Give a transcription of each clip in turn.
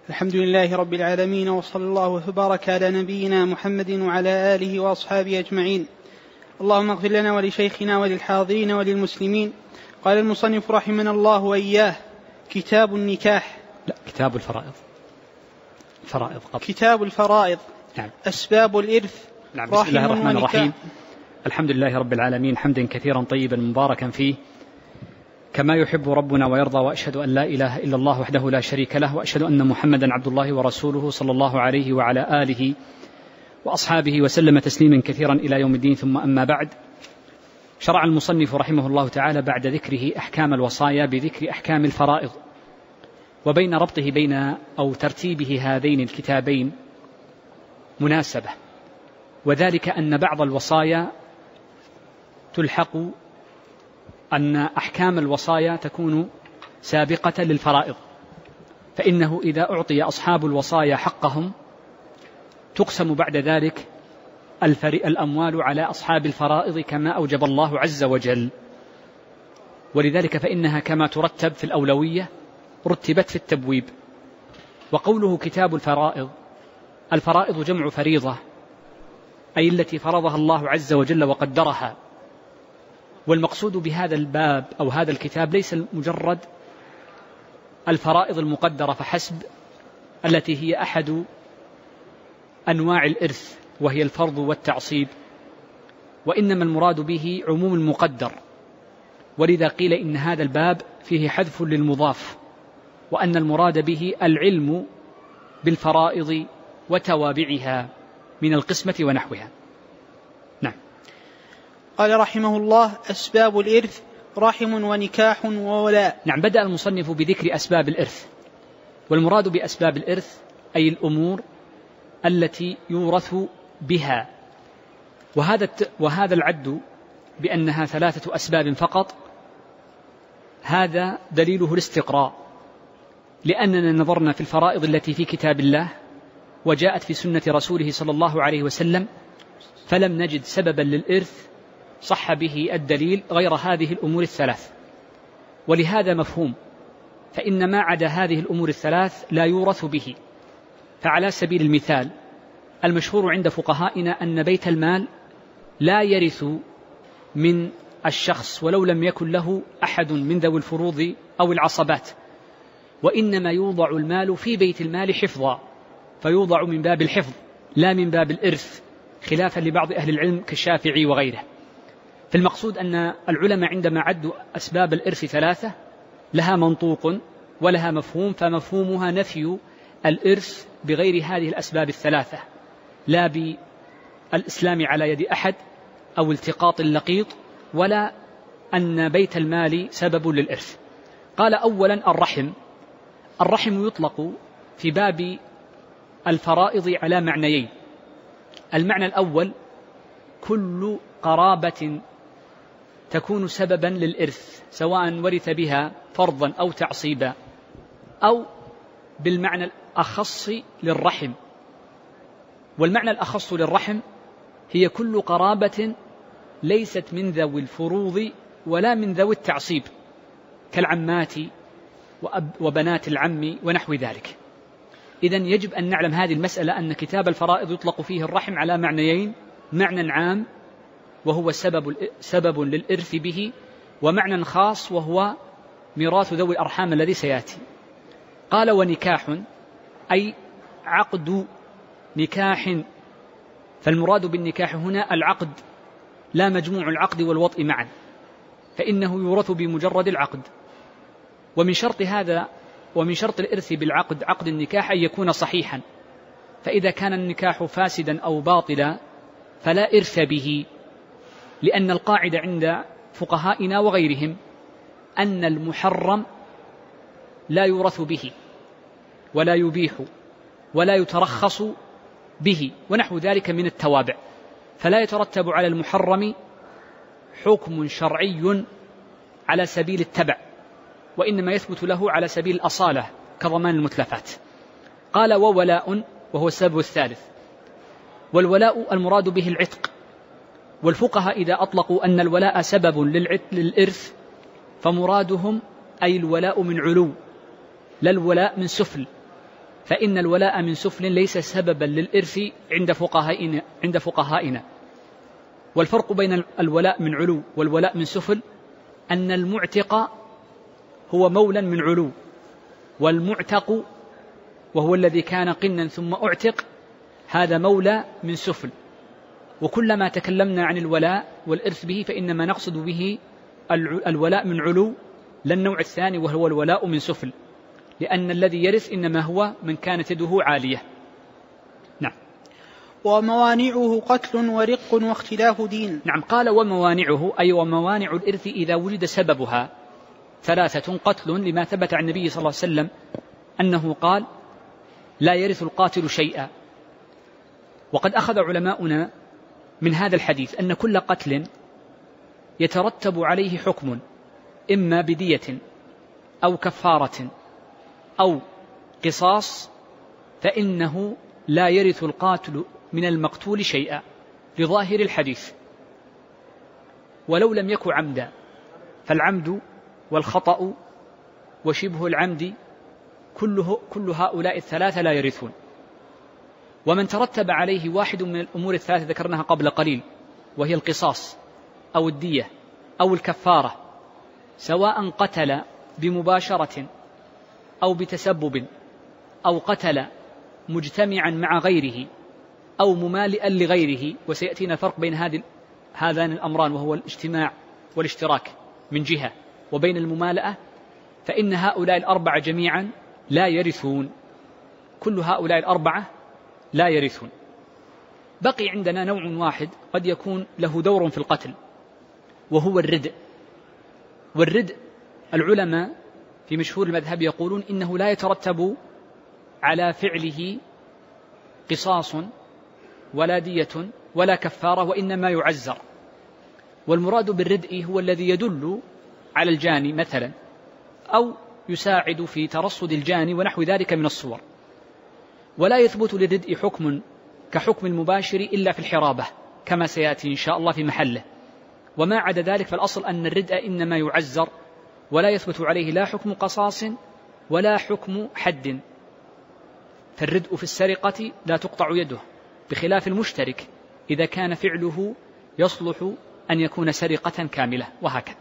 الحمد لله رب العالمين، وصلى الله وبارك على نبينا محمد وعلى آله وأصحابه أجمعين. اللهم اغفر لنا ولشيخنا وللحاضرين وللمسلمين. قال المصنف رحمنا الله وإياه: كتاب النكاح. لا، كتاب الفرائض. كتاب الفرائض. نعم. أسباب الإرث. نعم. بسم الله الرحمن الرحيم. الحمد لله رب العالمين، حمدا كثيرا طيبا مباركا فيه كما يحب ربنا ويرضى، وأشهد أن لا إله إلا الله وحده لا شريك له، وأشهد أن محمدا عبد الله ورسوله صلى الله عليه وعلى آله وأصحابه وسلم تسليما كثيرا إلى يوم الدين. ثم أما بعد، شرع المصنف رحمه الله تعالى بعد ذكره أحكام الوصايا بذكر أحكام الفرائض، وبين ربطه بين أو ترتيبه هذين الكتابين مناسبة، وذلك أن بعض الوصايا تلحق، أن أحكام الوصايا تكون سابقة للفرائض، فإنه إذا أعطي أصحاب الوصايا حقهم تقسم بعد ذلك الأموال على أصحاب الفرائض كما أوجب الله عز وجل، ولذلك فإنها كما ترتب في الأولوية رتبت في التبويب. وقوله كتاب الفرائض، الفرائض جمع فريضة، أي التي فرضها الله عز وجل وقدرها. والمقصود بهذا الباب أو هذا الكتاب ليس مجرد الفرائض المقدرة فحسب، التي هي أحد أنواع الإرث وهي الفرض والتعصيب، وإنما المراد به عموم المقدر، ولذا قيل إن هذا الباب فيه حذف للمضاف، وأن المراد به العلم بالفرائض وتوابعها من القسمة ونحوها. نعم. قال رحمه الله: أسباب الإرث رحم ونكاح وولاء. نعم. بدأ المصنف بذكر أسباب الإرث، والمراد بأسباب الإرث أي الأمور التي يورث بها، وهذا العد بأنها 3 أسباب فقط هذا دليله الاستقراء، لأننا نظرنا في الفرائض التي في كتاب الله وجاءت في سنة رسوله صلى الله عليه وسلم، فلم نجد سببا للإرث صح به الدليل غير هذه الأمور ال3، ولهذا مفهوم، فإن ما عدا هذه الأمور ال3 لا يورث به. فعلى سبيل المثال، المشهور عند فقهائنا أن بيت المال لا يرث من الشخص ولو لم يكن له أحد من ذوي الفروض أو العصبات، وإنما يوضع المال في بيت المال حفظا، فيوضع من باب الحفظ لا من باب الإرث، خلافا لبعض أهل العلم كالشافعي وغيره. فالمقصود أن العلماء عندما عدوا أسباب الإرث 3 لها منطوق ولها مفهوم، فمفهومها نفي الإرث بغير هذه الأسباب ال3، لا بالإسلام على يد أحد أو التقاط اللقيط، ولا أن بيت المال سبب للإرث. قال أولا الرحم يطلق في باب الفرائض على معنيين: المعنى الأول كل قرابة تكون سببا للإرث، سواء ورث بها فرضا أو تعصيبا، أو بالمعنى الأخص للرحم. والمعنى الأخص للرحم هي كل قرابة ليست من ذوي الفروض ولا من ذوي التعصيب، كالعمات وبنات العم ونحو ذلك. إذن يجب أن نعلم هذه المسألة، أن كتاب الفرائض يطلق فيه الرحم على معنيين: معنى عام وهو سبب للإرث به، ومعنى خاص وهو ميراث ذوي الأرحام الذي سيأتي. قال ونكاح أي عقد نكاح، فالمراد بالنكاح هنا العقد لا مجموع العقد والوطء معا، فإنه يورث بمجرد العقد. ومن شرط الإرث بالعقد عقد النكاح أن يكون صحيحا، فإذا كان النكاح فاسدا أو باطلا فلا إرث به، لأن القاعدة عند فقهائنا وغيرهم أن المحرم لا يورث به ولا يبيح ولا يترخص به ونحو ذلك من التوابع، فلا يترتب على المحرم حكم شرعي على سبيل التبع، وإنما يثبت له على سبيل الأصالة كضمان المتلفات. قال وولاء وهو السبب الثالث، والولاء المراد به العتق. والفقهاء إذا أطلقوا أن الولاء سبب للإرث فمرادهم أي الولاء من علو لا الولاء من سفل، فإن الولاء من سفل ليس سببا للإرث عند فقهائنا. والفرق بين الولاء من علو والولاء من سفل أن المعتق هو مولا من علو، والمعتق وهو الذي كان قنا ثم أعتق هذا مولى من سفل. وكلما تكلمنا عن الولاء والإرث به فإنما نقصد به الولاء من علو، لا النوع الثاني وهو الولاء من سفل، لأن الذي يرث إنما هو من كانت يده عالية. نعم. وموانعه قتل ورق واختلاف دين. نعم، قال وموانعه أي وموانع الإرث إذا وجد سببها 3: قتل، لما ثبت عن النبي صلى الله عليه وسلم أنه قال لا يرث القاتل شيئا. وقد أخذ علماؤنا من هذا الحديث أن كل قتل يترتب عليه حكم إما بدية أو كفارة أو قصاص فإنه لا يرث القاتل من المقتول شيئا لظاهر الحديث، ولو لم يكن عمدا، فالعمد والخطأ وشبه العمد كل هؤلاء الثلاثة لا يرثون. ومن ترتب عليه واحد من الأمور الثلاثة ذكرناها قبل قليل، وهي القصاص أو الدية أو الكفارة، سواء قتل بمباشرة أو بتسبب أو قتل مجتمعا مع غيره أو ممالئا لغيره، وسيأتينا الفرق بين هذان الأمران وهو الاجتماع والاشتراك من جهة وبين الممالأة، فإن هؤلاء الأربعة جميعا لا يرثون، كل هؤلاء الأربعة لا يرثون. بقي عندنا نوع واحد قد يكون له دور في القتل وهو الردء. والردء العلماء في مشهور المذهب يقولون إنه لا يترتب على فعله قصاص ولا دية ولا كفارة، وإنما يعزر. والمراد بالردء هو الذي يدل على الجاني مثلا أو يساعد في ترصد الجاني ونحو ذلك من الصور. ولا يثبت للردء حكم كحكم المباشر إلا في الحرابة كما سيأتي إن شاء الله في محله، وما عدا ذلك فالأصل أن الردء إنما يعزر ولا يثبت عليه لا حكم قصاص ولا حكم حد. فالردء في السرقة لا تقطع يده، بخلاف المشترك إذا كان فعله يصلح أن يكون سرقة كاملة، وهكذا.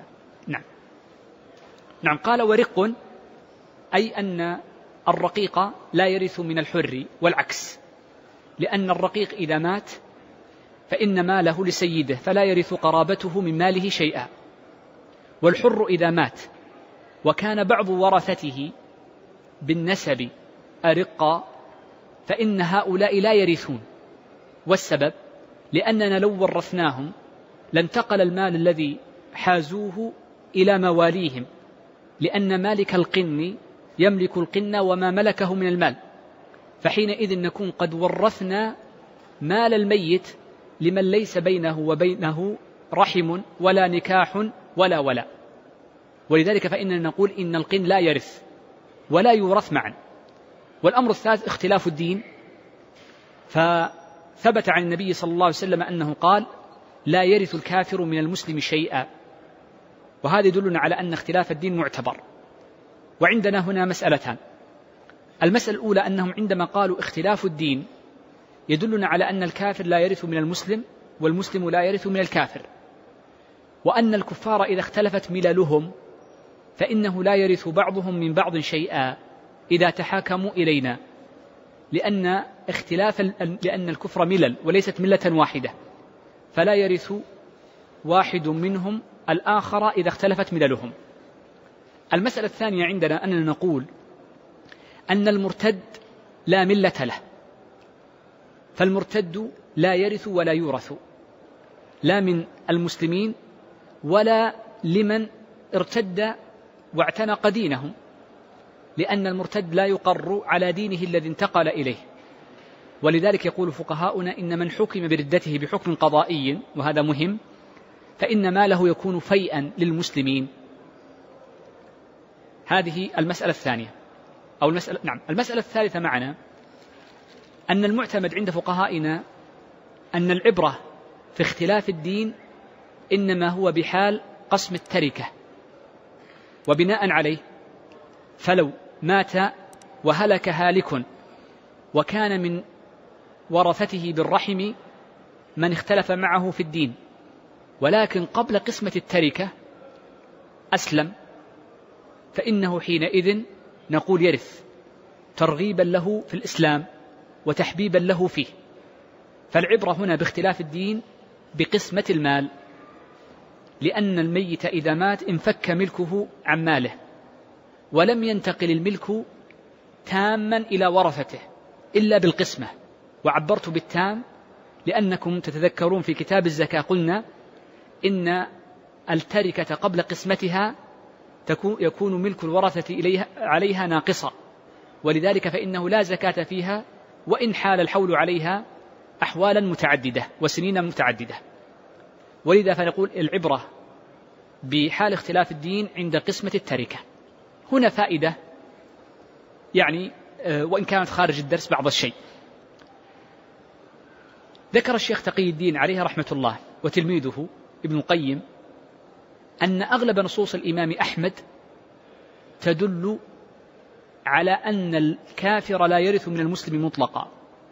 نعم. قال ورق أي أن الرقيق لا يرث من الحر، والعكس، لأن الرقيق إذا مات فإن ماله لسيده فلا يرث قرابته من ماله شيئا. والحر إذا مات وكان بعض ورثته بالنسب أرقا فإن هؤلاء لا يرثون. والسبب لأننا لو ورثناهم لانتقل المال الذي حازوه إلى مواليهم، لأن مالك القن يملك القن وما ملكه من المال، فحينئذ نكون قد ورثنا مال الميت لمن ليس بينه وبينه رحم ولا نكاح ولا ولا. ولذلك فإننا نقول إن القن لا يرث ولا يورث معا. والأمر الثالث اختلاف الدين، فثبت عن النبي صلى الله عليه وسلم أنه قال لا يرث الكافر من المسلم شيئا، وهذا يدلنا على أن اختلاف الدين معتبر. وعندنا هنا مسألتان: المسألة الأولى أنهم عندما قالوا اختلاف الدين يدلنا على أن الكافر لا يرث من المسلم والمسلم لا يرث من الكافر، وأن الكفار إذا اختلفت مللهم فإنه لا يرث بعضهم من بعض شيئا إذا تحاكموا إلينا، لأن الكفر ملل وليست ملة واحدة، فلا يرث واحد منهم الآخر إذا اختلفت مللهم. المسألة الثانية عندنا أننا نقول أن المرتد لا ملة له، فالمرتد لا يرث ولا يورث، لا من المسلمين ولا لمن ارتد واعتنق دينهم، لأن المرتد لا يقر على دينه الذي انتقل إليه. ولذلك يقول فقهاؤنا إن من حكم بردته بحكم قضائي، وهذا مهم، فإن ماله يكون فيئا للمسلمين. هذه المسألة الثانية أو المسألة الثالثة معنا أن المعتمد عند فقهائنا أن العبرة في اختلاف الدين إنما هو بحال قسم التركة، وبناء عليه فلو مات وهلك هالك وكان من ورثته بالرحم من اختلف معه في الدين، ولكن قبل قسمة التركة أسلم، فإنه حينئذ نقول يرث ترغيبا له في الإسلام وتحبيبا له فيه. فالعبرة هنا باختلاف الدين بقسمة المال، لأن الميت إذا مات انفك ملكه عن ماله ولم ينتقل الملك تاما إلى ورثته إلا بالقسمة. وعبرت بالتام لأنكم تتذكرون في كتاب الزكاة قلنا إن التركة قبل قسمتها يكون ملك الورثة عليها ناقصا، ولذلك فإنه لا زكاة فيها وإن حال الحول عليها أحوالا متعددة وسنين متعددة. ولذا فنقول العبرة بحال اختلاف الدين عند قسمة التركة. هنا فائدة يعني وإن كانت خارج الدرس بعض الشيء. ذكر الشيخ تقي الدين عليه رحمة الله وتلميذه ابن القيم أن أغلب نصوص الإمام أحمد تدل على أن الكافر لا يرث من المسلم مطلقا،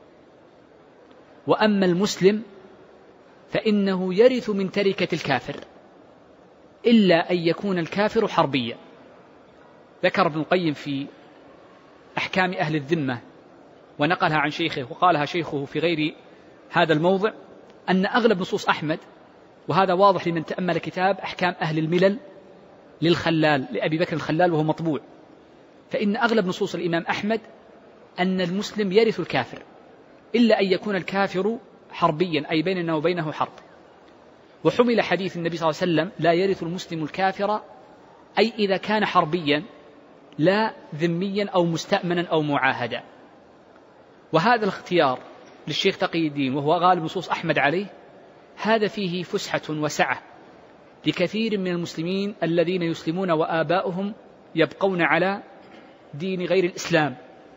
وأما المسلم فإنه يرث من تركة الكافر إلا أن يكون الكافر حربيا. ذكر ابن القيم في أحكام أهل الذمة ونقلها عن شيخه وقالها شيخه في غير هذا الموضع أن أغلب نصوص أحمد، وهذا واضح لمن تأمل كتاب أحكام أهل الملل للخلال لأبي بكر الخلال وهو مطبوع، فإن أغلب نصوص الإمام أحمد أن المسلم يرث الكافر إلا أن يكون الكافر حربيا أي بيننا وبينه حرب. وحمل حديث النبي صلى الله عليه وسلم لا يرث المسلم الكافر أي إذا كان حربيا لا ذميا أو مستأمنا أو معاهدا. وهذا الاختيار للشيخ تقي الدين وهو غالب نصوص أحمد عليه، هذا فيه فسحة وسعة لكثير من المسلمين الذين يسلمون وآباؤهم يبقون على دين غير الإسلام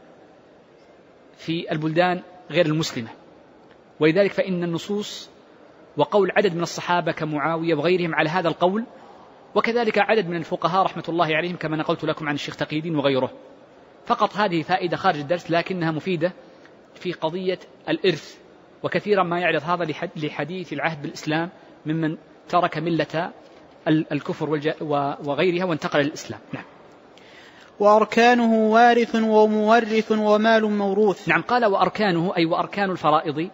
في البلدان غير المسلمة. ولذلك فإن النصوص وقول عدد من الصحابة كمعاوية وغيرهم على هذا القول، وكذلك عدد من الفقهاء رحمة الله عليهم كما نقلت لكم عن الشيخ تقي الدين وغيره. فقط هذه فائدة خارج الدرس لكنها مفيدة في قضية الإرث، وكثيرا ما يعرض هذا لحديث العهد بالإسلام ممن ترك ملة الكفر وغيرها وانتقل للإسلام. نعم. وأركانه وارث ومورث ومال موروث. نعم، قال وأركانه أي وأركان الفرائض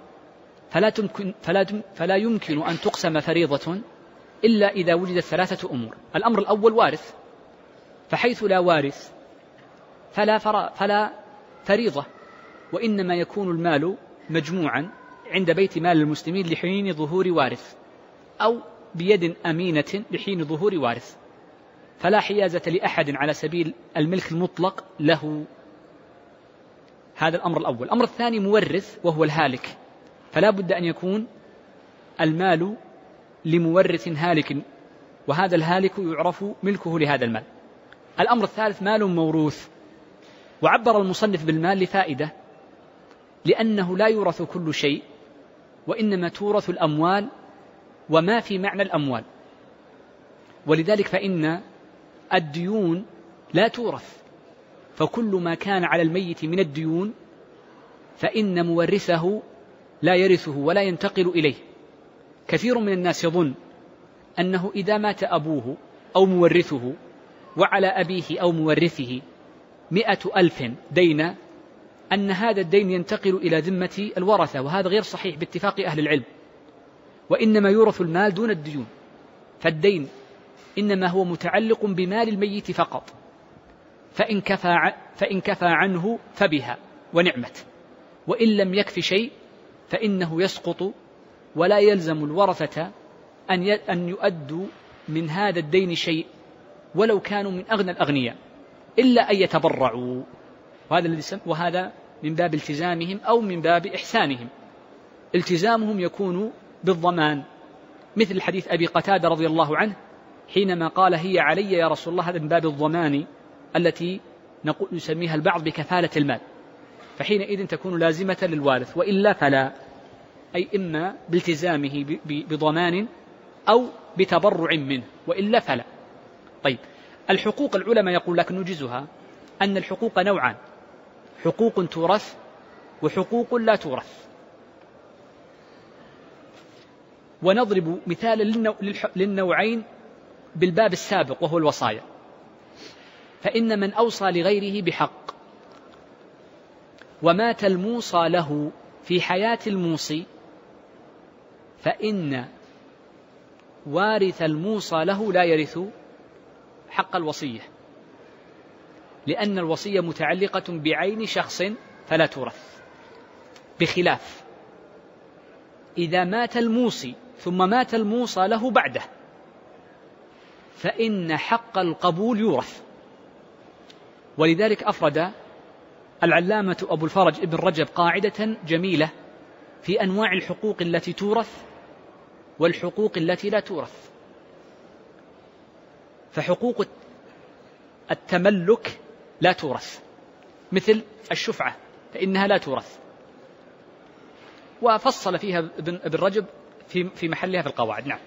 فلا يمكن أن تقسم فريضة إلا إذا وجدت ثلاثة أمور. الأمر الأول وارث، فحيث لا وارث فلا فريضة، وإنما يكون المال مجموعا عند بيت مال المسلمين لحين ظهور وارث أو بيد أمينة لحين ظهور وارث، فلا حيازة لأحد على سبيل الملك المطلق له. هذا الأمر الأول. الأمر الثاني مورث وهو الهالك، فلا بد أن يكون المال لمورث هالك، وهذا الهالك يعرف ملكه لهذا المال. الأمر الثالث مال موروث، وعبر المصنف بالمال لفائدة، لأنه لا يورث كل شيء وإنما تورث الأموال وما في معنى الأموال. ولذلك فإن الديون لا تورث، فكل ما كان على الميت من الديون فإن مورثه لا يرثه ولا ينتقل إليه. كثير من الناس يظن أنه إذا مات أبوه أو مورثه وعلى أبيه أو مورثه 100,000 دين أن هذا الدين ينتقل إلى ذمة الورثة، وهذا غير صحيح باتفاق أهل العلم، وإنما يورث المال دون الديون. فالدين إنما هو متعلق بمال الميت فقط، فإن كفى عنه فبها ونعمت، وإن لم يكف شيء فإنه يسقط، ولا يلزم الورثة أن يؤدوا من هذا الدين شيء ولو كانوا من أغنى الأغنياء إلا أن يتبرعوا، وهذا من باب التزامهم أو من باب إحسانهم. التزامهم يكون بالضمان، مثل حديث أبي قتادة رضي الله عنه حينما قال هي علي يا رسول الله، هذا من باب الضمان التي نسميها البعض بكفالة المال، فحينئذ تكون لازمة للوارث، وإلا فلا، أي إما بالتزامه بضمان أو بتبرع منه، وإلا فلا. طيب، الحقوق العلماء يقول لكن نجزها أن الحقوق نوعان: حقوق تورث وحقوق لا تورث. ونضرب مثالا للنوعين بالباب السابق وهو الوصايا. فإن من أوصى لغيره بحق ومات الموصى له في حياة الموصي فإن وارث الموصى له لا يرث حق الوصية، لأن الوصية متعلقة بعين شخص فلا تورث، بخلاف إذا مات الموصي ثم مات الموصى له بعده فإن حق القبول يورث. ولذلك أفرد العلامة أبو الفرج ابن رجب قاعدة جميلة في أنواع الحقوق التي تورث والحقوق التي لا تورث. فحقوق التملك لا تورث، مثل الشفعة فإنها لا تورث، وفصل فيها ابن رجب في محلها في القواعد. نعم.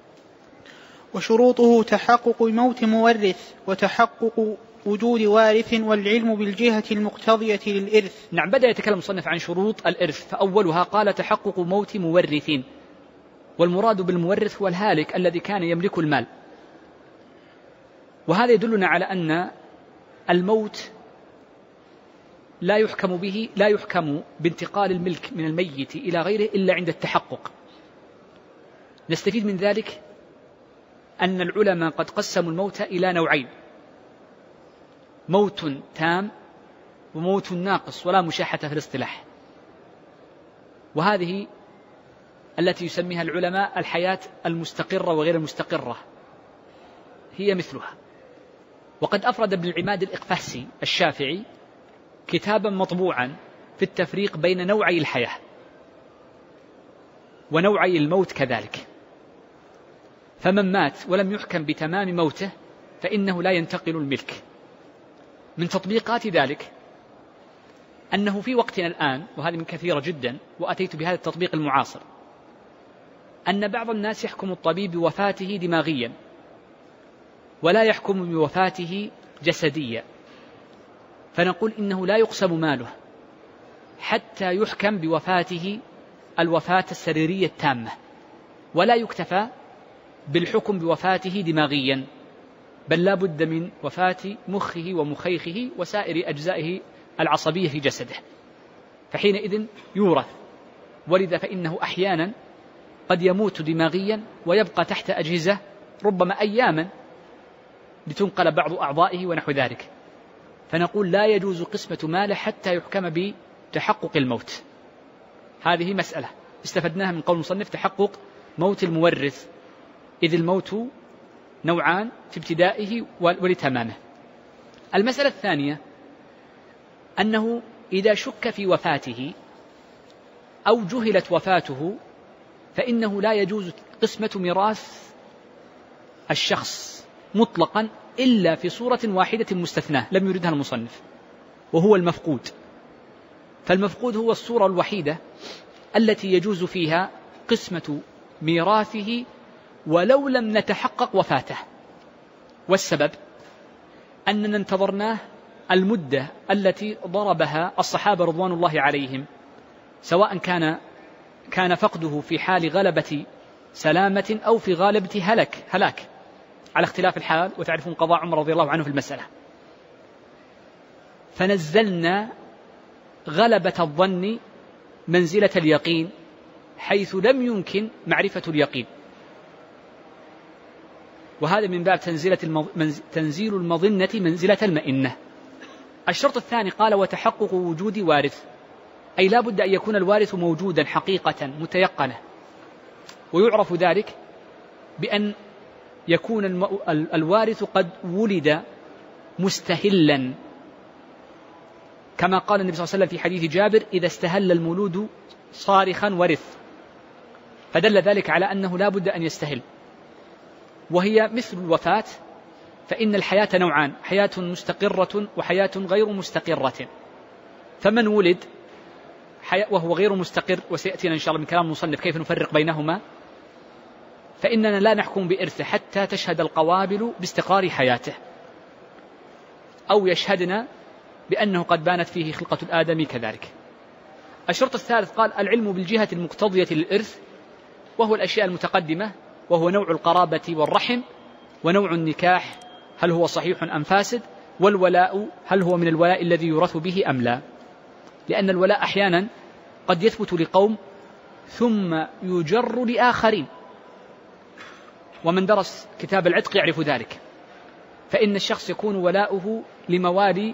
وشروطه تحقق موت مورث وتحقق وجود وارث والعلم بالجهة المقتضية للإرث. نعم، بدأ يتكلم المصنف عن شروط الإرث، فأولها قال تحقق موت مورث، والمراد بالمورث هو الهالك الذي كان يملك المال. وهذا يدلنا على أن الموت لا يحكم بانتقال الملك من الميت إلى غيره إلا عند التحقق. نستفيد من ذلك أن العلماء قد قسموا الموت إلى نوعين: موت تام وموت ناقص ولا مشاحة في الاصطلاح. وهذه التي يسميها العلماء الحياة المستقرة وغير المستقرة هي مثلها. وقد أفرد ابن العماد الإقفاسي الشافعي كتابا مطبوعا في التفريق بين نوعي الحياة ونوعي الموت كذلك. فمن مات ولم يحكم بتمام موته فإنه لا ينتقل الملك. من تطبيقات ذلك أنه في وقتنا الآن، وهذه من كثيرة جدا وأتيت بهذا التطبيق المعاصر، أن بعض الناس يحكم الطبيب بوفاته دماغيا ولا يحكم بوفاته جسديا، فنقول إنه لا يقسم ماله حتى يحكم بوفاته الوفاة السريرية التامة، ولا يكتفى بالحكم بوفاته دماغيا، بل لا بد من وفاة مخه ومخيخه وسائر أجزائه العصبية في جسده، فحينئذ يورث. ولذا فإنه أحيانا قد يموت دماغيا ويبقى تحت أجهزة ربما أياما لتنقل بعض أعضائه ونحو ذلك، فنقول لا يجوز قسمة ماله حتى يحكم بتحقق الموت. هذه مسألة استفدناها من قول المصنف تحقق موت المورث، إذ الموت نوعان في ابتدائه ولتمامه. المسألة الثانية أنه إذا شك في وفاته أو جهلت وفاته فإنه لا يجوز قسمة ميراث الشخص مطلقا إلا في صورة واحدة مستثناة لم يردها المصنف، وهو المفقود. فالمفقود هو الصورة الوحيدة التي يجوز فيها قسمة ميراثه ولو لم نتحقق وفاته. والسبب أننا انتظرناه المدة التي ضربها الصحابة رضوان الله عليهم، سواء كان فقده في حال غلبة سلامة أو في غالبة هلاك على اختلاف الحال، وتعرفون قضاء عمر رضي الله عنه في المسألة. فنزلنا غلبة الظن منزلة اليقين حيث لم يمكن معرفة اليقين، وهذا من باب تنزيل المظنة منزلة المئنة. الشرط الثاني قال وتحقق وجود وارث، أي لا بد أن يكون الوارث موجودا حقيقة متيقنة، ويعرف ذلك بأن يكون الوارث قد ولد مستهلا، كما قال النبي صلى الله عليه وسلم في حديث جابر إذا استهل المولود صارخا ورث، فدل ذلك على أنه لا بد أن يستهل. وهي مثل الوفاة، فإن الحياة نوعان: حياة مستقرة وحياة غير مستقرة. فمن ولد وهو غير مستقر، وسيأتينا إن شاء الله من كلام المصنف كيف نفرق بينهما، فإننا لا نحكم بإرثه حتى تشهد القوابل باستقرار حياته، أو يشهدنا بأنه قد بانت فيه خلقة الآدمي كذلك. الشرط الثالث قال العلم بالجهة المقتضية للإرث، وهو الأشياء المتقدمة، وهو نوع القرابة والرحم، ونوع النكاح هل هو صحيح أم فاسد، والولاء هل هو من الولاء الذي يورث به أم لا، لأن الولاء أحيانا قد يثبت لقوم ثم يجر لآخرين، ومن درس كتاب العتق يعرف ذلك، فإن الشخص يكون ولاؤه لموالي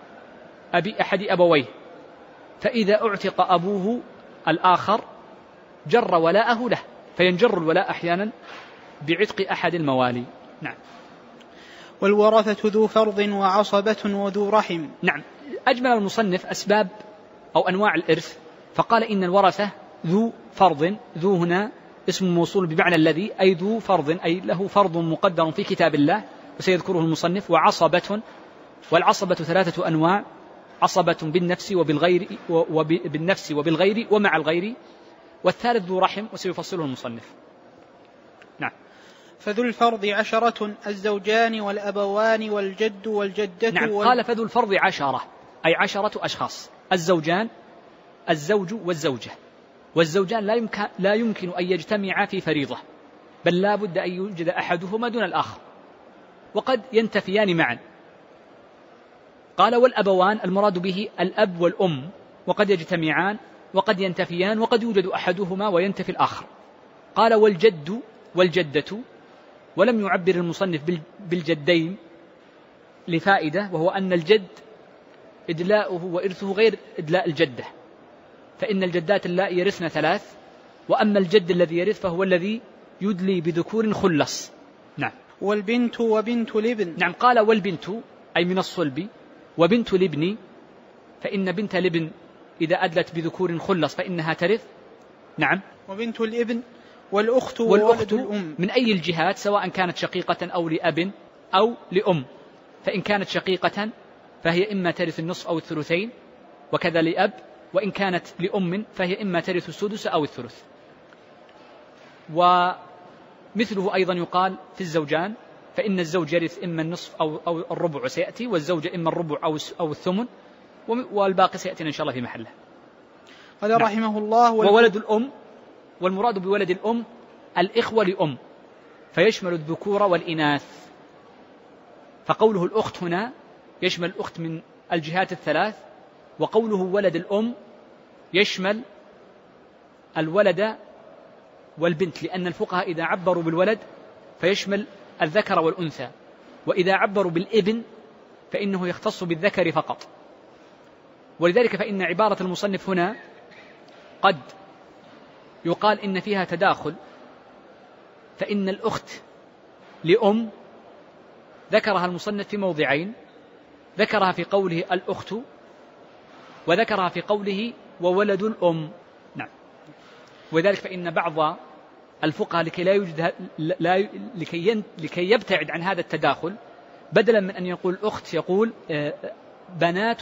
أحد أبويه، فإذا اعتق أبوه الآخر جر ولاءه له، فينجر الولاء أحيانا بعتق أحد الموالي. نعم. والورثة ذو فرض وعصبة وذو رحم. نعم. أجمل المصنف أسباب أو أنواع الإرث، فقال إن الورثة ذو فرض، ذو هنا اسم موصول بمعنى الذي، أي ذو فرض، أي له فرض مقدر في كتاب الله وسيذكره المصنف. وعصبة، والعصبة 3 أنواع: عصبة بالنفس وبالغير بالنفس وبالغير ومع الغير، والثالث ذو رحم وسيفصله المصنف. نعم. فذو الفرض 10 الزوجان والأبوان والجد والجدة. نعم. قال فذو الفرض 10 أي 10 أشخاص: الزوجان، الزوج والزوجة، والزوجان لا يمكن أن يجتمعا في فريضة، بل لا بد أن يوجد أحدهما دون الآخر، وقد ينتفيان معا. قال والأبوان المراد به الأب والأم، وقد يجتمعان وقد ينتفيان وقد يوجد أحدهما وينتفي الآخر. قال والجد والجدة، ولم يعبر المصنف بالجدين لفائدة، وهو أن الجد إدلاؤه وإرثه غير إدلاء الجدة، فإن الجدات اللائي يرثن 3، وأما الجد الذي يرث فهو الذي يدلي بذكور خلص. نعم. والبنت وبنت الابن. نعم. قال والبنت أي من الصلب، وبنت الابن، فإن بنت الابن إذا أدلت بذكور خلص فإنها ترث. نعم. وبنت الابن والأخت الأم من أي الجهات، سواء كانت شقيقة أو لأب أو لأم، فإن كانت شقيقة فهي إما ترث النصف أو الثلثين، وكذا لأب، وإن كانت لأم فهي إما ترث السدس أو الثلث. ومثله أيضا يقال في الزوجان، فإن الزوج يرث إما النصف أو الربع سيأتي، والزوجة إما الربع أو الثمن، والباقي سيأتي إن شاء الله في محله. قال رحمه الله وولد الأم، والمراد بولد الأم الإخوة لأم، فيشمل الذكور والإناث، فقوله الأخت هنا يشمل الأخت من الجهات 3، وقوله ولد الأم يشمل الولد والبنت، لأن الفقهاء إذا عبروا بالولد فيشمل الذكر والأنثى، وإذا عبروا بالابن فإنه يختص بالذكر فقط. ولذلك فإن عبارة المصنف هنا قد يقال إن فيها تداخل، فإن الأخت لأم ذكرها المصنف في موضعين، ذكرها في قوله الأخت، وذكرها في قوله وولد الأم. نعم. وذلك فإن بعض الفقهاء لكي يبتعد عن هذا التداخل، بدلا من أن يقول الأخت يقول بنات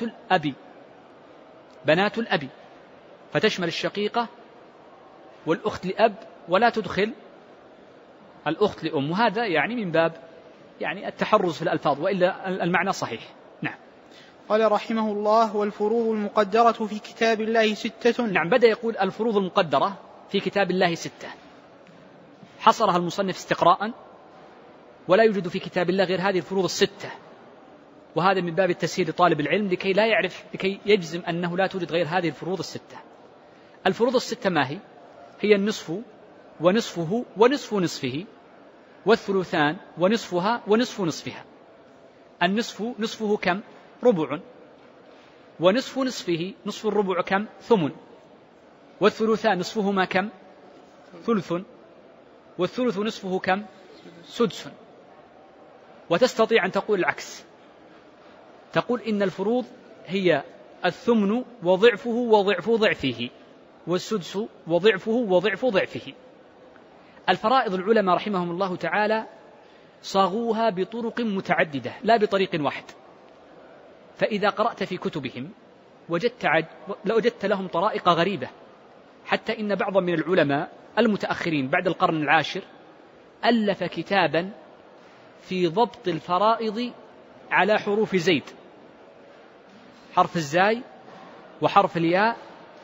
الأب، فتشمل الشقيقة والأخت لأب، ولا تدخل الأخت لأم، وهذا يعني من باب يعني التحرز في الألفاظ، وإلا المعنى صحيح. نعم. قال رحمه الله والفروض المقدرة في كتاب الله 6. نعم. بدأ يقول الفروض المقدرة في كتاب الله 6، حصرها المصنف استقراء، ولا يوجد في كتاب الله غير هذه الفروض 6، وهذا من باب التسهيل لطالب العلم لكي يجزم أنه لا توجد غير هذه الفروض 6. الفروض 6 ما هي النصف ونصفه ونصف نصفه، والثلثان ونصفها ونصف نصفها. النصف نصفه كم؟ ربع، ونصف نصفه نصف الربع كم؟ ثمن، والثلثان نصفهما كم؟ ثلث، والثلث نصفه كم؟ سدس. وتستطيع أن تقول العكس، تقول إن الفروض هي الثمن وضعفه وضعف ضعفه، والسدس وضعفه وضعف ضعفه. الفرائض العلماء رحمهم الله تعالى صاغوها بطرق متعددة لا بطريق واحد، فإذا قرأت في كتبهم لوجدت لهم طرائق غريبة، حتى إن بعض من العلماء المتأخرين بعد القرن العاشر ألف كتابا في ضبط الفرائض على حروف زيد، حرف الزاي وحرف الياء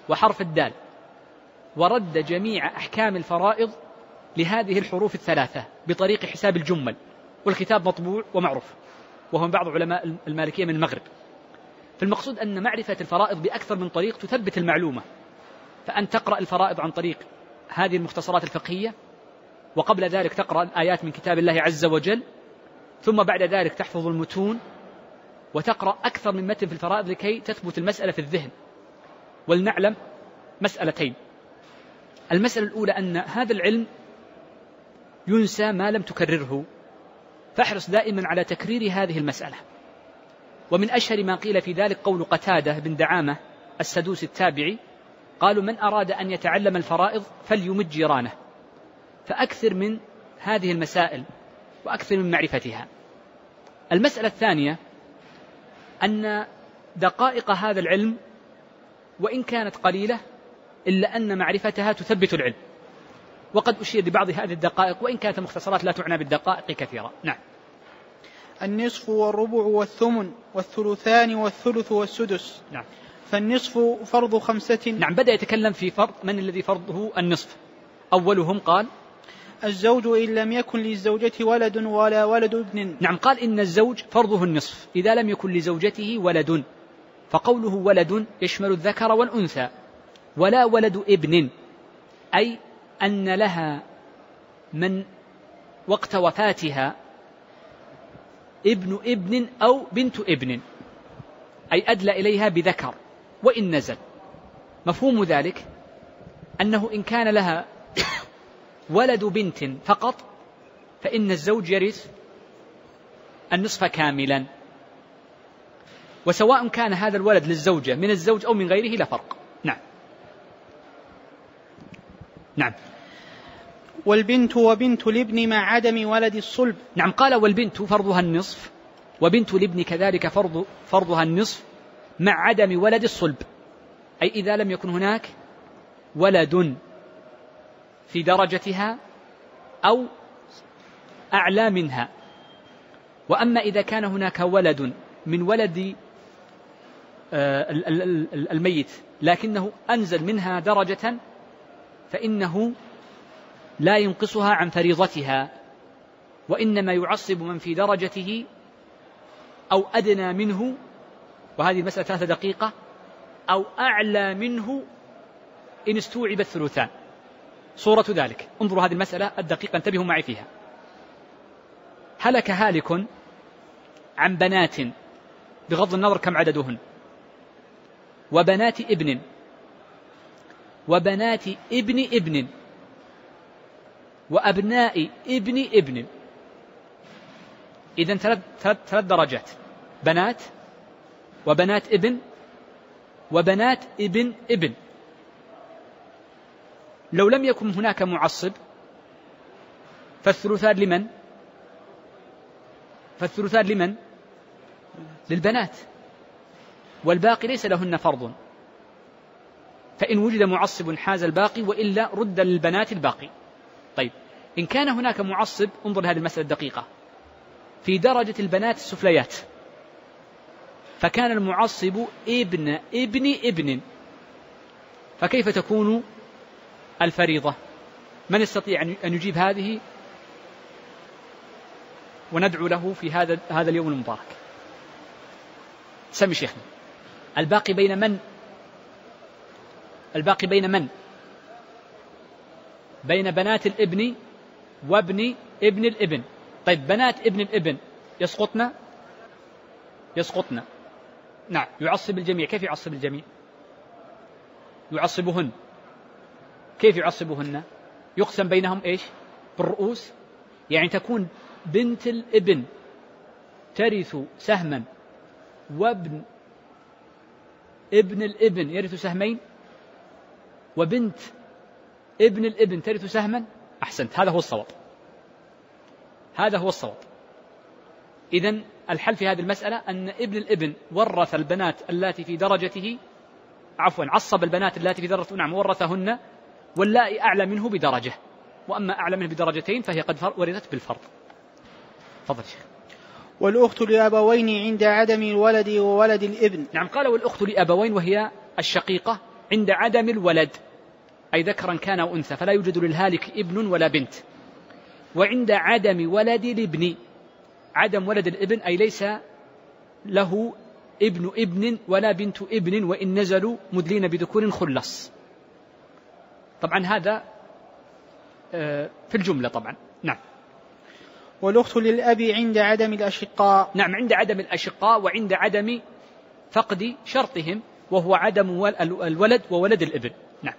وحرف الدال، ورد جميع أحكام الفرائض لهذه الحروف الثلاثة بطريق حساب الجمل، والكتاب مطبوع ومعروف، وهو من بعض علماء المالكية من المغرب. فالمقصود أن معرفة الفرائض بأكثر من طريق تثبت المعلومة، فأن تقرأ الفرائض عن طريق هذه المختصرات الفقهية، وقبل ذلك تقرأ الآيات من كتاب الله عز وجل، ثم بعد ذلك تحفظ المتون وتقرأ أكثر من متن في الفرائض لكي تثبت المسألة في الذهن. ولنعلم مسألتين: المسألة الأولى أن هذا العلم ينسى ما لم تكرره، فاحرص دائما على تكرير هذه المسألة. ومن أشهر ما قيل في ذلك قول قتادة بن دعامة السدوسي التابعي، قالوا: من أراد أن يتعلم الفرائض فليمد جيرانه. فأكثر من هذه المسائل وأكثر من معرفتها. المسألة الثانية أن دقائق هذا العلم وإن كانت قليلة إلا أن معرفتها تثبت العلم، وقد أشير لبعض هذه الدقائق وإن كانت المختصرات لا تعنى بالدقائق كثيرا. نعم. النصف والربع والثمن والثلثان والثلث والسدس. نعم. فالنصف فرض 5. نعم، بدأ يتكلم في فرض من الذي فرضه النصف. أولهم قال: الزوج إن لم يكن للزوجة ولد ولا ولد ابن. نعم، قال إن الزوج فرضه النصف إذا لم يكن لزوجته ولد، فقوله ولد يشمل الذكر والأنثى، ولا ولد ابن أي أن لها من وقت وفاتها ابن ابن أو بنت ابن، أي أدلى إليها بذكر وإن نزل. مفهوم ذلك أنه إن كان لها ولد بنت فقط فإن الزوج يرث النصف كاملا، وسواء كان هذا الولد للزوجة من الزوج أو من غيره لا فرق. نعم. نعم. والبنت وبنت الابن مع عدم ولد الصلب. نعم، قال: والبنت فرضها النصف، وبنت الابن كذلك فرضها النصف مع عدم ولد الصلب، أي إذا لم يكن هناك ولد في درجتها أو أعلى منها. وأما إذا كان هناك ولد من ولد الميت لكنه أنزل منها درجة فإنه لا ينقصها عن فريضتها، وإنما يعصب من في درجته أو أدنى منه، وهذه المسألة 3 دقيقة، أو أعلى منه إن استوعب الثلثان. صورة ذلك، انظروا هذه المسألة الدقيقة، انتبهوا معي فيها. هلك هالك عن بنات بغض النظر كم عددهن، وبنات ابن، وبنات ابن ابن، وأبناء ابن ابن. إذن 3 درجات: بنات وبنات ابن وبنات ابن ابن. لو لم يكن هناك معصب فالثلثان لمن؟ فالثلثان لمن؟ للبنات، والباقي ليس لهن فرض، فإن وجد معصب حاز الباقي، وإلا رد للبنات الباقي. طيب، إن كان هناك معصب، انظر هذه المسألة الدقيقة، في درجة البنات السفليات، فكان المعصب ابن ابن ابن، فكيف تكون الفريضة؟ من يستطيع أن يجيب هذه وندعو له في هذا اليوم المبارك؟ سمي شيخنا. الباقي بين من؟ الباقي بين من؟ بين بنات الابن وابن ابن الابن. طيب، بنات ابن الابن يسقطن. نعم، يعصب الجميع. كيف يعصب الجميع؟ يعصبهن. كيف يعصبهن؟ يقسم بينهم إيش؟ بالرؤوس، يعني تكون بنت الابن ترث سهما، وابن ابن الابن يرث سهمين، وبنت ابن الابن ترث سهما. أحسنت، هذا هو الصواب، هذا هو الصواب. إذن الحل في هذه المسألة أن ابن الابن ورث البنات اللاتي في درجته، عصب البنات اللاتي في درجته، نعم، ورثهن، واللائي أعلى منه بدرجة، وأما أعلى منه بدرجتين فهي قد ورثت بالفرض. تفضل شيخ. والأخت لأبوين عند عدم الولد وولد الابن. نعم، قال: والأخت لأبوين، وهي الشقيقة عند عدم الولد أي ذكرا كان أو أنثى فلا يوجد للهالك ابن ولا بنت، وعند عدم ولد الابن، عدم ولد الابن أي ليس له ابن ولا بنت ابن وإن نزلوا مدلين بذكور خلص. طبعا هذا في الجملة طبعا. نعم. والأخت للأب عند عدم الأشقاء. نعم، عند عدم الأشقاء وعند عدم فقد شرطهم وهو عدم الولد وولد الابن. نعم.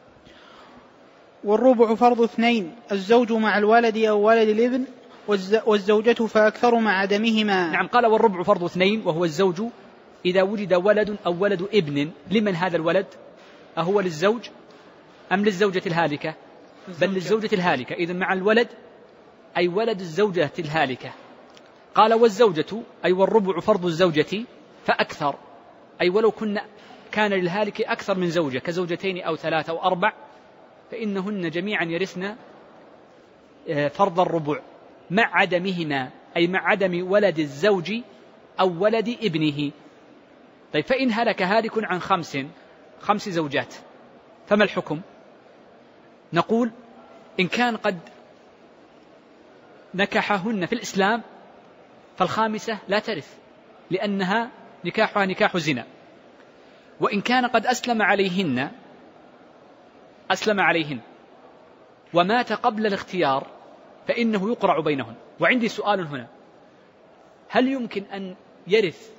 والربع فرض اثنين، الزوج مع الولد أو ولد الابن والزوجة فأكثر مع عدمهما. نعم، قال والربع فرض اثنين وهو الزوج إذا وجد ولد أو ولد ابن. لمن هذا الولد؟ أهو للزوج أم للزوجة الهالكة؟ بل للزوجة الهالكة. إذن مع الولد أي ولد الزوجة الهالكة. قال والزوجة أي والربع فرض الزوجة فأكثر، أي ولو كان للهالك أكثر من زوجة كزوجتين أو ثلاثة أو أربع فإنهن جميعا يرثن فرض الربع مع عدمهما، أي مع عدم ولد الزوج أو ولد ابنه. طيب فإن هلك هالك عن خمس زوجات فما الحكم؟ نقول إن كان قد نكحهن في الإسلام فالخامسة لا ترث لأنها نكاحها نكاح زنا، وإن كان قد أسلم عليهن ومات قبل الاختيار فإنه يقرع بينهن. وعندي سؤال هنا، هل يمكن أن يرث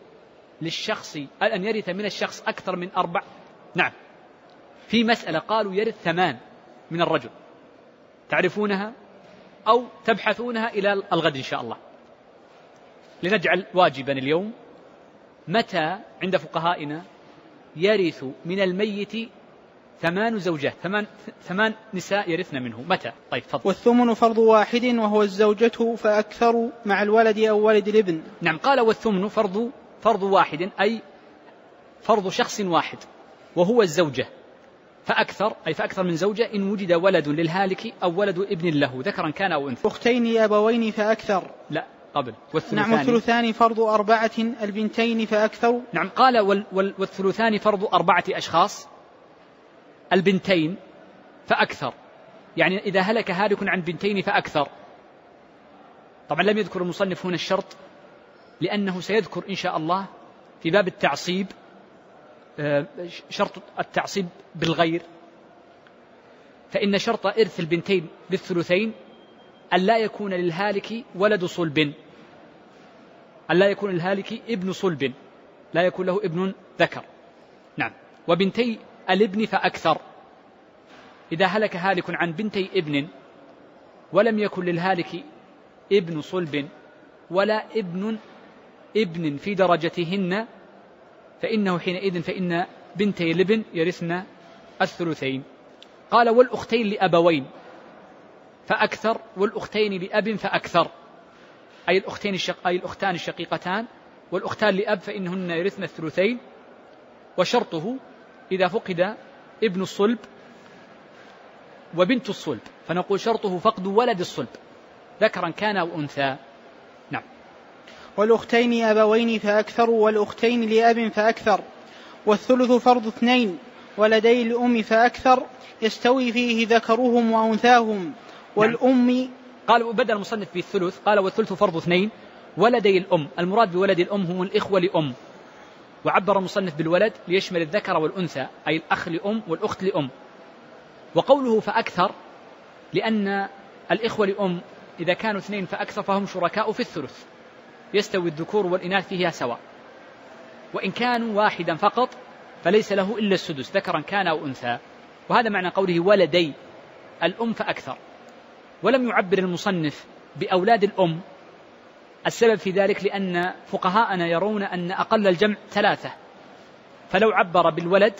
من الشخص أكثر من 4؟ نعم، في مسألة قالوا يرث 8 من الرجل، تعرفونها أو تبحثونها إلى الغد إن شاء الله. لنجعل واجبا اليوم، متى عند فقهائنا يرث من الميت 8 زوجات، 8 نساء يرثن منه، متى؟ طيب فضل. والثمن فرض واحد وهو الزوجة فأكثر مع الولد أو ولد الابن. نعم، قال والثمن فرض واحد أي فرض شخص واحد وهو الزوجة فأكثر، أي فأكثر من زوجة إن وجد ولد للهالك أو ولد ابن له ذكرا كان أو أنثى. أختين أبوين فأكثر. لا قبل. نعم، والثلثان فرض 4 البنتين فأكثر. نعم، قال والثلثان فرض 4 أشخاص البنتين فأكثر، يعني إذا هلك هالك عن بنتين فأكثر. طبعا لم يذكر المصنف هنا الشرط لأنه سيذكر إن شاء الله في باب التعصيب شرط التعصيب بالغير، فإن شرط إرث البنتين بالثلثين أن لا يكون للهالك ولد صلب، أن لا يكون للهالك ابن صلب، لا يكون له ابن ذكر. نعم، وبنتي الابن فأكثر، إذا هلك هالك عن بنتي ابن ولم يكن للهالك ابن صلب ولا ابن في درجتهن فإنه حينئذ فإن بنتي الابن يرثن الثلثين. قال والأختين لأبوين فأكثر والأختين لأب فأكثر، أي الأختان الشقيقتان والأختان لأب فإنهن يرثن الثلثين. وشرطه إذا فقد ابن الصلب وبنت الصلب، فنقول شرطه فقد ولد الصلب ذكرا كان أو أنثى. نعم. والأختين أبوين فأكثر والأختين لأب فأكثر. والثلث فرض 2 ولدي الأم فأكثر يستوي فيه ذكرهم وأنثاهم. والأم قال بدل المصنف بالثلث قال والثلث فرض 2 ولدي الأم، المراد بولد الأم هم الإخوة لأم، وعبر المصنف بالولد ليشمل الذكر والأنثى أي الأخ لأم والأخت لأم. وقوله فأكثر لأن الإخوة لأم إذا كانوا 2 فأكثر فهم شركاء في الثلث، يستوي الذكور والإناث فيها سواء، وإن كانوا 1 فقط فليس له إلا السدس ذكرا كان أو أنثى. وهذا معنى قوله ولدي الأم فأكثر. ولم يعبر المصنف بأولاد الأم، السبب في ذلك لأن فقهاءنا يرون أن أقل الجمع 3، فلو عبر بالولد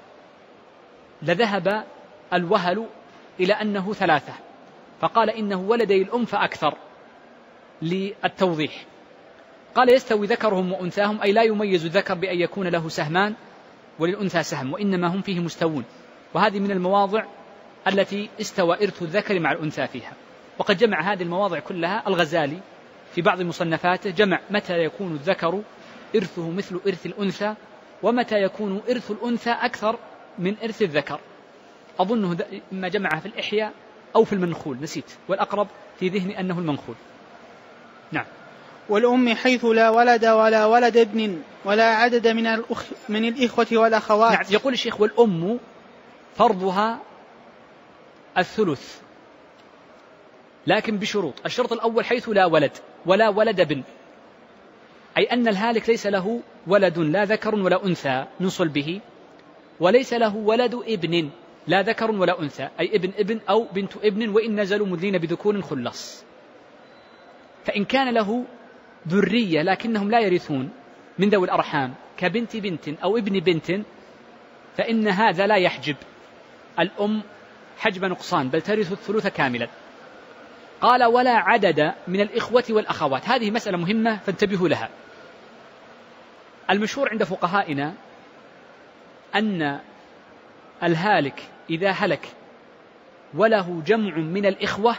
لذهب الوهل إلى أنه 3، فقال إنه ولدي الأم فأكثر للتوضيح. قال يستوي ذكرهم وأنثاهم أي لا يميز الذكر بأن يكون له سهمان وللأنثى سهم، وإنما هم فيه مستوون. وهذه من المواضع التي استوى إرث الذكر مع الأنثى فيها. وقد جمع هذه المواضع كلها الغزالي في بعض مصنفاته، جمع متى يكون الذكر إرثه مثل إرث الأنثى ومتى يكون إرث الأنثى أكثر من إرث الذكر. أظنه إما جمعها في الإحياء أو في المنخول، نسيت، والأقرب في ذهني أنه المنخول. نعم. والأم حيث لا ولد ولا ولد ابن ولا عدد من الإخوة والأخوات. نعم. يقول الشيخ: والأم فرضها الثلث، لكن بشروط. الشرط الأول حيث لا ولد ولا ولد ابن، أي أن الهالك ليس له ولد لا ذكر ولا أنثى من صلبه، وليس له ولد ابن لا ذكر ولا أنثى، أي ابن أو بنت ابن، وإن نزلوا مدلين بذكور خلص. فإن كان له ذرية لكنهم لا يرثون من ذوي الأرحام كبنت بنت أو ابن بنت، فإن هذا لا يحجب الأم حجب نقصان، بل ترث الثلث كاملا. قال: ولا عدد من الإخوة والأخوات. هذه مسألة مهمة فانتبهوا لها. المشهور عند فقهائنا أن الهالك إذا هلك وله جمع من الإخوة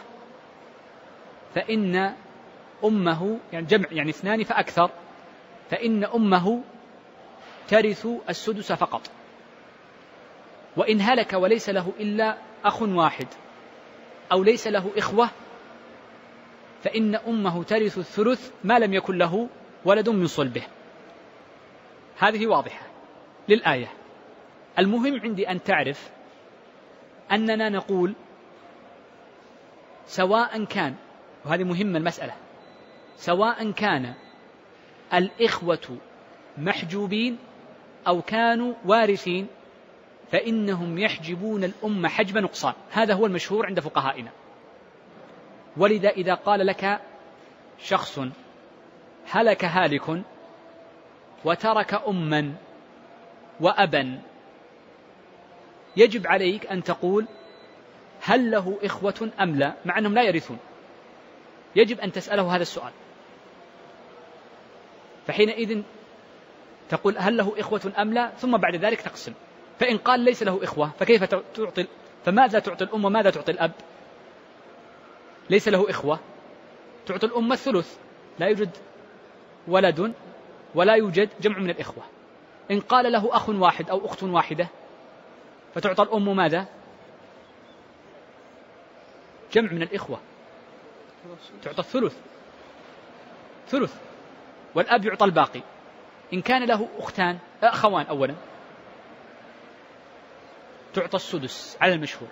فإن أمه، يعني جمع يعني 2 فأكثر، فإن أمه ترث السدس فقط. وإن هلك وليس له إلا أخ واحد أو ليس له إخوة فإن أمه ترث الثلث ما لم يكن له ولد من صلبه. هذه واضحة للآية. المهم عندي أن تعرف أننا نقول سواء كان، وهذه مهمة المسألة، سواء كان الإخوة محجوبين أو كانوا وارثين فإنهم يحجبون الأم حجب نقصان. هذا هو المشهور عند فقهائنا. ولذا إذا قال لك شخص: هلك هالك وترك أما وأبا، يجب عليك أن تقول: هل له إخوة أم لا؟ مع أنهم لا يرثون. يجب أن تسأله هذا السؤال. فحينئذ تقول: هل له إخوة أم لا؟ ثم بعد ذلك تقسم. فإن قال ليس له إخوة فكيف تعطي؟ فماذا تعطي الأم وماذا تعطي الأب؟ ليس له إخوة، تعطي الأم الثلث، لا يوجد ولد ولا يوجد جمع من الإخوة. إن قال له أخ واحد أو أخت واحدة فتعطى الأم ماذا؟ جمع من الإخوة، تعطى الثلث، ثلث، والأب يعطى الباقي. إن كان له أخوان أولا تعطى السدس على المشهور،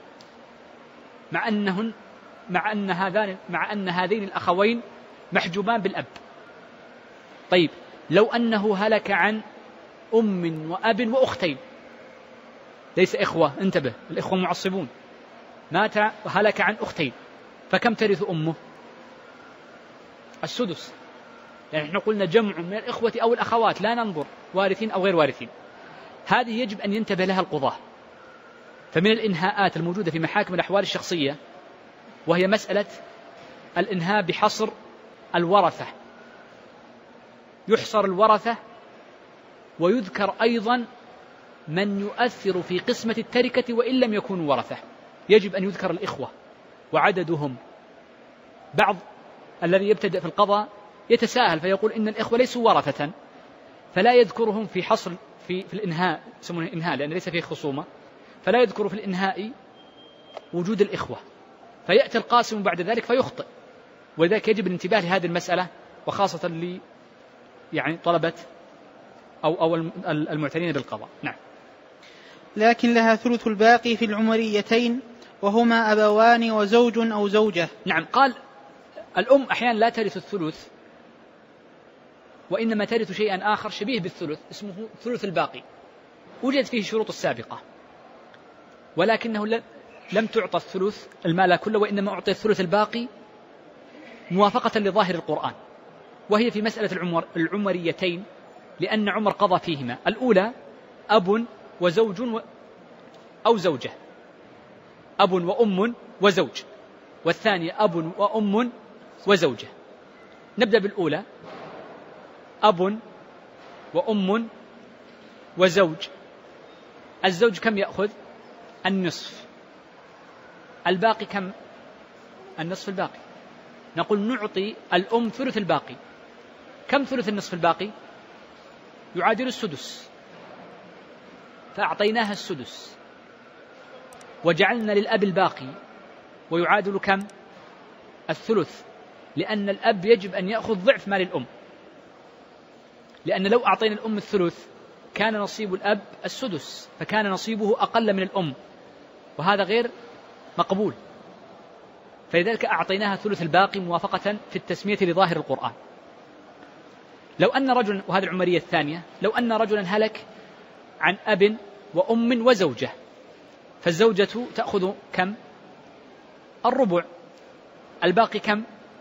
مع أن هذين الأخوين محجوبان بالأب. طيب، لو أنه هلك عن أم وأب وأختين، ليس إخوة، انتبه، الإخوة معصبون، مات وهلك عن أختين، فكم ترث أمه؟ السدس. يعني احنا قلنا جمع من الإخوة أو الأخوات، لا ننظر وارثين أو غير وارثين. هذه يجب أن ينتبه لها القضاة. فمن الإنهاءات الموجودة في محاكم الأحوال الشخصية وهي مسألة الإنهاء بحصر الورثة، يحصر الورثة ويذكر أيضا من يؤثر في قسمة التركة وإن لم يكونوا ورثة. يجب أن يذكر الإخوة وعددهم. بعض الذي يبتدأ في القضاء يتساهل فيقول إن الإخوة ليسوا ورثة، فلا يذكرهم في حصر في الإنهاء، يسمونه إنهاء لأن ليس فيه خصومة، فلا يذكر في الإنهاء وجود الإخوة، فيأتي القاسم بعد ذلك فيخطئ. ولذلك يجب الانتباه لهذه المسألة، وخاصة يعني طلبة أو المعتنين بالقضاء. نعم. لكن لها ثلث الباقي في العمريتين وهما أبوان وزوج أو زوجة. نعم. قال الأم أحيانا لا ترث الثلث، وإنما ترث شيئا آخر شبيه بالثلث اسمه ثلث الباقي، وجد فيه شروط السابقة، ولكنه لم تعطى الثلث المال كله، وإنما أعطي الثلث الباقي موافقة لظاهر القرآن، وهي في مسألة العمريتين، لأن عمر قضى فيهما. الأولى أب وزوج أو زوجة، أب وأم وزوج، والثانية أب وأم وزوجة. نبدأ بالأولى، أب وأم وزوج. الزوج كم يأخذ؟ النصف. الباقي كم؟ النصف الباقي. نقول نعطي الأم ثلث الباقي. كم ثلث النصف الباقي؟ يعادل السدس. فأعطيناها السدس وجعلنا للأب الباقي ويعادل كم؟ الثلث، لأن الأب يجب أن يأخذ ضعف مال الأم، لأن لو أعطينا الأم الثلث كان نصيب الأب السدس، فكان نصيبه أقل من الأم، وهذا غير مقبول. فلذلك أعطيناها ثلث الباقي موافقة في التسمية لظاهر القرآن. لو أن رجلا، وهذه العمرية الثانية، لو أن رجلا هلك عن أب وأم وزوجة، فالزوجة تأخذ كم؟ الربع، الباقي كم؟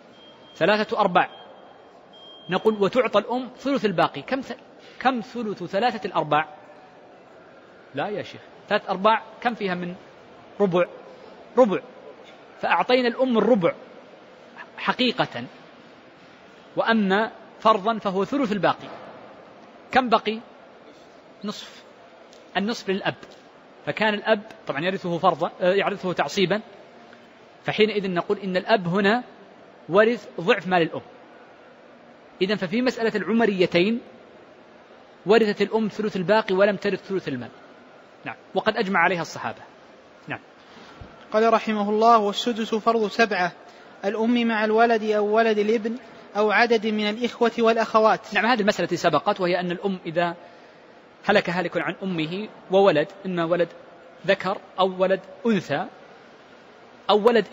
3/4. نقول وتعطى الأم ثلث الباقي. كم ثلث 3/4؟ لا يا شيخ، 3/4 كم فيها من ربع؟ ربع. فأعطينا الأم الربع حقيقة، وأما فرضا فهو ثلث الباقي. كم بقي؟ نصف. النصف للأب، فكان الأب طبعا يرثه فرضا، يرثه تعصيبا، فحينئذ نقول إن الأب هنا ورث ضعف مال الأم. إذن ففي مسألة العمريتين ورثت الأم ثلث الباقي ولم ترث ثلث المال. نعم، وقد أجمع عليها الصحابة. نعم. قال رحمه الله: والسدس فرض 7، الأم مع الولد أو ولد الابن أو عدد من الإخوة والأخوات. نعم، هذه المسألة سبقت، وهي أن الأم إذا هلك هالك عن أمه وولد، إما ولد ذكر أو ولد أنثى أو ولد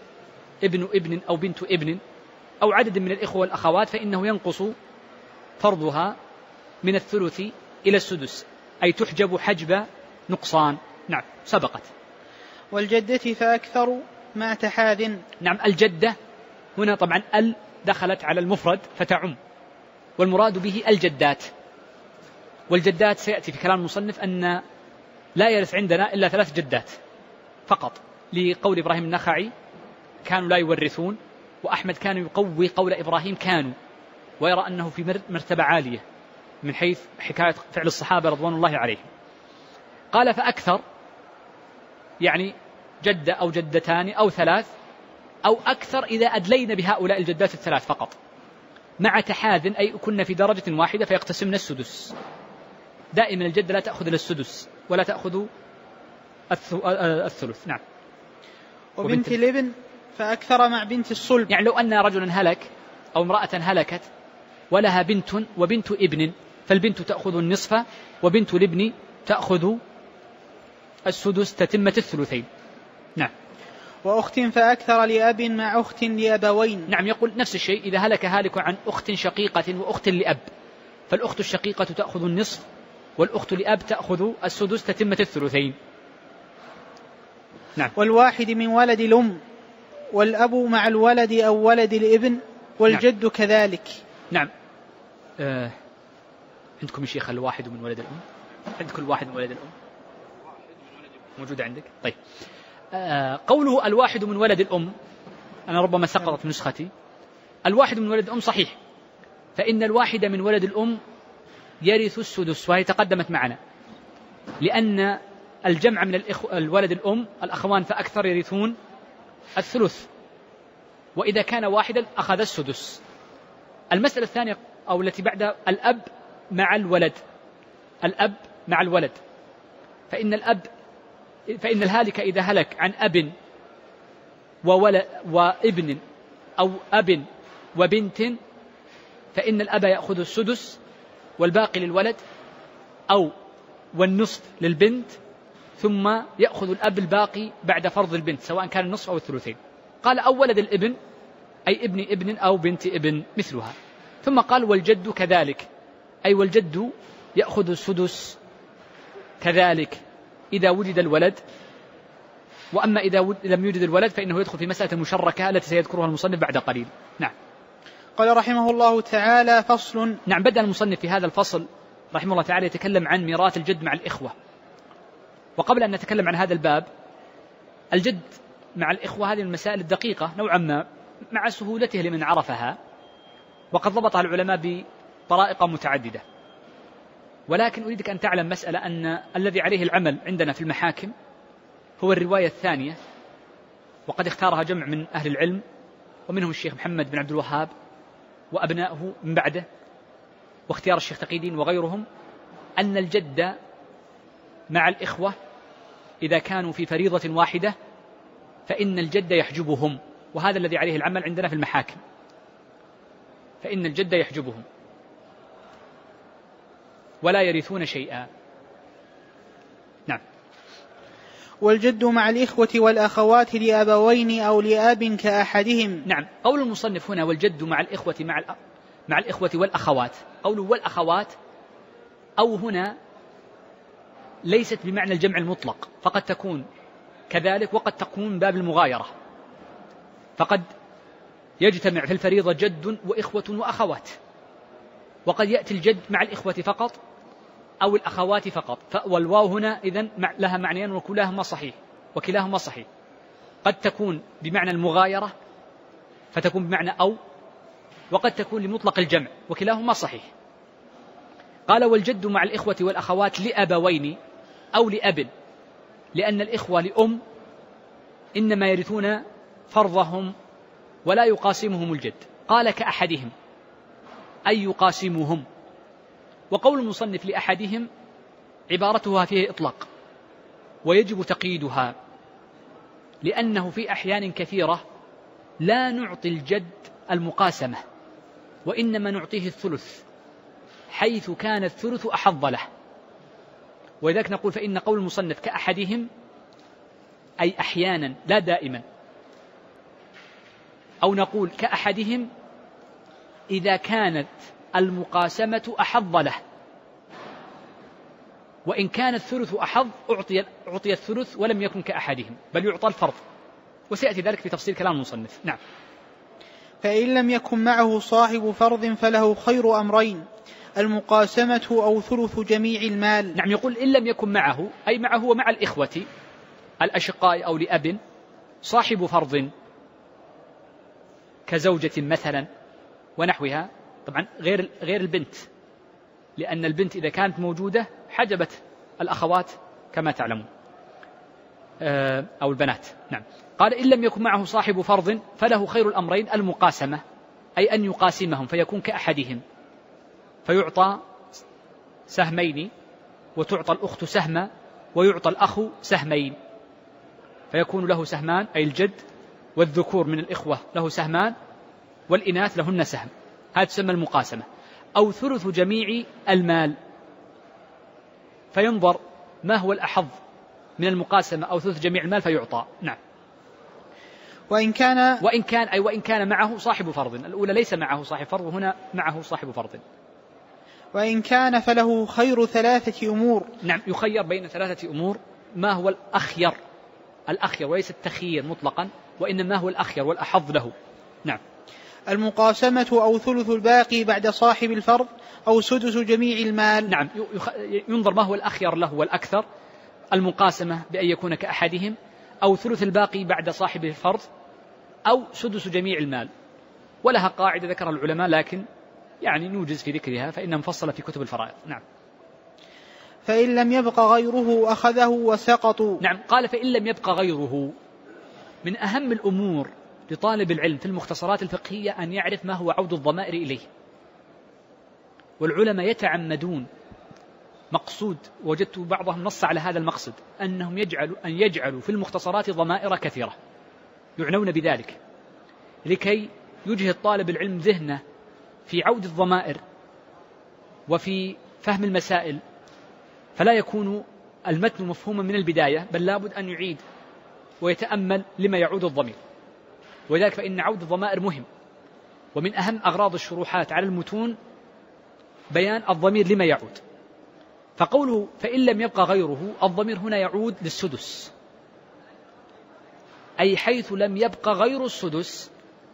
ابن أو بنت ابن أو عدد من الإخوة والأخوات، فإنه ينقص فرضها من الثلث إلى السدس، أي تحجب حجب نقصان. نعم، سبقت. والجدة فأكثر مع تحاذ. نعم، الجدة هنا طبعا دخلت على المفرد فتعم، والمراد به الجدات. والجدات سيأتي في كلام المصنف أن لا يرث عندنا إلا 3 جدات فقط، لقول إبراهيم النخعي كانوا لا يورثون، وأحمد كان يقوي قول إبراهيم كانوا، ويرى أنه في مرتبة عالية من حيث حكاية فعل الصحابة رضوان الله عليهم. قال فأكثر، يعني جدة أو جدتان أو 3 أو أكثر إذا أدلينا بهؤلاء الجدات ال3 فقط، مع تحاذ، أي كنا في درجة واحدة فيقتسمنا السدس. دائما الجدة لا تأخذ السدس ولا تأخذ الثلث. نعم. وبنت الابن فأكثر مع بنت الصلب، يعني لو أن رجلا هلك أو امرأة هلكت ولها بنت وبنت ابن، فالبنت تأخذ النصف وبنت الابن تأخذ السدس، تتمة الثلثين. نعم. وأخت فأكثر لأب مع أخت لأبوين. نعم، يقول نفس الشيء، إذا هلك هالك عن أخت شقيقة وأخت لأب، فالأخت الشقيقة تأخذ النصف والأخت لأب تأخذ السدس، تتمة الثلثين. نعم. والواحد من ولد الأم والأب مع الولد أو ولد الابن والجد. نعم. كذلك. نعم. عندكم يا شيخ الواحد من ولد الأم؟ عندكم الواحد من ولد الأم موجود عندك؟ طيب. قوله الواحد من ولد الأم، أنا ربما سقطت في نسختي. الواحد من ولد الأم صحيح، فإن الواحد من ولد الأم يرث السدس، وهي تقدمت معنا، لأن الجمع من الولد الأم الأخوان فأكثر يرثون الثلث، وإذا كان واحدا أخذ السدس. المسألة الثانية أو التي بعد الأب مع الولد، الأب مع الولد، فإن الهالك إذا هلك عن أب وابن أو أب وبنت، فإن الأب يأخذ السدس والباقي للولد، أو والنصف للبنت، ثم يأخذ الأب الباقي بعد فرض البنت، سواء كان النصف أو الثلثين. قال أو ولد الابن، أي ابن أو بنت ابن مثلها. ثم قال والجد كذلك، أي والجد يأخذ السدس كذلك إذا وجد الولد، وأما إذا لم يوجد الولد فإنه يدخل في مسألة المشركة التي سيذكرها المصنف بعد قليل. نعم. قال رحمه الله تعالى: فصل. نعم، بدأ المصنف في هذا الفصل رحمه الله تعالى يتكلم عن ميراث الجد مع الإخوة. وقبل أن نتكلم عن هذا الباب، الجد مع الإخوة هذه المسائل الدقيقة نوعا ما مع سهولته لمن عرفها، وقد ضبطها العلماء بطرائق متعددة. ولكن أريدك أن تعلم مسألة، أن الذي عليه العمل عندنا في المحاكم هو الرواية الثانية، وقد اختارها جمع من أهل العلم، ومنهم الشيخ محمد بن عبد الوهاب وأبنائه من بعده، واختيار الشيخ تقي الدين وغيرهم، أن الجد مع الإخوة إذا كانوا في فريضة واحدة فإن الجد يحجبهم، وهذا الذي عليه العمل عندنا في المحاكم، فإن الجد يحجبهم ولا يرثون شيئا. نعم. والجد مع الإخوة والأخوات لأبوين أو لأب كأحدهم. نعم. قول المصنف هنا والجد مع الإخوة مع الإخوة والأخوات، قوله والأخوات أو هنا ليست بمعنى الجمع المطلق، فقد تكون كذلك وقد تكون من باب المغايرة، فقد يجتمع في الفريضة جد وإخوة وأخوات، وقد يأتي الجد مع الإخوة فقط أو الأخوات فقط، والواو هنا إذن لها معنيان وكلاهما صحيح. قد تكون بمعنى المغايرة فتكون بمعنى أو، وقد تكون لمطلق الجمع وكلاهما صحيح. قال والجد مع الإخوة والأخوات لأبوين أو لأب، لأن الإخوة لأم إنما يرثون فرضهم ولا يقاسمهم الجد. قال كأحدهم أي يقاسمهم. وقول المصنف لأحدهم عبارتها فيه إطلاق ويجب تقييدها، لأنه في أحيان كثيرة لا نعطي الجد المقاسمة وإنما نعطيه الثلث، حيث كان الثلث أحظ له. ولذلك نقول فإن قول المصنف كأحدهم أي أحيانا لا دائما، أو نقول كأحدهم إذا كانت المقاسمة أحظ له، وإن كان الثلث أحظ أعطي الثلث ولم يكن كأحدهم بل يعطى الفرض، وسيأتي ذلك في تفصيل كلام المصنف. نعم. فإن لم يكن معه صاحب فرض فله خير أمرين، المقاسمة أو ثلث جميع المال. نعم. يقول إن لم يكن معه أي معه ومع الإخوة الأشقاء أو لأب صاحب فرض كزوجة مثلا ونحوها، طبعا غير البنت، لأن البنت إذا كانت موجودة حجبت الأخوات كما تعلمون، أو البنات. نعم. قال إن لم يكن معه صاحب فرض فله خير الأمرين المقاسمة، أي أن يقاسمهم فيكون كأحدهم، فيعطى سهمين وتعطى الأخت سهما ويعطى الأخ سهمين، فيكون له سهمان أي الجد، والذكور من الإخوة له سهمان والإناث لهن سهم، هذا تسمى المقاسمة. أو ثلث جميع المال، فينظر ما هو الأحظ من المقاسمة أو ثلث جميع المال فيعطى. نعم. وإن كان معه صاحب فرض، الأولى ليس معه صاحب فرض، هنا معه صاحب فرض. وإن كان فله خير 3 أمور. نعم. يخير بين 3 أمور، ما هو الأخير وليس التخيير مطلقا، وإنما هو الأخير والأحظ له. نعم. المقاسمة أو ثلث الباقي بعد صاحب الفرض أو سدس جميع المال. نعم. ينظر ما هو الأخير له والأكثر، المقاسمة بأن يكون كأحدهم، أو ثلث الباقي بعد صاحب الفرض، أو سدس جميع المال. ولها قاعدة ذكرها العلماء لكن يعني نوجز في ذكرها فإنها مفصلة في كتب الفرائض. نعم. فإن لم يبق غيره أخذه وسقطوا. نعم. قال فإن لم يبق غيره، من أهم الأمور لطالب العلم في المختصرات الفقهية أن يعرف ما هو عود الضمائر إليه، والعلماء يتعمدون مقصود، وجدت بعضهم نص على هذا المقصد، أنهم يجعلوا في المختصرات ضمائر كثيرة يعنون بذلك، لكي يجهد طالب العلم ذهنه في عود الضمائر وفي فهم المسائل، فلا يكون المتن مفهوما من البداية، بل لابد أن يعيد ويتأمل لما يعود الضمير. ولذلك فإن عود الضمائر مهم، ومن أهم أغراض الشروحات على المتون بيان الضمير لما يعود. فقوله فإن لم يبقى غيره، الضمير هنا يعود للسدس، أي حيث لم يبقى غير السدس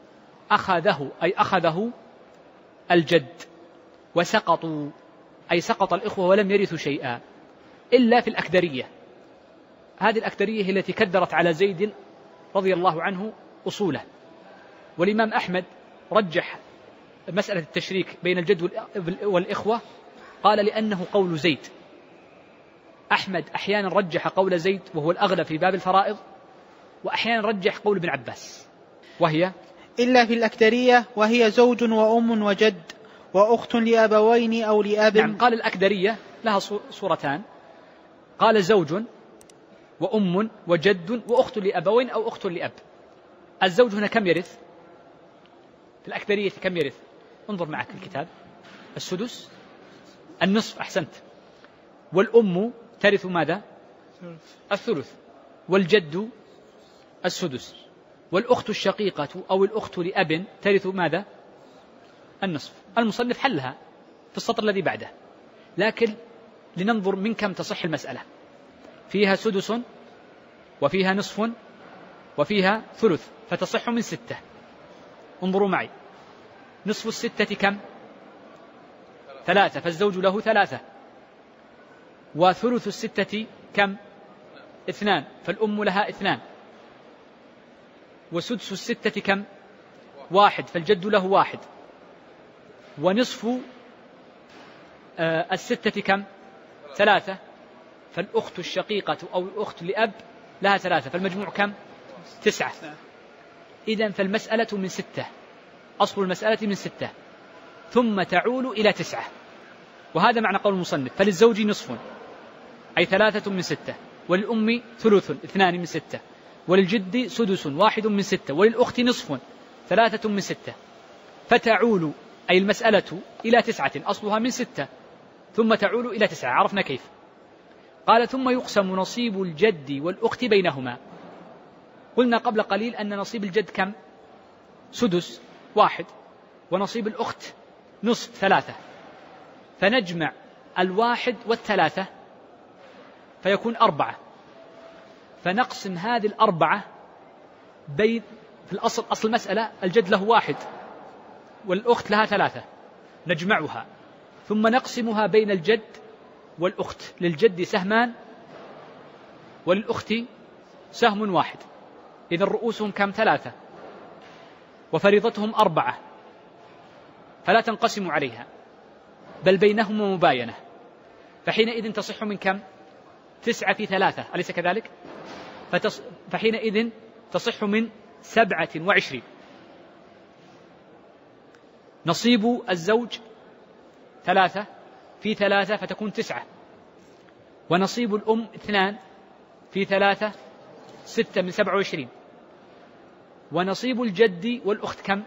أخذه الجد، وسقطوا أي سقط الإخوة ولم يرثوا شيئا إلا في الأكدرية. هذه الأكدرية هي التي كدرت على زيد رضي الله عنه أصوله، والإمام أحمد رجح مسألة التشريك بين الجد والإخوة، قال لأنه قول زيد. أحمد أحيانا رجح قول زيد وهو الأغلب في باب الفرائض، وأحيانا رجح قول ابن عباس وهي إلا في الأكدرية، وهي زوج وأم وجد وأخت لأبوين أو لأب. نعم. قال الأكدرية لها صورتان، قال زوج وأم وجد وأخت لأبوين أو أخت لأب. الزوج هنا كم يرث؟ في الأكثرية كم يرث؟ انظر معك الكتاب. السدس، النصف، أحسنت. والأم ترث ماذا؟ الثلث. والجد السدس. والأخت الشقيقة أو الأخت لأب ترث ماذا؟ النصف. المصنف حلها في السطر الذي بعده، لكن لننظر من كم تصح المسألة. فيها سدس وفيها نصف وفيها ثلث، فتصح من 6. انظروا معي، نصف 6 كم؟ 3، فالزوج له 3. وثلث 6 كم؟ 2، فالأم لها 2. وسدس 6 كم؟ 1، فالجد له 1. ونصف 6 كم؟ 3، فالأخت الشقيقة أو الأخت لأب لها 3، فالمجموع كم؟ 9. إذن فالمسألة من 6، أصل المسألة من 6 ثم تعول إلى 9. وهذا معنى قول المصنف: فللزوج نصف أي 3 من 6، وللأم ثلث 2 من 6، وللجد سدس 1 من 6، وللأخت نصف 3 من 6. فتعول أي المسألة إلى 9، أصلها من 6 ثم تعول إلى 9. عرفنا كيف؟ قال: ثم يقسم نصيب الجد والأخت بينهما. قلنا قبل قليل أن نصيب الجد كم؟ سدس 1، ونصيب الأخت نصف 3، فنجمع 1 و3 فيكون 4، فنقسم هذه 4 بين، في الأصل أصل المسألة الجد له 1 والأخت لها 3، نجمعها ثم نقسمها بين الجد والأخت. للجد سهمان وللأخت سهم 1، إذن رؤوسهم كم؟ 3، وفريضتهم 4، فلا تنقسم عليها بل بينهما مباينة، فحينئذ تصح من كم؟ 9 في 3، أليس كذلك؟ فحينئذ تصح من 27. نصيب الزوج 3 في 3 فتكون 9، ونصيب الأم 2 في 3 6 من 27، ونصيب الجد والأخت كم؟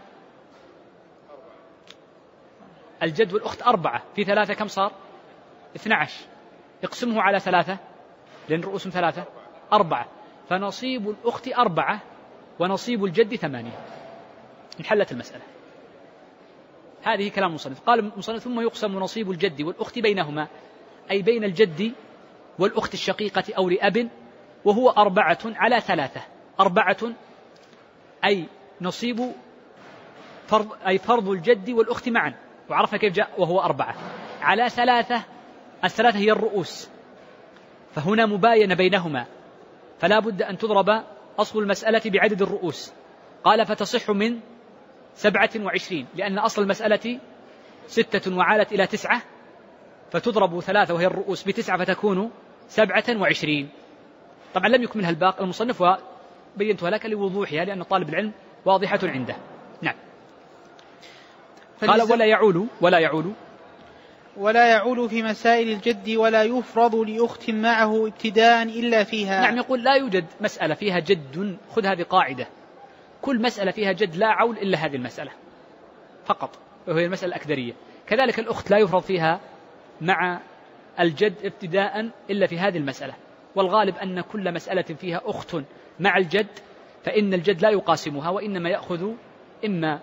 الجد والأخت 4 في 3 كم صار؟ 12. اقسمه على 3 لأن رؤوسهم 3، 4، فنصيب الأخت 4 ونصيب الجد 8. انحلت المسألة. هذه كلام المصنف. قال المصنف: ثم يقسم نصيب الجد والأخت بينهما، أي بين الجد والأخت الشقيقة أو لأب، وهو 4 على 3. 4 أي نصيب فرض الجد والأخت معا، وعرفنا كيف جاء وهو 4 على 3. 3 هي الرؤوس، فهنا مباينة بينهما، فلا بد أن تضرب أصل المسألة بعدد الرؤوس. قال: فتصح من 27، لأن أصل المسألة 6 وعالت إلى 9، فتضرب 3 وهي الرؤوس ب9 فتكون 27. طبعا لم يكملها الباقي المصنف، وبينتها لك لوضوحها لأن طالب العلم واضحة عنده. نعم. قال: ولا يعول في مسائل الجد ولا يفرض لأخت معه ابتداء إلا فيها. نعم، يقول لا يوجد مسألة فيها جد، خذ هذه قاعدة، كل مسألة فيها جد لا عول إلا هذه المسألة فقط، وهي المسألة الأكدرية. كذلك الأخت لا يفرض فيها مع الجد ابتداء إلا في هذه المسألة. والغالب أن كل مسألة فيها أخت مع الجد فإن الجد لا يقاسمها، وإنما يأخذ إما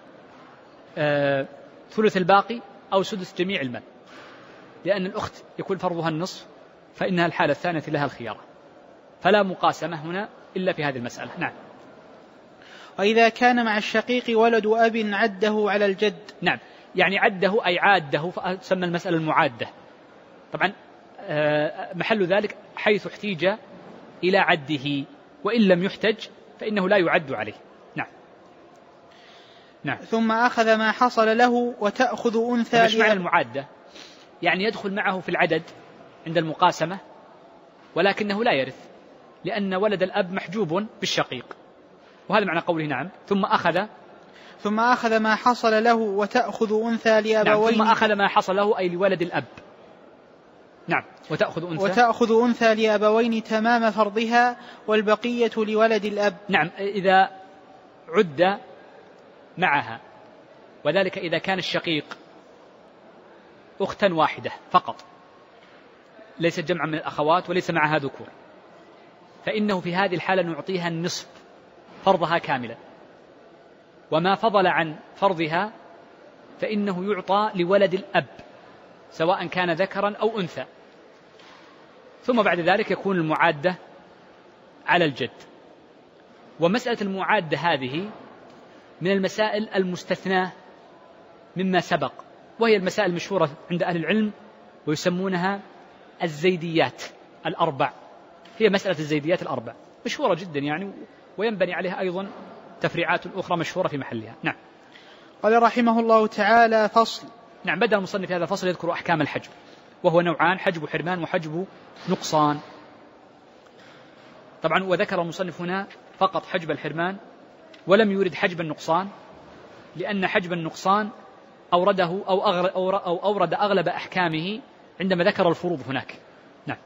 ثلث الباقي أو سدس جميع المال، لأن الأخت يكون فرضها النصف، فإنها الحالة الثانية لها الخيارة، فلا مقاسمة هنا إلا في هذه المسألة. نعم. وإذا كان مع الشقيق ولد أب عده على الجد. نعم، يعني عده أي عاده، فتسمى المسألة المعادة. طبعا محل ذلك حيث احتيج إلى عده، وإن لم يحتج فإنه لا يعد عليه. نعم. نعم. ثم أخذ ما حصل له وتأخذ أنثى. مش معنى المعادة؟ يعني يدخل معه في العدد عند المقاسمة، ولكنه لا يرث، لأن ولد الأب محجوب بالشقيق، وهذا معنى قوله. نعم. ثم أخذ ما حصل له وتأخذ أنثى لأبوين. نعم. ثم أخذ ما حصل له أي لولد الأب، نعم. وتأخذ أنثى لأبوين تمام فرضها والبقية لولد الأب. نعم، إذا عد معها، وذلك إذا كان الشقيق أختا واحدة فقط ليس جمعا من الأخوات وليس معها ذكور، فإنه في هذه الحالة نعطيها النصف فرضها كاملا، وما فضل عن فرضها فإنه يعطى لولد الأب سواء كان ذكرا أو أنثى، ثم بعد ذلك يكون المعادة على الجد. ومسألة المعادة هذه من المسائل المستثناة مما سبق، وهي المسائل المشهورة عند أهل العلم ويسمونها الزيديات الأربع. هي مسألة الزيديات الأربع مشهورة جدا يعني، وينبني عليها أيضا تفريعات أخرى مشهورة في محلها. نعم. قال رحمه الله تعالى: فصل. نعم، بدأ المصنف في هذا الفصل يذكر أحكام الحجب، وهو نوعان: حجب حرمان وحجب نقصان. طبعا وذكر المصنف هنا فقط حجب الحرمان ولم يورد حجب النقصان، لأن حجب النقصان أورده أو أورد أغلب أحكامه عندما ذكر الفروض هناك. نعم.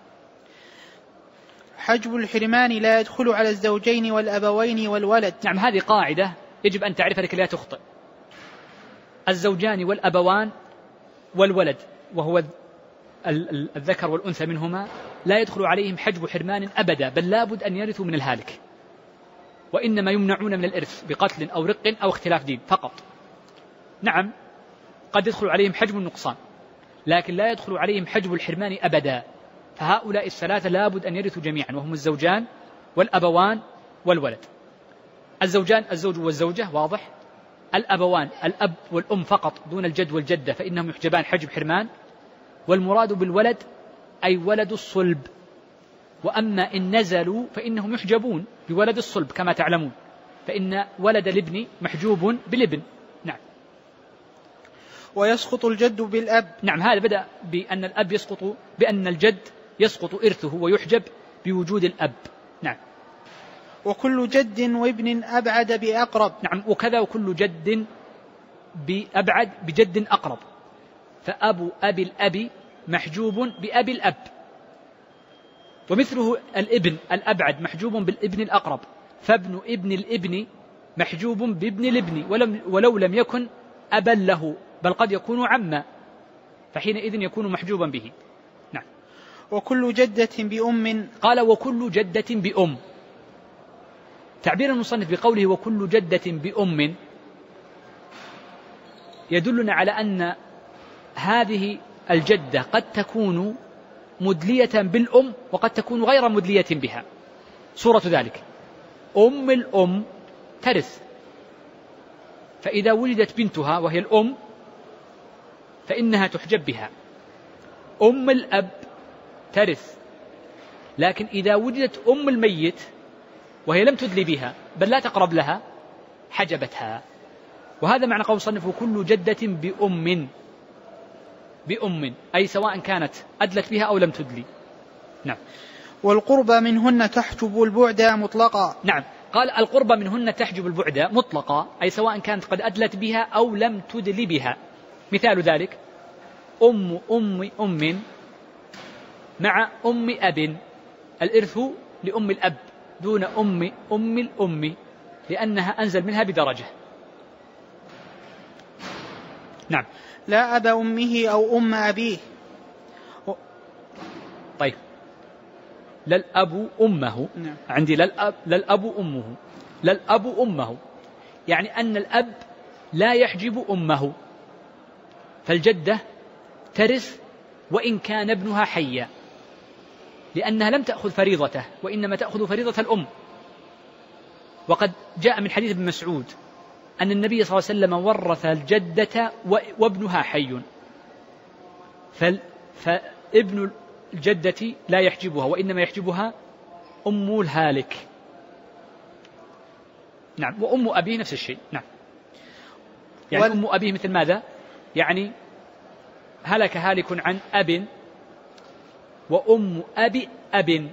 حجب الحرمان لا يدخل على الزوجين والأبوين والولد. نعم، هذه قاعدة يجب أن تعرفها لكي لا تخطئ. الزوجان والأبوان والولد، وهو الذكر والأنثى منهما، لا يدخل عليهم حجب حرمان أبدا، بل لابد أن يرثوا من الهالك، وإنما يمنعون من الإرث بقتل أو رق أو اختلاف دين فقط. نعم، قد يدخل عليهم حجب النقصان، لكن لا يدخل عليهم حجب الحرمان أبدا. فهؤلاء الثلاثة لابد أن يرثوا جميعا، وهم الزوجان والأبوان والولد. الزوجان الزوج والزوجة واضح، الأبوان الأب والأم فقط دون الجد والجدة، فإنهم يحجبان حجب حرمان. والمراد بالولد أي ولد الصلب، وأما إن نزلوا فإنهم يحجبون بولد الصلب كما تعلمون، فإن ولد الابن محجوب بالابن. نعم. ويسقط الجد بالأب. نعم، هذا بدأ بأن الأب يسقط، بأن الجد يسقط إرثه ويحجب بوجود الأب. نعم. وكل جد وابن أبعد بأقرب. نعم، وكذا وكل جد بأبعد بجد أقرب، فأبو أبي الأب محجوب بأبي الأب، ومثله الابن الأبعد محجوب بالابن الأقرب، فابن ابن الابن محجوب بابن الابن ولو لم يكن أبا له، بل قد يكون عما، فحينئذ يكون محجوبا به. نعم. وكل جدة بأم. قال: وكل جدة بأم. تعبير المصنف بقوله وكل جدة بأم يدلنا على أن هذه الجدة قد تكون مدلية بالأم وقد تكون غير مدلية بها. صورة ذلك: أم الأم ترث، فإذا ولدت بنتها وهي الأم فإنها تحجب بها. أم الأب ترث، لكن إذا وجدت أم الميت وهي لم تدلي بها بل لا تقرب لها حجبتها. وهذا معنى قول صنف كل جدة بأم، أي سواء كانت أدلت بها أو لم تدلي. نعم. والقربى منهن تحجب البعد مطلقا. نعم، قال القربى منهن تحجب البعد مطلقا، أي سواء كانت قد أدلت بها أو لم تدلي بها. مثال ذلك: أم مع أم أب، الإرث لأم الأب دون أم الأم، لأنها أنزل منها بدرجة. نعم. لا أب أمه أو أم أبيه. طيب، لا الأب أمه. نعم. عندي لا الأب أمه، لا الأب أمه، يعني أن الأب لا يحجب أمه، فالجدة ترث وإن كان ابنها حيا، لأنها لم تأخذ فريضته وإنما تأخذ فريضة الأم. وقد جاء من حديث ابن مسعود أن النبي صلى الله عليه وسلم ورث الجدة وابنها حي، فابن الجدة لا يحجبها وإنما يحجبها أم الهالك. نعم. وأم أبيه نفس الشيء. نعم. يعني أم أبيه مثل ماذا؟ يعني هلك هالك عن أب وأم أبي أب،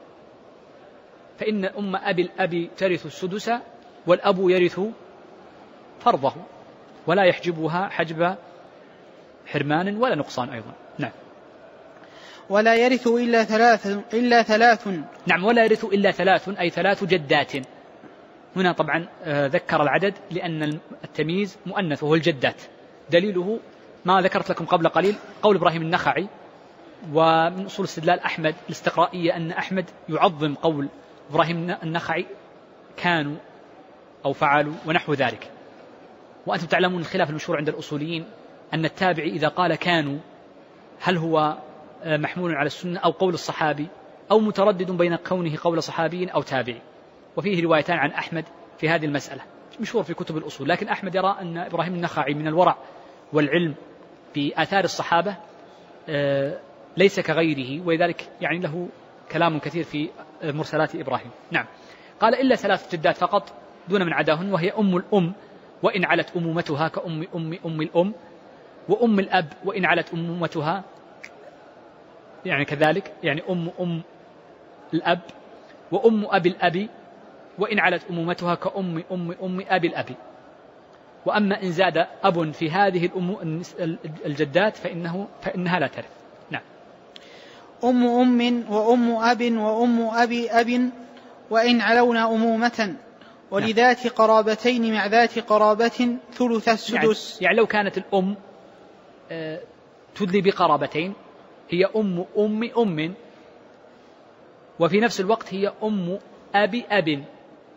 فإن أم أبي الأب ترث السدس والأب يرث فرضه، ولا يحجبها حجب حرمان ولا نقصان أيضا. نعم. ولا يرث إلا ثلاث. نعم، ولا يرث إلا ثلاث، أي 3 جدات. هنا طبعا ذكر العدد لأن التمييز مؤنث وهو الجدات. دليله ما ذكرت لكم قبل قليل، قول إبراهيم النخعي، ومن أصول استدلال أحمد الاستقرائية أن أحمد يعظم قول إبراهيم النخعي كانوا أو فعلوا ونحو ذلك. وأنتم تعلمون الخلاف المشهور عند الأصوليين أن التابعي إذا قال كانوا هل هو محمول على السنة أو قول الصحابي، أو متردد بين كونه قول صحابي أو تابعي. وفيه روايتان عن أحمد في هذه المسألة مشهور في كتب الأصول، لكن أحمد يرى أن إبراهيم النخعي من الورع والعلم بآثار الصحابة ليس كغيره، ولذلك يعني له كلام كثير في مرسلات إبراهيم. نعم، قال إلا 3 جدات فقط دون من عداهن، وهي أم الأم وإن علت أمومتها كأم أم الأم، وأم الأب وإن علت أمومتها يعني كذلك، يعني أم الأب، وأم أبي الأب وإن علت أمومتها كأم أم أبي الأب. وأما إن زاد أب في هذه الجدات فإنها لا ترث. نعم. أم وأم أب وأم أبي أب وإن علونا أمومة، ولذات قرابتين مع ذات قرابة ثلث السدس. يعني لو كانت الأم تدلي بقرابتين هي أم وفي نفس الوقت هي أم أب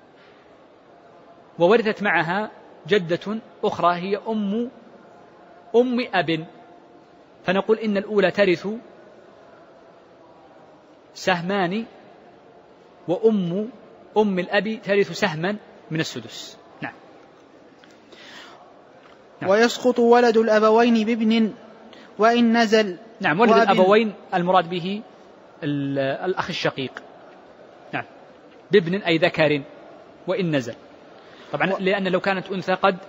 وورثت معها جدة أخرى هي أم أب، فنقول إن الأولى ترث سهمان، وأم الأب ترث سهما من السدس. نعم. ويسقط ولد الأبوين بابن وإن نزل. نعم، ولد الأبوين المراد به الأخ الشقيق. نعم، بابن أي ذكر وإن نزل، طبعا لأن لو كانت أنثى قد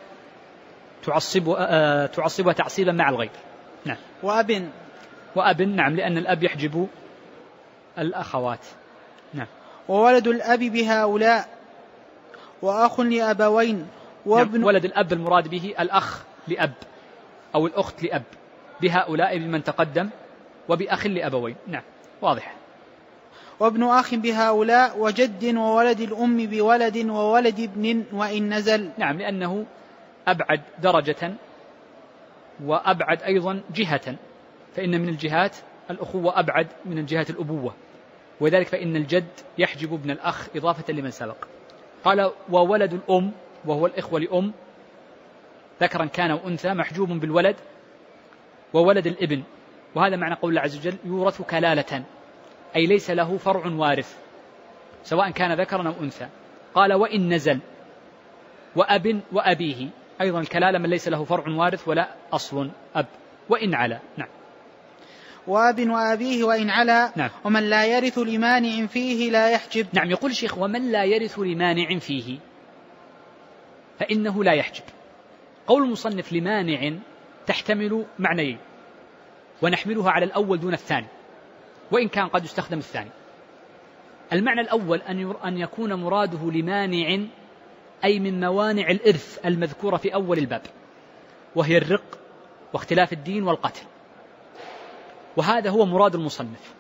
تعصبها تعصيبا مع الغير. نعم. وأب نعم، لأن الأب يحجب الأخوات. نعم. وولد الأب بهؤلاء وأخ لأبوين نعم. ولد الأب المراد به الأخ لأب أو الأخت لأب، بهؤلاء بمن تقدم، وبأخ لأبوين. نعم، واضح. وابن أخ بهؤلاء وجد وولد الأم بولد وولد ابن وإن نزل. نعم، لأنه أبعد درجة وأبعد أيضا جهة، فإن من الجهات الأخوة أبعد من الجهة الأبوة، وذلك فإن الجد يحجب ابن الأخ إضافة لمن سبق. قال وولد الأم وهو الإخوة لأم ذكرا كان وأنثى محجوب بالولد، وولد الابن، وهذا معنى قول الله عز وجل يورث كلالة، أي ليس له فرع وارث سواء كان ذكرا أو أنثى. قال وإن نزل وأب وأبيه، أيضا الكلالة من ليس له فرع وارث ولا أصل أب. وإن علا. نعم. وأب وأبيه وإن علا. نعم. ومن لا يرث لمانع فيه لا يحجب. نعم، يقول الشيخ ومن لا يرث لمانع فيه فإنه لا يحجب. قول المصنف لمانع تحتمل معنيين، ونحملها على الأول دون الثاني، وإن كان قد يستخدم الثاني. المعنى الأول أن يكون مراده لمانع أي من موانع الإرث المذكورة في أول الباب، وهي الرق واختلاف الدين والقتل، وهذا هو مراد المصنف.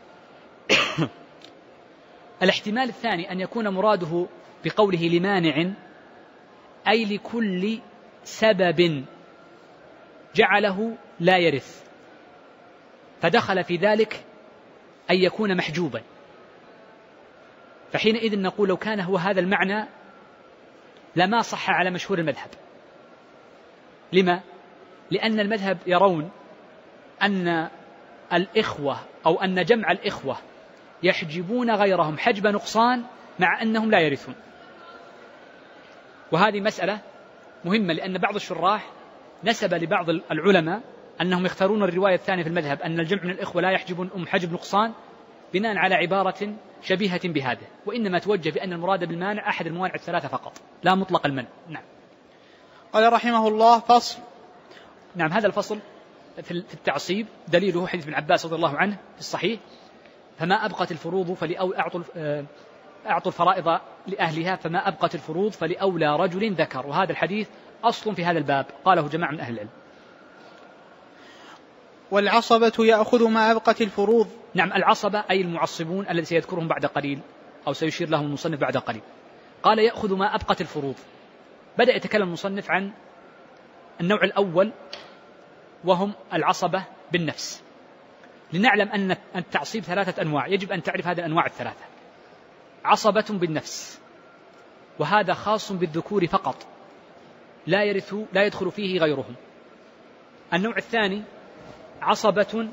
الاحتمال الثاني أن يكون مراده بقوله لمانع أي لكل سبب جعله لا يرث، فدخل في ذلك أن يكون محجوبا، فحينئذ نقول لو كان هو هذا المعنى لما صح على مشهور المذهب. لما؟ لأن المذهب يرون أن الإخوة أو أن جمع الإخوة يحجبون غيرهم حجب نقصان مع أنهم لا يرثون، وهذه مسألة مهمة، لأن بعض الشراح نسب لبعض العلماء أنهم يختارون الرواية الثانية في المذهب أن الجمع من الإخوة لا يحجبون حجب نقصان بناء على عبارة شبيهة بهذا، وإنما توجه بأن المراد بالمانع أحد الموانع الثلاثة فقط لا مطلق المنع. نعم. قال رحمه الله فصل. نعم، هذا الفصل في التعصيب دليله حديث ابن عباس رضي الله عنه في الصحيح: فما أبقت الفروض أعطوا الفرائض لأهلها فما أبقت الفروض فلأولى رجل ذكر. وهذا الحديث أصل في هذا الباب قاله جماعة من أهل العلم. والعصبة يأخذ ما أبقت الفروض. نعم، العصبة أي المعصبون الذي سيذكرهم بعد قليل أو سيشير لهم المصنف بعد قليل. قال يأخذ ما أبقت الفروض. بدأ يتكلم المصنف عن النوع الأول وهم العصبة بالنفس. لنعلم أن التعصيب 3 أنواع، يجب أن تعرف هذه الأنواع 3. عصبة بالنفس، وهذا خاص بالذكور فقط، لا يدخل فيه غيرهم. النوع الثاني عصبة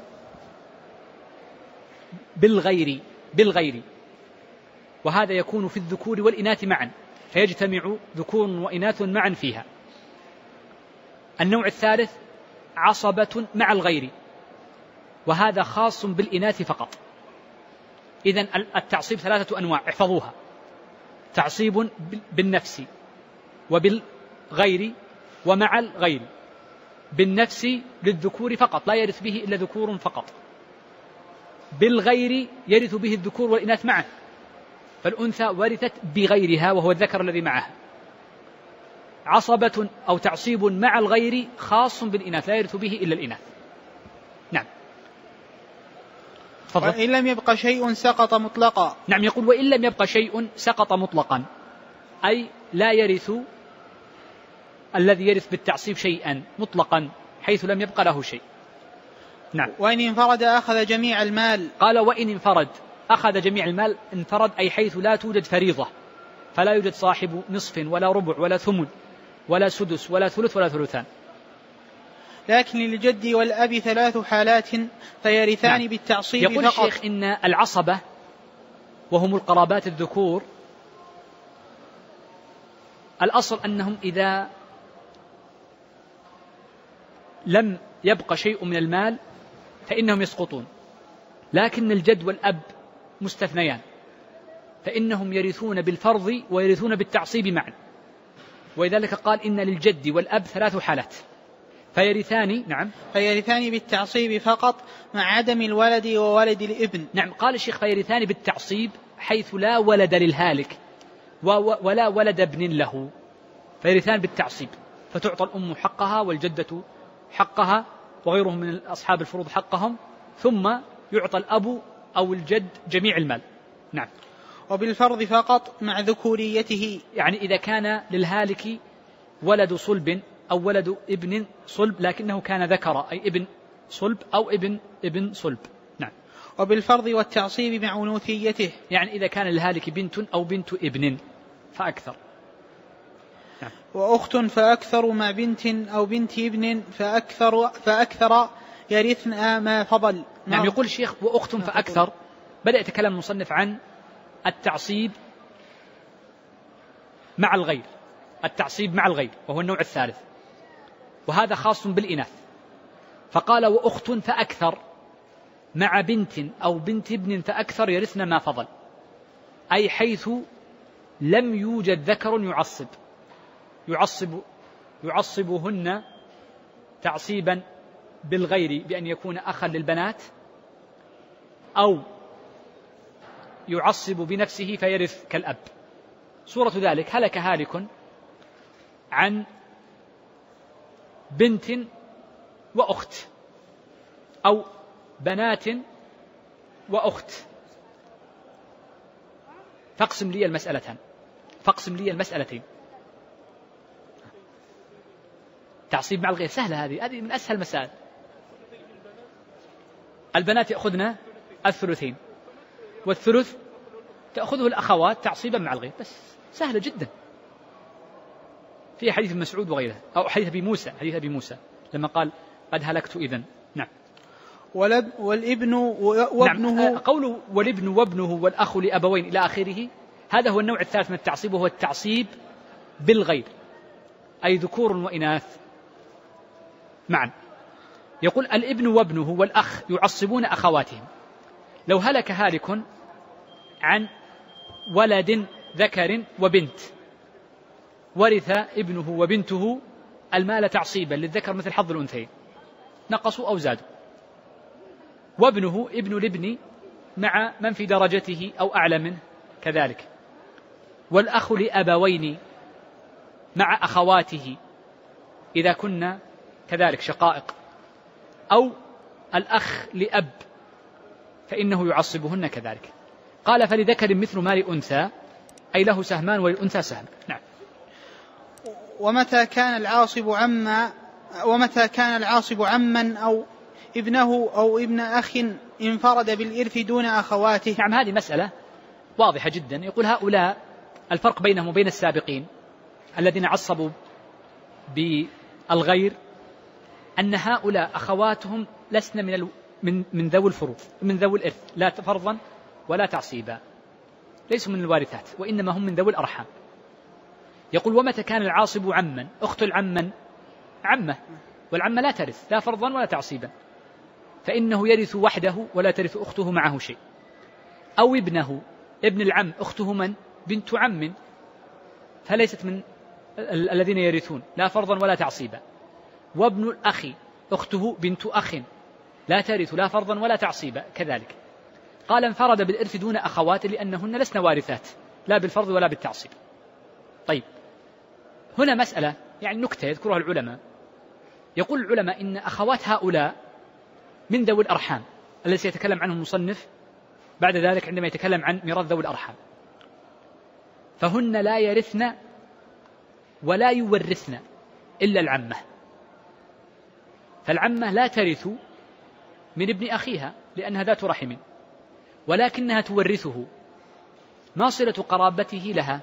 بالغير، وهذا يكون في الذكور والإناث معا، فيجتمع ذكور وإناث معا فيها. النوع الثالث عصبة مع الغير، وهذا خاص بالإناث فقط. إذن التعصيب 3 أنواع، احفظوها: تعصيب بالنفس وبالغير ومع الغير. بالنفس للذكور فقط، لا يرث به إلا ذكور فقط. بالغير يرث به الذكور والإناث معا، فالأنثى ورثت بغيرها وهو الذكر الذي معها. عصبة أو تعصيب مع الغير خاص بالإناث، لا يرث به إلا الإناث. نعم. فضل. وإن لم يبق شيء سقط مطلقا. نعم، يقول وإن لم يبق شيء سقط مطلقا، أي لا يرث الذي يرث بالتعصيب شيئا مطلقا حيث لم يبق له شيء. نعم. وإن انفرد أخذ جميع المال. قال وإن انفرد أخذ جميع المال. انفرد أي حيث لا توجد فريضة، فلا يوجد صاحب نصف ولا ربع ولا ثمن ولا سدس ولا ثلث ولا ثلثان. لكن للجد والأب 3 حالات فيرثان. نعم. بالتعصيب يقول فقط. الشيخ إن العصبة وهم القرابات الذكور، الأصل أنهم إذا لم يبق شيء من المال فإنهم يسقطون، لكن الجد والأب مستثنيان، فإنهم يرثون بالفرض ويرثون بالتعصيب معا. ولذلك قال إن للجد والأب 3 حالات فيرثان. نعم، فيرثان بالتعصيب فقط مع عدم الولد وولد الابن. نعم، قال الشيخ فيرثان بالتعصيب حيث لا ولد للهالك ولا ولد ابن له، فيرثان بالتعصيب، فتعطى الأم حقها والجدة حقها وغيرهم من أصحاب الفروض حقهم، ثم يعطى الأب أو الجد جميع المال. نعم. وبالفرض فقط مع ذكوريته، يعني إذا كان للهالك ولد صلب أو ولد ابن صلب لكنه كان ذكر، أي ابن صلب أو ابن صلب. نعم. وبالفرض والتعصيب مع أنوثيته، يعني إذا كان للهالك بنت أو بنت ابن فأكثر. نعم. وأخت فأكثر مع بنت أو بنت ابن فأكثر يرثن ما فضل. نعم. يقول الشيخ وأخت فأكثر. بدأ يتكلم المصنف عن التعصيب مع الغير، التعصيب مع الغير وهو النوع الثالث، وهذا خاص بالإناث. فقال وأخت فأكثر مع بنت أو بنت ابن فأكثر يرثن ما فضل، أي حيث لم يوجد ذكر يعصبهن تعصيبا بالغير بأن يكون أخا للبنات، أو يعصب بنفسه فيرث كالأب. صورة ذلك هلك هالك عن بنت وأخت أو بنات وأخت، فاقسم لي المسألتين. تعصيب مع الغير سهلة، هذه من أسهل المسائل. البنات يأخذن الثلثين، والثلث تأخذه الأخوات تعصيبا مع الغير، بس سهلة جدا. في حديث ابن مسعود وغيره، أو حديث أبي موسى لما قال قد هلكت إذن. نعم. والابن وابنه. نعم. قوله والابن وابنه والأخ لأبوين إلى آخره، هذا هو النوع الثالث من التعصيب، وهو التعصيب بالغير، أي ذكور وإناث معا. يقول الابن وابنه والأخ يعصبون أخواتهم. لو هلك هالك عن ولد ذكر وبنت، ورث ابنه وبنته المال تعصيبا للذكر مثل حظ الأنثيين، نقصوا أو زادوا. وابنه ابن الابن مع من في درجته أو أعلى منه كذلك. والأخ لأبوين مع أخواته إذا كنا كذلك شقائق، أو الأخ لأب فإنه يعصبهن كذلك. قال فلذكر مثل ما لأنثى، أي له سهمان وللأنثى سهم. نعم. ومتى كان العاصب عما أو ابنه أو ابن أخ انفرد بالإرث دون أخواته. نعم، هذه مسألة واضحة جدا. يقول هؤلاء الفرق بينهم وبين السابقين الذين عصبوا بالغير أن هؤلاء أخواتهم لسن من ذوي الفروض، من ذوي الإرث، لا فرضا ولا تعصيبا، ليسوا من الوارثات، وإنما هم من ذوي الأرحام. يقول ومتى كان العاصب عما، أخت العم عمة، والعمة لا ترث لا فرضا ولا تعصيبا، فإنه يرث وحده ولا ترث أخته معه شيء. أو ابنه، ابن العم أخته من؟ بنت عم، فليست من الذين يرثون لا فرضا ولا تعصيبا. وابن الأخ أخته بنت أخ لا ترث لا فرضا ولا تعصيبا كذلك. قال انفرد بالإرث دون أخوات لأنهن لسن وارثات لا بالفرض ولا بالتعصيب. طيب، هنا مسألة يعني نكتة يذكرها العلماء. يقول العلماء إن أخوات هؤلاء من ذوي الأرحام الذي سيتكلم عنه المصنف بعد ذلك عندما يتكلم عن ميراث ذوي الأرحام، فهن لا يرثن ولا يورثن إلا العمة. فالعمة لا ترث من ابن أخيها لأنها ذات رحم، ولكنها تورثه. ما صلة قرابته لها؟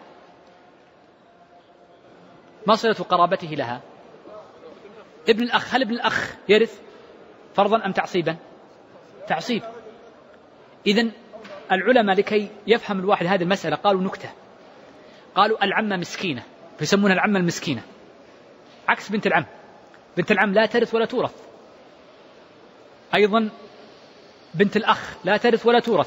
ما صلة قرابته لها؟ ابن الأخ. هل ابن الأخ يرث فرضا أم تعصيبا؟ تعصيب. إذن العلماء لكي يفهم الواحد هذه المسألة قالوا نكتة، قالوا العمة مسكينة، فيسمونها العمة المسكينة، عكس بنت العم. بنت العم لا ترث ولا تورث. أيضا بنت الأخ لا ترث ولا تورث،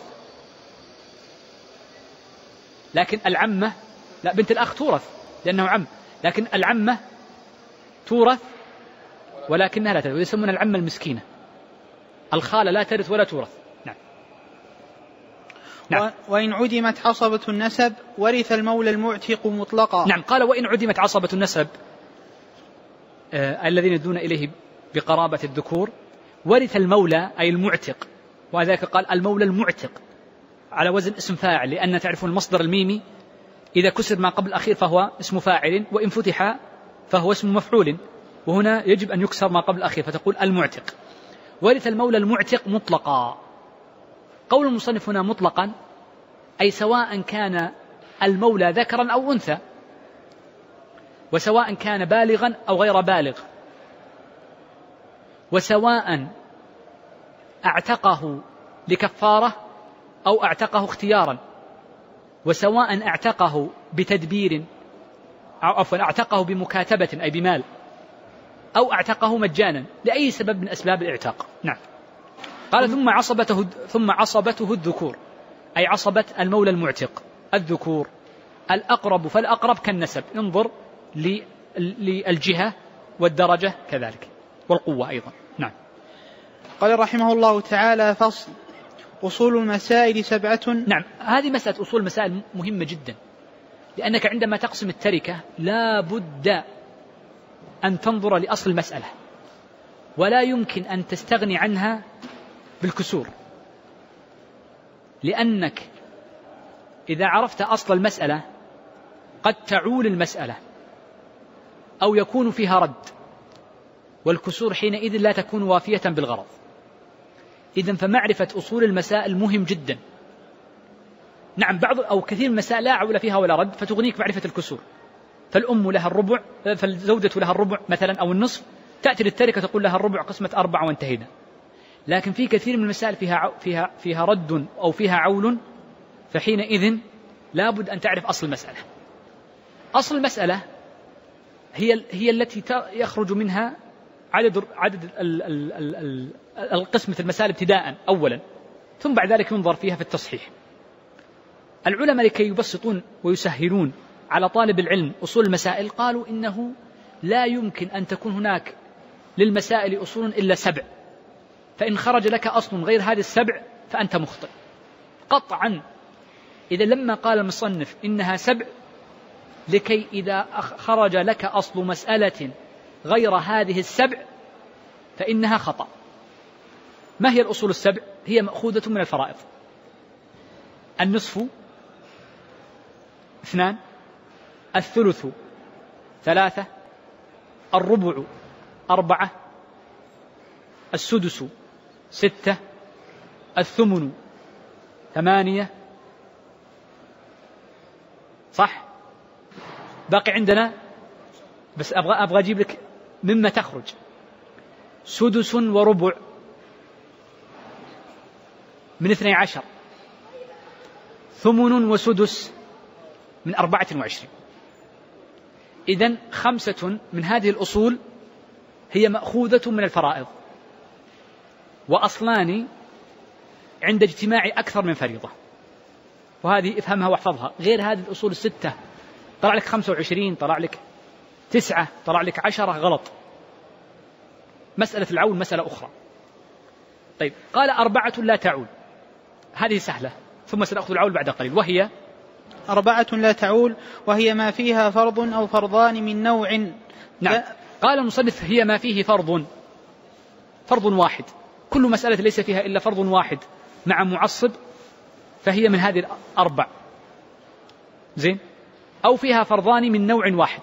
لكن العمة لا، بنت الأخ تورث لأنه عم، لكن العمة تورث ولكنها لا ترث، ويسمونها العمة المسكينة. الخالة لا ترث ولا تورث. نعم. نعم. وإن عدمت عصبة النسب ورث المولى المعتق مطلقا. نعم. قال وإن عدمت عصبة النسب الذين يدون إليه بقرابة الذكور، ورث المولى أي المعتق، وذلك قال المولى المعتق على وزن اسم فاعل، لأن تعرفون المصدر الميمي إذا كسر ما قبل الأخير فهو اسم فاعل، وإن فتح فهو اسم مفعول، وهنا يجب أن يكسر ما قبل الأخير فتقول المعتق. ورث المولى المعتق مطلقا. قول المصنف هنا مطلقا أي سواء كان المولى ذكرا أو أنثى، وسواء كان بالغا أو غير بالغ، وسواء اعتقه لكفارة أو اعتقه اختيارا، وسواء اعتقه بتدبير أو عفوا اعتقه بمكاتبة أي بمال، أو اعتقه مجانا لأي سبب من أسباب الاعتاق. نعم. قال ثم عصبته الذكور، أي عصبة المولى المعتق الذكور. الأقرب فالأقرب كالنسب، انظر للجهة والدرجة كذلك والقوة أيضا. نعم. قال رحمه الله تعالى فصل أصول المسائل 7. نعم، هذه مسألة أصول المسائل مهمة جدا، لأنك عندما تقسم التركة لا بد أن تنظر لأصل المسألة، ولا يمكن أن تستغني عنها بالكسور، لأنك إذا عرفت أصل المسألة قد تعول المسألة أو يكون فيها رد، والكسور حينئذ لا تكون وافية بالغرض. إذن فمعرفة أصول المسائل مهم جدا. نعم، بعض أو كثير من المسائل لا عول فيها ولا رد فتغنيك معرفة الكسور، فالأم لها الربع، فالزوجة لها الربع مثلا أو النصف، تأتي للتركة تقول لها الربع قسمة 4 وانتهينا. لكن في كثير من المسائل فيها رد أو فيها عول، فحينئذ لا بد أن تعرف أصل المسألة. أصل المسألة هي التي يخرج منها عدد القسمة المسائل ابتداء أولا، ثم بعد ذلك ينظر فيها في التصحيح. العلماء لكي يبسطون ويسهلون على طالب العلم أصول المسائل قالوا إنه لا يمكن أن تكون هناك للمسائل أصول إلا 7، فإن خرج لك أصل غير هذه 7 فأنت مخطئ قطعا. إذا لما قال المصنف إنها 7 لكي إذا خرج لك أصل مسألة غير هذه 7 فإنها خطأ. ما هي الأصول السبع؟ هي مأخوذة من الفرائض. النصف 2، الثلث 3، الربع 4، السدس 6، الثمن 8. صح؟ باقي عندنا بس أبغى أجيب لك مما تخرج. سدس وربع من 12، ثمن وسدس من 24. إذن 5 من هذه الأصول هي مأخوذة من الفرائض، وأصلان عند اجتماع أكثر من فريضة، وهذه افهمها واحفظها. غير هذه الأصول 6 طلع لك 25، طلع لك 9، طلع لك 10، غلط. مسألة العول مسألة أخرى. طيب، قال 4 لا تعول، هذه سهلة، ثم سنأخذ العول بعد قليل، وهي 4 لا تعول، وهي ما فيها فرض أو فرضان من نوع. نعم. قال المصنف هي ما فيه فرض واحد، كل مسألة ليس فيها إلا فرض واحد مع معصب فهي من هذه 4. زين؟ أو فيها فرضان من نوع واحد،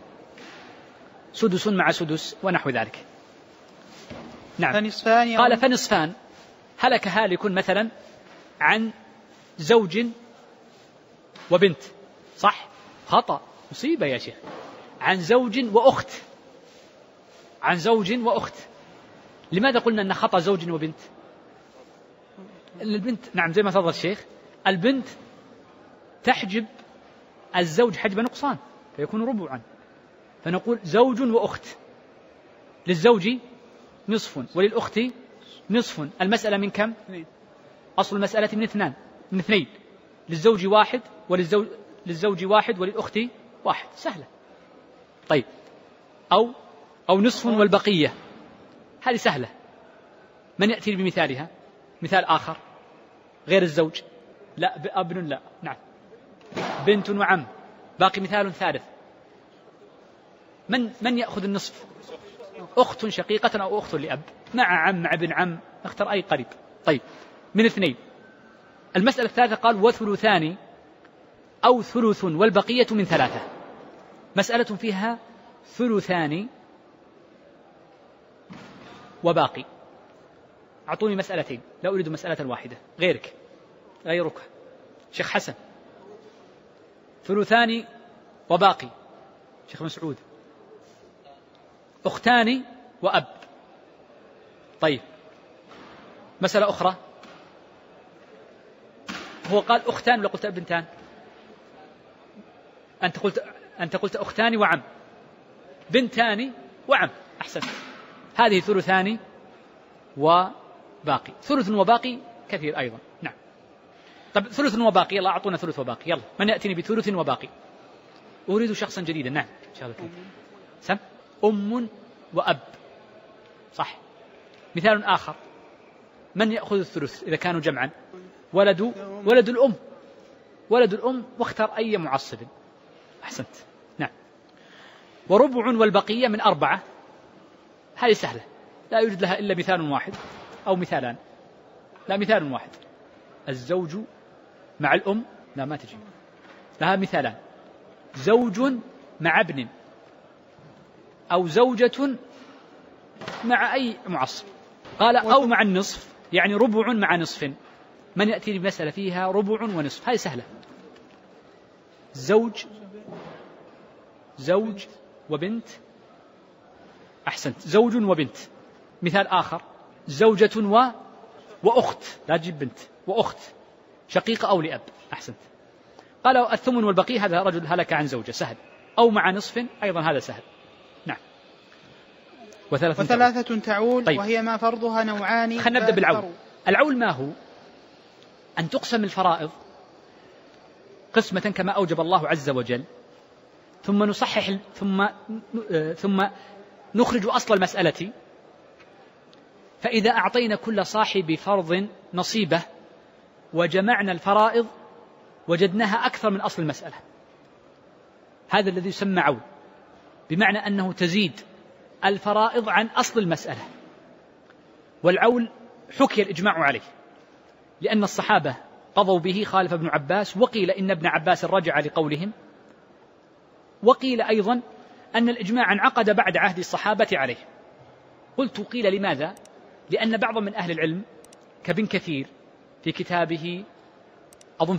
سدس مع سدس ونحو ذلك. نعم. فنصفان. قال فنصفان، هلك هالك مثلا عن زوج وبنت. صح؟ خطأ، مصيبة يا شيخ. عن زوج وأخت. عن زوج وأخت. لماذا قلنا أن خطأ زوج وبنت؟ البنت، نعم زي ما تفضل الشيخ، البنت تحجب الزوج حجب نقصان فيكون ربعا، فنقول زوج وأخت. للزوج نصف وللأخت نصف. المسألة من كم؟ أصل المسألة من 2. للزوج 1 للزوج 1 وللأخت 1. سهلة. طيب، أو نصف والبقية، هذه سهلة. من يأتي بمثالها؟ مثال آخر غير الزوج. لا، ابن لا. نعم، بنت وعم. باقي مثال ثالث. من يأخذ النصف؟ أخت شقيقة أو أخت لأب، مع عم مع ابن عم، اختر أي قريب. طيب، من 2. المسألة الثالثة قال وثلثان أو ثلث والبقية من 3. مسألة فيها ثلثان وباقي. أعطوني مسألتين، لا أريد مسألة واحدة. غيرك شيخ حسن. ثلثان وباقي. شيخ مسعود. أختان وأب. طيب، مسألة أخرى. هو قال أختان ولا قلت بنتان؟ أنت قلت أختان وعم. بنتان وعم، أحسن. هذه ثلثان وباقي. ثلث وباقي كثير أيضا. نعم. طب ثلث وباقي، يلا أعطونا ثلث وباقي. يلا، من يأتيني بثلث وباقي؟ أريد شخصا جديدا. نعم، إن شاء الله. سم. أم وأب. صح. مثال آخر، من يأخذ الثلث إذا كانوا جمعا؟ ولد الأم. ولد الأم، واختار أي معصب. أحسنت. نعم. وربع والبقية من 4. هذه سهلة، لا يوجد لها إلا مثال واحد أو مثالان. لا، مثال واحد. الزوج مع الأم، لا ما تجي، لها مثالان. زوج مع ابن، أو زوجة مع أي معصب. قال أو مع النصف، يعني ربع مع نصف. من يأتي بمسألة فيها ربع ونصف؟ هذه سهلة. زوج وبنت. أحسنت، زوج وبنت. مثال آخر، زوجة وأخت، لا تجيب بنت، وأخت شقيقة أو لأب. أحسنت. قالوا الثمن والبقية، هذا رجل هلك عن زوجة، سهل. أو مع نصف، أيضا هذا سهل. نعم. وثلاثة تعول. طيب. وهي ما فرضها نوعان. خلينا نبدأ بالعول. العول ما هو؟ أن تقسم الفرائض قسمة كما أوجب الله عز وجل، ثم نصحح، ثم نخرج أصل المسألة، فإذا أعطينا كل صاحب فرض نصيبه وجمعنا الفرائض وجدناها أكثر من أصل المسألة. هذا الذي يسمى عول، بمعنى أنه تزيد الفرائض عن أصل المسألة. والعول حكي الإجماع عليه، لأن الصحابة قضوا به، خالف ابن عباس، وقيل إن ابن عباس رجع لقولهم، وقيل أيضا أن الإجماع انعقد بعد عهد الصحابة عليه. قلت قيل لماذا؟ لأن بعض من أهل العلم كابن كثير في كتابه أظن في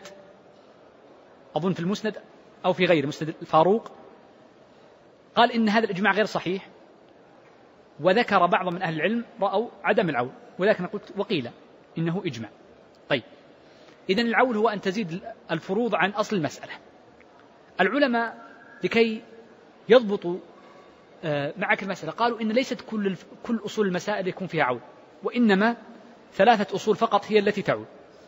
المسند أو في غير مسند الفاروق قال إن هذا الإجماع غير صحيح، وذكر بعض من أهل العلم رأوا عدم العول، ولكن قلت وقيل إنه إجماع. طيب، إذن العول هو أن تزيد الفروض عن أصل المسألة. العلماء لكي يضبطوا معك المسألة قالوا إن ليست كل أصول المسائل يكون فيها عول، وإنما 3 أصول فقط هي التي تعول،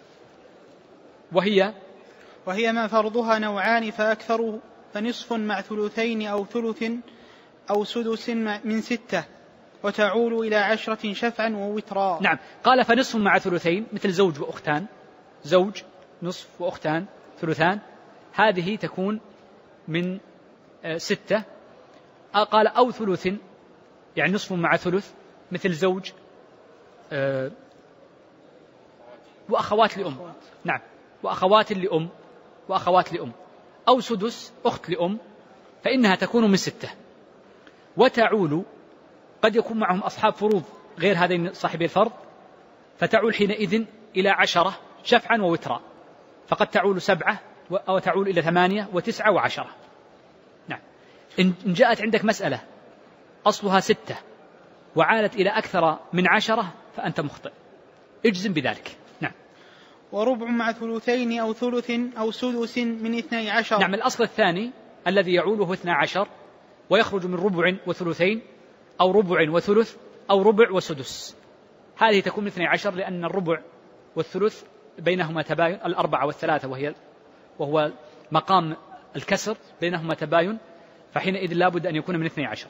وهي ما فرضها نوعان فأكثر، فنصف مع ثلثين أو ثلث أو سدس من 6، وتعول إلى 10 شفعا ووترا. نعم، قال فنصف مع ثلثين مثل زوج وأختان، زوج نصف وأختان ثلثان، هذه تكون من 6. قال أو ثلث يعني نصف مع ثلث مثل زوج وأخوات لأم، نعم، وأخوات لأم، أو سدس أخت لأم، فإنها تكون من 6. وتعول قد يكون معهم أصحاب فروض غير هذين صاحبي الفرض، فتعول حينئذ إلى 10 شفعا ووترا، فقد تعول 7 أو تعول إلى 8 و9 و10. نعم، إن جاءت عندك مسألة أصلها 6 وعالت إلى أكثر من 10 فأنت مخطئ، اجزم بذلك. نعم. وربع مع ثلثين أو ثلث أو سدس من 12. نعم، الأصل الثاني الذي يعوله 12 ويخرج من ربع وثلثين أو ربع وثلث أو ربع وسدس، هذه تكون من 12، لأن الربع والثلث بينهما تباين، 4 و3 وهو مقام الكسر بينهما تباين، فحينئذ لا بد أن يكون من 12.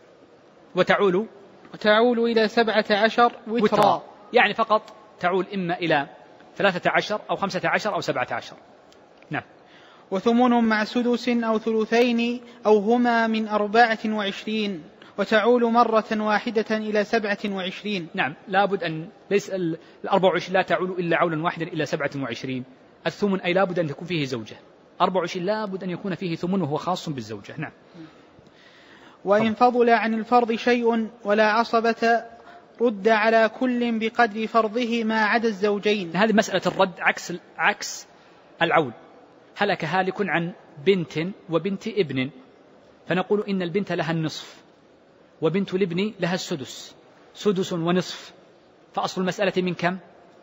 وتعول إلى 17 وترا، يعني فقط تعول إما إلى 13 أو 15 أو 17. نعم. وثمن مع سدس أو ثلثين أو هما من 24، وتعول مرة واحدة إلى 27. نعم، لا بد أن ليس 24 لا تعول إلا عولا واحدا إلى 27. الثمن أي لا بد أن تكون فيه زوجة، 24 لا بد أن يكون فيه ثمن وهو خاص بالزوجة. نعم. وإن فضل عن الفرض شيء ولا عصبة رد على كل بقدر فرضه ما عدا الزوجين. هذه مسألة الرد عكس العول. هلك هالك عن بنت وبنت ابن، فنقول إن البنت لها النصف وبنت الابن لها السدس، سدس ونصف، فأصل المسألة من كم؟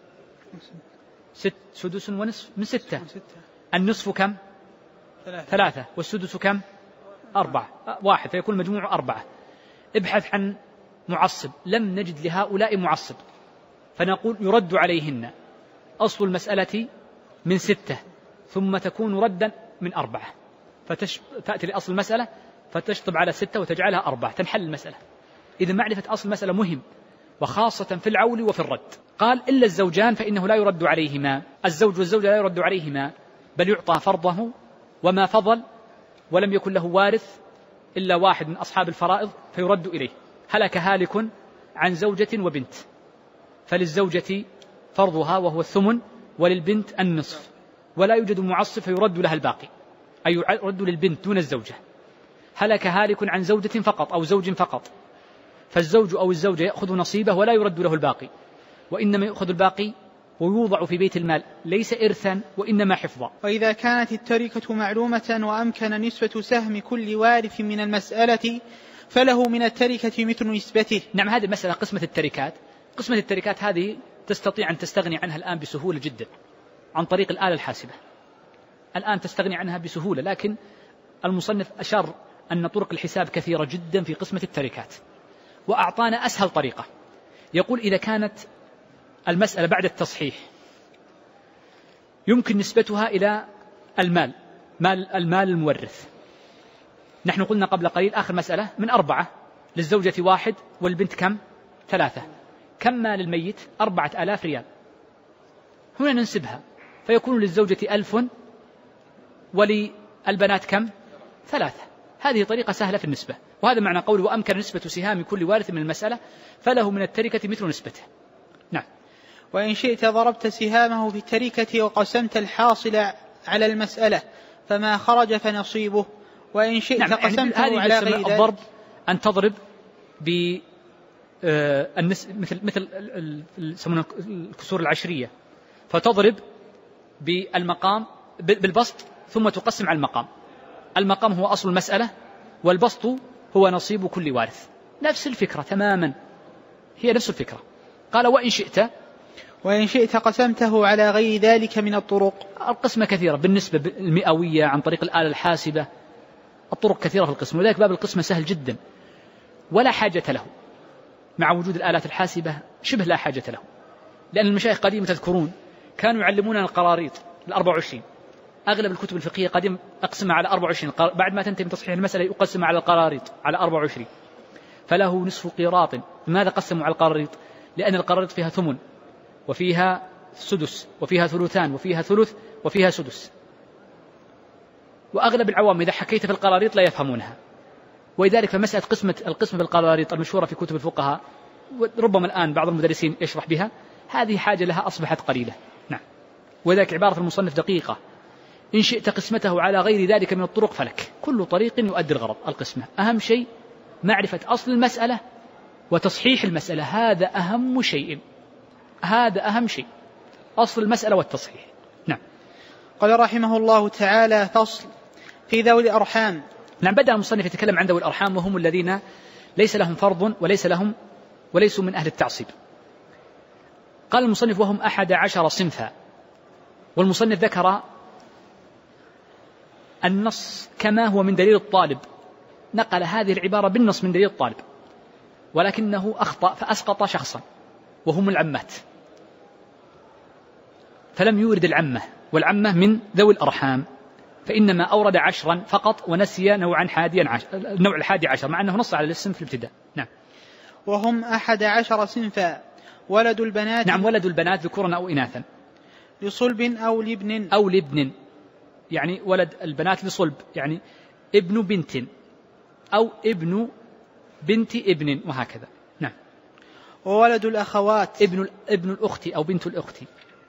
6، سدس ونصف من 6. النصف كم؟ 3، والسدس كم؟ 4، 1، فيكون المجموع 4. ابحث عن معصب، لم نجد لهؤلاء معصب، فنقول يرد عليهن. أصل المسألة من 6 ثم تكون ردا من 4، فتأتي لأصل المسألة فتشطب على 6 وتجعلها 4، تنحل المسألة. إذا معرفة أصل المسألة مهم، وخاصة في العول وفي الرد. قال إلا الزوجان فإنه لا يرد عليهما، الزوج والزوجة لا يرد عليهما، بل يعطى فرضه وما فضل، ولم يكن له وارث إلا واحد من أصحاب الفرائض فيرد إليه. هلك هالك عن زوجة وبنت، فللزوجة فرضها وهو الثمن، وللبنت النصف، ولا يوجد معصب فيرد لها الباقي، أي يرد للبنت دون الزوجة. هلك هالك عن زوجة فقط أو زوج فقط، فالزوج أو الزوجة يأخذ نصيبه ولا يرد له الباقي، وإنما يأخذ الباقي ويوضع في بيت المال، ليس إرثا وإنما حفظا. وإذا كانت التركة معلومة وأمكن نسبة سهم كل وارث من المسألة فله من التركة مثل نسبته. نعم، هذه مسألة قسمة التركات هذه تستطيع أن تستغني عنها الآن بسهولة جدا عن طريق الآلة الحاسبة، الآن تستغني عنها بسهولة، لكن المصنف أشار أن طرق الحساب كثيرة جدا في قسمة التركات، وأعطانا أسهل طريقة. يقول إذا كانت المسألة بعد التصحيح يمكن نسبتها إلى المال المورث. نحن قلنا قبل قليل آخر مسألة من 4، للزوجة 1 والبنت كم؟ 3. كم مال الميت؟ 4000 ريال. هنا ننسبها فيكون للزوجة 1000 وللبنات كم؟ 3. هذه طريقة سهلة في النسبة، وهذا معنى قوله وأمكن نسبة سهام كل وارث من المسألة فله من التركة مثل نسبته. نعم. وإن شئت ضربت سهامه في التركة وقسمت الحاصل على المسألة فما خرج فنصيبه. وإن شئت نعم. قسمته يعني على غير ذلك. الضرب أن تضرب مثل يسمونه الكسور العشرية، فتضرب بالمقام بالبسط ثم تقسم على المقام. المقام هو أصل المسألة والبسط هو نصيب كل وارث. نفس الفكرة تماما، هي نفس الفكرة. قال وإن شئت قسمته على غير ذلك من الطرق. القسمة كثيرة بالنسبة المئوية عن طريق الآلة الحاسبة، الطرق كثيرة في القسم، ولذلك باب القسمة سهل جدا ولا حاجة له مع وجود الآلات الحاسبة، شبه لا حاجة له. لأن المشايخ قديم تذكرون كانوا يعلموننا القراريط 24، أغلب الكتب الفقهية قديم أقسمها على 24، بعد ما تنتهي من تصحيح المسألة يقسم على القراريط على 24، فله نصف قيراط. لماذا قسموا على القراريط؟ لأن القراريط فيها ثمن وفيها سدس وفيها ثلثان وفيها ثلث وفيها سدس، وأغلب العوام إذا حكيت في القراريط لا يفهمونها، ولذلك فمسألة القسمة بالقراريط المشهورة في كتب الفقهاء ربما الآن بعض المدرسين يشرح بها، هذه حاجة لها أصبحت قليلة. نعم. وذلك عبارة المصنف دقيقة: إن شئت قسمته على غير ذلك من الطرق فلك، كل طريق يؤدي الغرض. القسمة أهم شيء معرفة أصل المسألة وتصحيح المسألة، هذا أهم شيء، هذا أهم شيء، أصل المسألة والتصحيح. نعم. قال رحمه الله تعالى: فصل في ذوي الأرحام. نعم. بدأ المصنف يتكلم عن ذوي الأرحام، وهم الذين ليس لهم فرض وليسوا من أهل التعصيب. قال المصنف: وهم 11 صنفا. والمصنف ذكر النص كما هو من دليل الطالب، نقل هذه العبارة بالنص من دليل الطالب، ولكنه أخطأ فأسقط شخصا وهم العمات، فلم يورد العمة، والعمة من ذوي الأرحام، فإنما أورد 10 فقط ونسي النوع 11، مع أنه نص على الاسم في الابتداء. نعم. وهم 11 صنفا: ولد البنات. نعم. ولد البنات ذكورا أو إناثا، لصلب أو لابن، يعني ولد البنات لصلب، يعني ابن بنت أو ابن بنت ابن، وهكذا. نعم. وولد الأخوات، ابن الأخت أو بنت الأخت.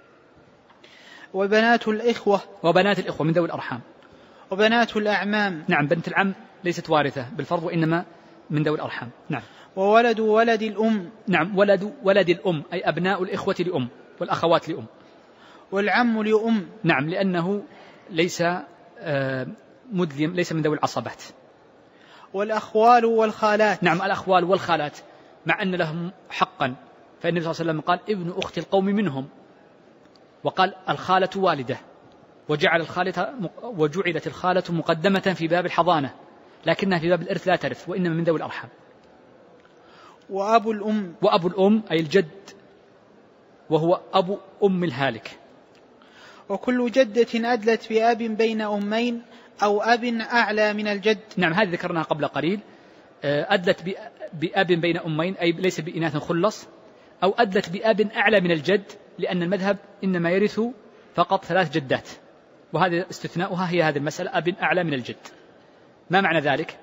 وبنات الإخوة من ذوي الأرحام. وبنات الأعمام. نعم. بنت العم ليست وارثة بالفرض وإنما من ذوي الأرحام. نعم. وولد ولد الأم. نعم. ولد الأم أي أبناء الإخوة لأم والأخوات لأم. والعم لأم. نعم. لأنه ليس مدلم، ليس من ذوي العصبات. والأخوال والخالات. نعم. الأخوال والخالات مع أن لهم حقا، فالنبي صلى الله عليه وسلم قال: ابن أخت القوم منهم، وقال: الخالة والدة، وجعلت الخالة مقدمة في باب الحضانة، لكنها في باب الإرث لا ترث، وإنما من ذوي الأرحام. وأبو الأم أي الجد، وهو أبو أم الهالك. وكل جدة أدلت بأب بين أمين أو أب أعلى من الجد. نعم. هذه ذكرناها قبل قليل. أدلت بأب بين أمين أي ليس بإناث خلص، أو أدلت بأب أعلى من الجد، لأن المذهب إنما يرث فقط 3 جدات، وهذا استثناؤها هي هذه المسألة: أب أعلى من الجد. ما معنى ذلك؟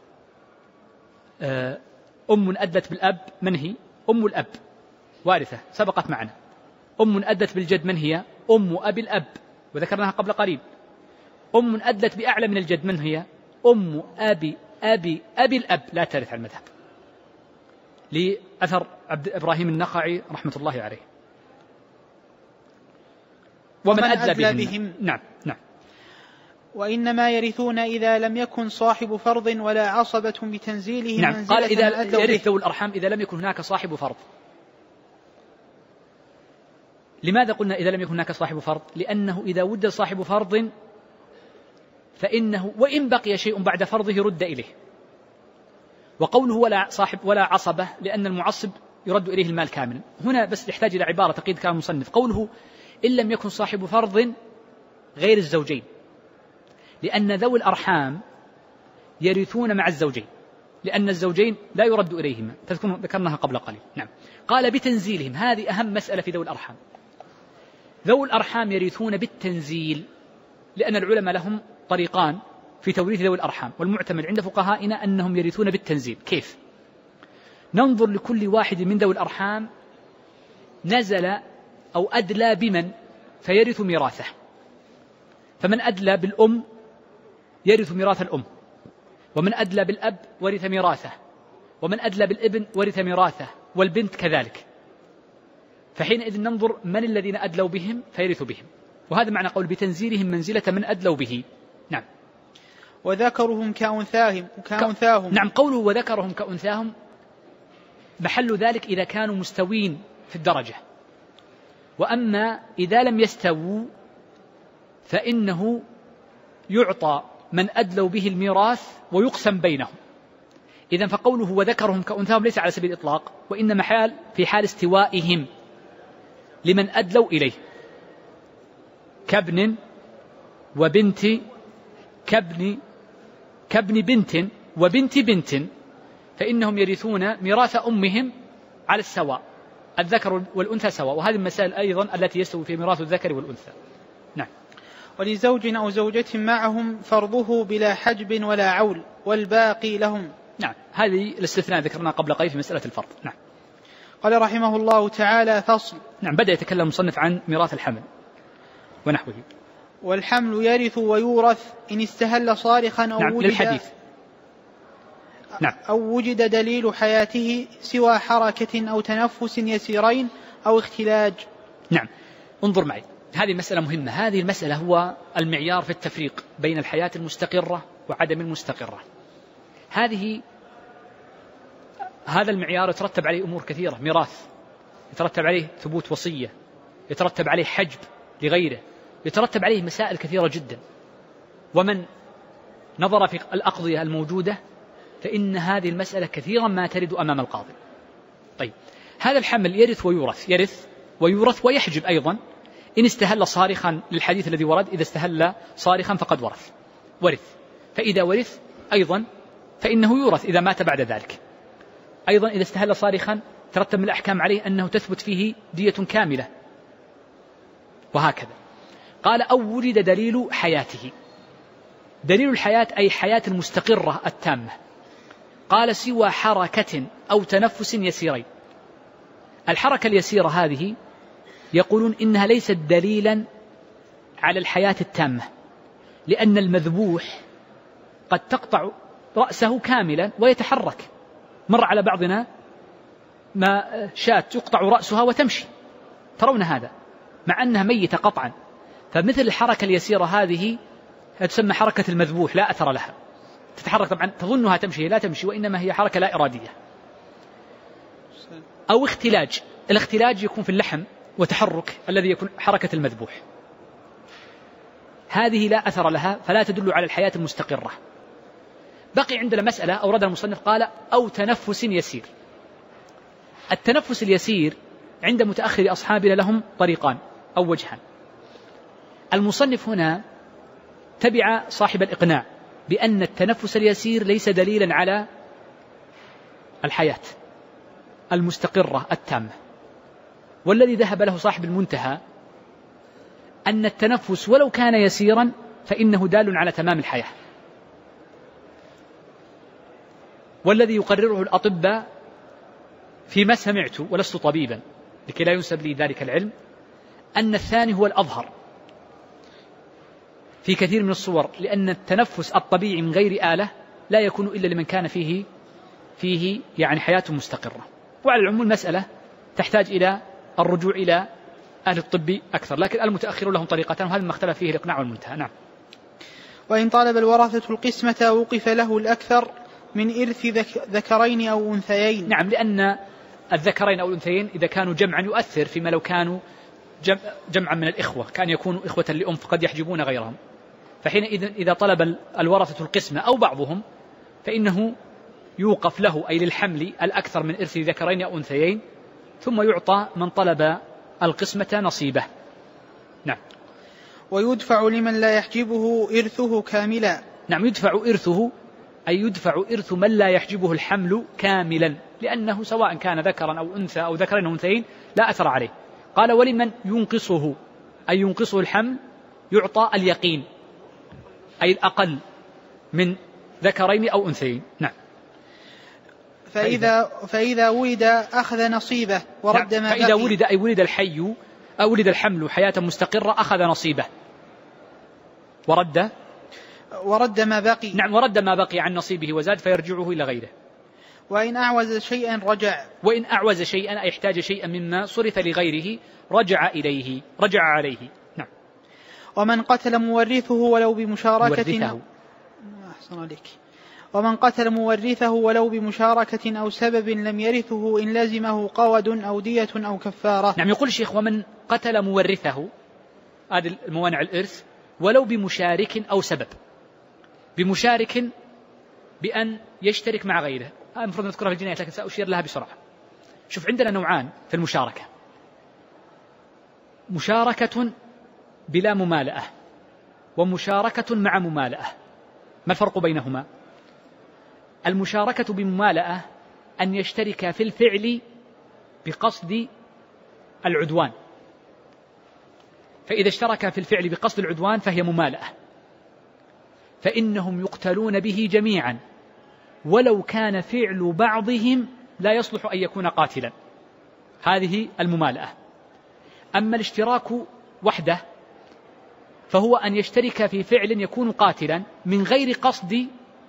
أم أدلت بالأب، من هي؟ أم الأب وارثة سبقت معنا. أم أدلت بالجد، من هي؟ أم أبي الأب، وذكرناها قبل قليل. أم أدلت بأعلى من الجد، من هي؟ أم أبي الأب، لا ترث على المذهب، لأثر عبد إبراهيم النخعي رحمة الله عليه. ومن أدلى بهم. نعم. وإنما يرثون إذا لم يكن صاحب فرض ولا عصبة بتنزيله. نعم. قال إذا يرث ذوي الأرحام إذا لم يكن هناك صاحب فرض. لماذا قلنا إذا لم يكن هناك صاحب فرض؟ لأنه إذا وجد صاحب فرض فإنه وإن بقي شيء بعد فرضه رد إليه. وقوله ولا صاحب ولا عصبة لأن المعصب يرد إليه المال كاملا. هنا بس يحتاج إلى عبارة تقييد كلام المصنف. قوله إن لم يكن صاحب فرض غير الزوجين، لأن ذوي الأرحام يرثون مع الزوجين، لأن الزوجين لا يرد إليهما، ذكرناها قبل قليل. نعم. قال بتنزيلهم، هذه أهم مسألة في ذوي الأرحام. ذوي الأرحام يرثون بالتنزيل، لأن العلماء لهم طريقان في توريث ذوي الأرحام، والمعتمد عند فقهائنا أنهم يرثون بالتنزيل. كيف؟ ننظر لكل واحد من ذوي الأرحام نزل أو أدلى بمن فيرث ميراثه، فمن أدلى بالأم يرث ميراث الأم، ومن أدلى بالأب ورث ميراثه، ومن أدلى بالابن ورث ميراثه، والبنت كذلك. فحينئذ ننظر من الذين أدلوا بهم فيرث بهم، وهذا معنى قول بتنزيلهم منزلة من أدلوا به. نعم. وذكرهم كأنثاهم نعم، قوله وذكرهم كأنثاهم محل ذلك إذا كانوا مستوين في الدرجة، وأما إذا لم يستووا فإنه يعطى من أدلوا به الميراث ويقسم بينهم. إذن فقوله وذكرهم كأنثاهم ليس على سبيل الإطلاق، وإنما في حال استوائهم لمن أدلوا إليه، كابن وبنت، كابن بنت وبنت بنت، فإنهم يرثون ميراث أمهم على السواء، الذكر والأنثى سواء، وهذه المسائل أيضا التي يستوي في ميراث الذكر والأنثى. نعم. ولزوج أو زوجة معهم فرضه بلا حجب ولا عول والباقي لهم. نعم، هذه الاستثناء ذكرنا قبل قليل في مسألة الفرض. نعم. قال رحمه الله تعالى: فصل. نعم، بدأ يتكلم المصنف عن ميراث الحمل ونحوه. والحمل يرث ويورث إن استهل صارخا أو نعم، وجد للحديث. نعم. أو وجد دليل حياته سوى حركة أو تنفس يسيرين أو اختلاج. نعم، انظر معي، هذه مسألة مهمة. هذه المسألة هو المعيار في التفريق بين الحياة المستقرة وعدم المستقرة. هذا المعيار يترتب عليه أمور كثيرة: ميراث، يترتب عليه ثبوت وصية، يترتب عليه حجب لغيره، يترتب عليه مسائل كثيرة جدا. ومن نظر في الأقضية الموجودة فإن هذه المسألة كثيرا ما ترد أمام القاضي. طيب، هذا الحمل يرث ويورث ويحجب أيضا إن استهل صارخا، للحديث الذي ورد: إذا استهل صارخا فقد ورث، فإذا ورث أيضا فإنه يورث إذا مات بعد ذلك. أيضا إذا استهل صارخا ترتب من الأحكام عليه أنه تثبت فيه دية كاملة، وهكذا. قال: أو وجد دليل حياته. دليل الحياة أي حياة المستقرة التامة. قال: سوى حركة أو تنفس يسيرين. الحركة اليسيرة هذه يقولون إنها ليست دليلا على الحياة التامة، لأن المذبوح قد تقطع رأسه كاملا ويتحرك. مر على بعضنا ما شاة يقطع رأسها وتمشي، ترون هذا مع أنها ميتة قطعا. فمثل الحركة اليسيرة هذه تسمى حركة المذبوح، لا أثر لها، تتحرك طبعا تظنها تمشي، لا تمشي، وإنما هي حركة لا إرادية. أو اختلاج. الاختلاج يكون في اللحم وتحرك الذي يكون حركة المذبوح، هذه لا أثر لها فلا تدل على الحياة المستقرة. بقي عندنا مسألة أوردها المصنف، قال: أو تنفس يسير. التنفس اليسير عند متأخر أصحابنا لهم طريقان أو وجهان. المصنف هنا تبع صاحب الإقناع بأن التنفس اليسير ليس دليلا على الحياة المستقرة التامة، والذي ذهب له صاحب المنتهى أن التنفس ولو كان يسيرا فإنه دال على تمام الحياة. والذي يقرره الأطباء فيما سمعت ولست طبيبا لكي لا ينسب لي ذلك العلم، أن الثاني هو الأظهر في كثير من الصور، لأن التنفس الطبيعي من غير آلة لا يكون إلا لمن كان فيه يعني حياة مستقرة. وعلى العموم المسألة تحتاج إلى الرجوع إلى أهل الطب أكثر، لكن المتأخرون لهم طريقتان، وهذا ما اختلف فيه الإقناع والمنتهى. نعم. وإن طالب الورثة القسمة وقف له الأكثر من إرث ذكرين أو أنثيين. نعم، لأن الذكرين أو الأنثيين إذا كانوا جمعا يؤثر، فيما لو كانوا جمعا من الإخوة كان يكونوا إخوة لأم فقد يحجبون غيرهم. فحينئذ إذا طلب الورثة القسمة أو بعضهم فإنه يوقف له أي للحمل الأكثر من إرث ذكرين أو أنثيين، ثم يعطى من طلب القسمة نصيبه. نعم. ويدفع لمن لا يحجبه إرثه كاملا. نعم، يدفع إرثه أي يدفع إرث من لا يحجبه الحمل كاملا، لأنه سواء كان ذكرا أو أنثى أو ذكرين أو أنثيين لا أثر عليه. قال: ولمن ينقصه أي ينقصه الحمل يعطى اليقين أي الأقل من ذكرين أو أنثيين. نعم. فإذا ولد أخذ نصيبه ورد ما بقي. فإذا ولد أي ولد الحي أو ولد الحمل حياة مستقرة أخذ نصيبه ورد ما بقي. نعم، ورد ما بقي عن نصيبه وزاد فيرجعه إلى غيره. وإن أعوز شيئا رجع. وإن أعوز شيئا أي احتاج شيئا مما صرف لغيره رجع عليه. نعم. ومن قتل مورثه ولو بمشاركة أحسن عليك. ومن قتل مورثه ولو بمشاركة أو سبب لم يرثه إن لزمه قود أو دية أو كفارة. نعم، يقول الشيخ ومن قتل مورثه، هذه الموانع الإرث، ولو بمشارك أو سبب. بمشارك بأن يشترك مع غيره، المفروض نذكرها في الجنايات لكن سأشير لها بسرعة. شوف، عندنا نوعان في المشاركة: مشاركة بلا ممالأة ومشاركة مع ممالأة. ما الفرق بينهما؟ المشاركة بممالأة أن يشترك في الفعل بقصد العدوان، فإذا اشترك في الفعل بقصد العدوان فهي ممالأة، فإنهم يقتلون به جميعا ولو كان فعل بعضهم لا يصلح أن يكون قاتلا. هذه الممالأة. أما الاشتراك وحده فهو أن يشترك في فعل يكون قاتلا من غير قصد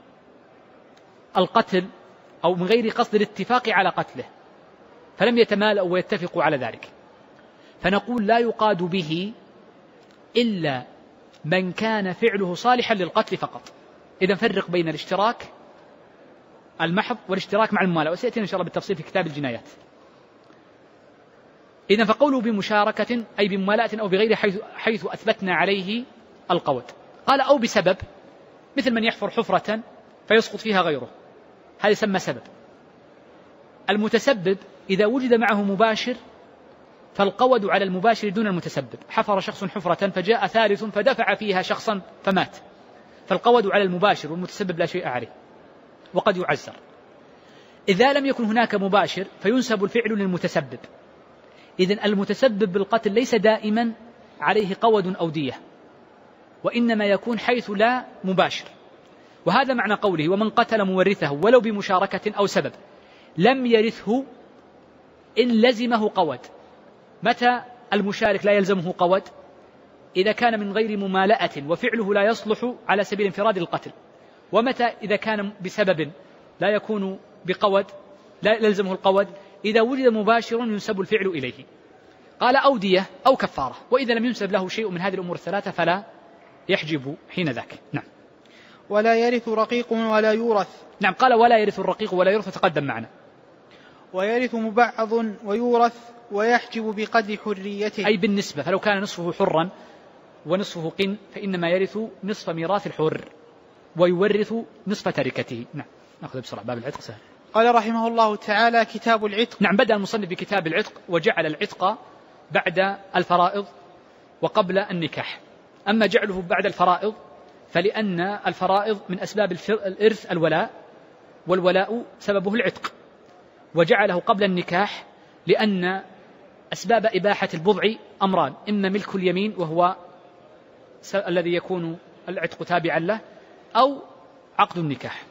القتل أو من غير قصد الاتفاق على قتله، فلم يتمالأوا ويتفقوا على ذلك، فنقول لا يقاد به إلا من كان فعله صالحا للقتل فقط. إذا فرق بين الاشتراك المحض والاشتراك مع الممالأة، وسيأتينا إن شاء الله بالتفصيل في كتاب الجنايات. إذا فقوله بمشاركة أي بممالأة أو بغير حيث أثبتنا عليه القود. قال أو بسبب، مثل من يحفر حفرة فيسقط فيها غيره، هذا يسمى سبب. المتسبب إذا وجد معه مباشر فالقود على المباشر دون المتسبب. حفر شخص حفرة فجاء ثالث فدفع فيها شخصا فمات، فالقود على المباشر والمتسبب لا شيء عليه وقد يعزر. إذا لم يكن هناك مباشر فينسب الفعل للمتسبب. إذن المتسبب بالقتل ليس دائما عليه قود أو دية، وإنما يكون حيث لا مباشر. وهذا معنى قوله ومن قتل مورثه ولو بمشاركة أو سبب لم يرثه إن لزمه قود. متى المشارك لا يلزمه قود؟ إذا كان من غير ممالأة وفعله لا يصلح على سبيل انفراد القتل. ومتى إذا كان بسبب لا يكون بقود لا يلزمه القود؟ إذا وجد مباشر ينسب الفعل إليه. قال أو دية أو كفارة، وإذا لم ينسب له شيء من هذه الأمور الثلاثة فلا يحجب حين ذاك. نعم. ولا يرث رقيق ولا يورث. نعم، قال ولا يرث الرقيق ولا يورث، تقدم معنا. ويرث مبعض ويورث ويحجب بقدر حريته، أي بالنسبة، فلو كان نصفه حرا ونصفه قن فإنما يرث نصف ميراث الحر ويورث نصف تركته. نعم، نأخذ بسرعة باب العتق سهل. قال رحمه الله تعالى كتاب العتق. نعم، بدأ المصنف بكتاب العتق وجعل العتق بعد الفرائض وقبل النكاح. أما جعله بعد الفرائض فلأن الفرائض من أسباب الإرث الولاء، والولاء سببه العتق، وجعله قبل النكاح لأن أسباب إباحة البضع أمران: إما ملك اليمين وهو الذي يكون العتق تابعا له، أو عقد النكاح.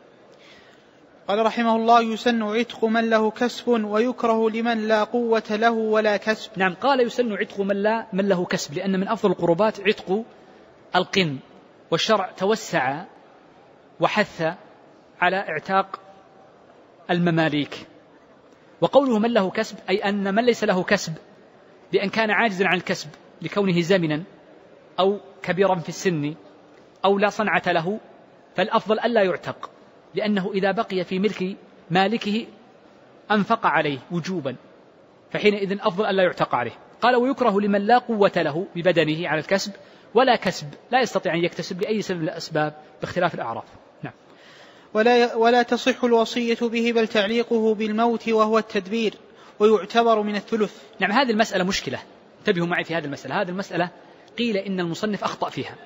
قال رحمه الله يسن عتق من له كسب ويكره لمن لا قوة له ولا كسب. نعم، قال يسن عتق من له كسب، لأن من أفضل القربات عتق القن، والشرع توسع وحث على اعتاق المماليك. وقوله من له كسب أي أن من ليس له كسب بأن كان عاجزا عن الكسب لكونه زمنا أو كبيرا في السن أو لا صنعة له، فالأفضل ألا يعتق، لأنه إذا بقي في ملك مالكه أنفق عليه وجوبا، فحينئذ أفضل ألا يعتق عليه. قال ويكره لمن لا قوة له ببدنه على الكسب ولا كسب، لا يستطيع أن يكتسب لأي سبب من الأسباب باختلاف الأعراف. نعم. ولا تصح الوصية به بل تعليقه بالموت وهو التدبير، ويعتبر من الثلث. نعم، هذه المسألة مشكلة، انتبهوا معي في هذه المسألة. هذه المسألة قيل إن المصنف أخطأ فيها.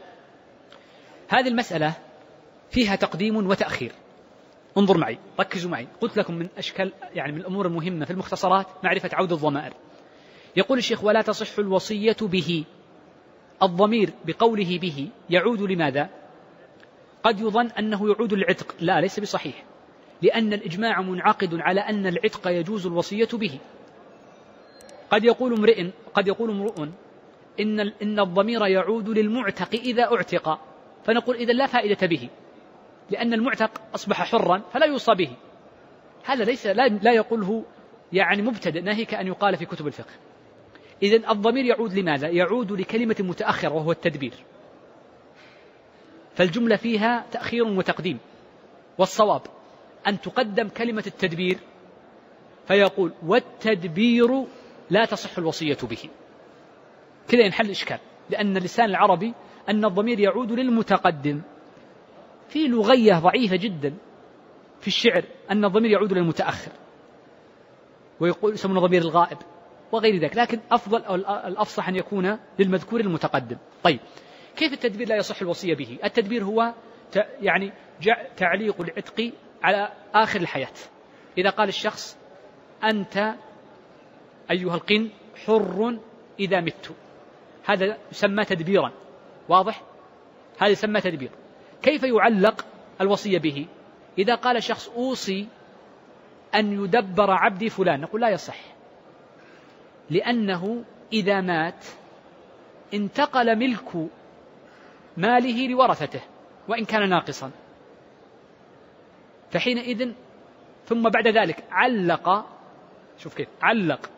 هذه المسألة فيها تقديم وتأخير. انظر معي، ركزوا معي. قلت لكم من أشكال من الأمور المهمة في المختصرات معرفة عود الضمائر. يقول الشيخ ولا تصح الوصية به. الضمير بقوله به يعود لماذا؟ قد يظن أنه يعود للعتق، لا، ليس بصحيح، لأن الإجماع منعقد على أن العتق يجوز الوصية به. قد يقول امرؤ إن الضمير يعود للمعتق إذا اعتق، فنقول إذا لا فائدة به، لأن المعتق أصبح حرا فلا يوصى به. هذا لا يقوله يعني مبتدئ ناهيك أن يقال في كتب الفقه. إذن الضمير يعود لماذا؟ يعود لكلمة متأخر وهو التدبير، فالجملة فيها تأخير وتقديم، والصواب أن تقدم كلمة التدبير فيقول والتدبير لا تصح الوصية به. كذا ينحل الإشكال، لأن اللسان العربي أن الضمير يعود للمتقدم. في لغية ضعيفة جدا في الشعر أن الضمير يعود للمتأخر، ويقول يسمونه ضمير الغائب وغير ذلك، لكن أفضل أو الأفصح أن يكون للمذكور المتقدم. طيب، كيف التدبير لا يصح الوصية به؟ التدبير هو يعني تعليق العتق على آخر الحياة. إذا قال الشخص أنت أيها القن حر إذا مت، هذا يسمى تدبيرا، واضح؟ هذا يسمى تدبير. كيف يعلق الوصية به؟ إذا قال شخص أوصي أن يدبر عبدي فلان، نقول لا يصح، لأنه إذا مات انتقل ملك ماله لورثته وإن كان ناقصا، فحينئذ ثم بعد ذلك علق، شوف كيف علق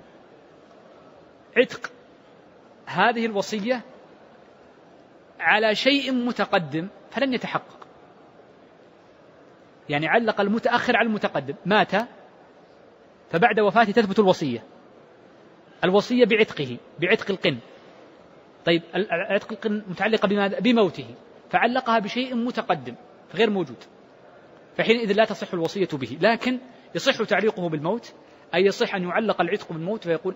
عتق هذه الوصية على شيء متقدم فلن يتحقق. يعني علق المتأخر على المتقدم، مات فبعد وفاته تثبت الوصية بعتقه، بعتق القن. طيب، عتق القن متعلقة بماذا؟ بموته، فعلقها بشيء متقدم غير موجود، فحينئذ لا تصح الوصية به. لكن يصح تعليقه بالموت، أي يصح أن يعلق العتق بالموت، فيقول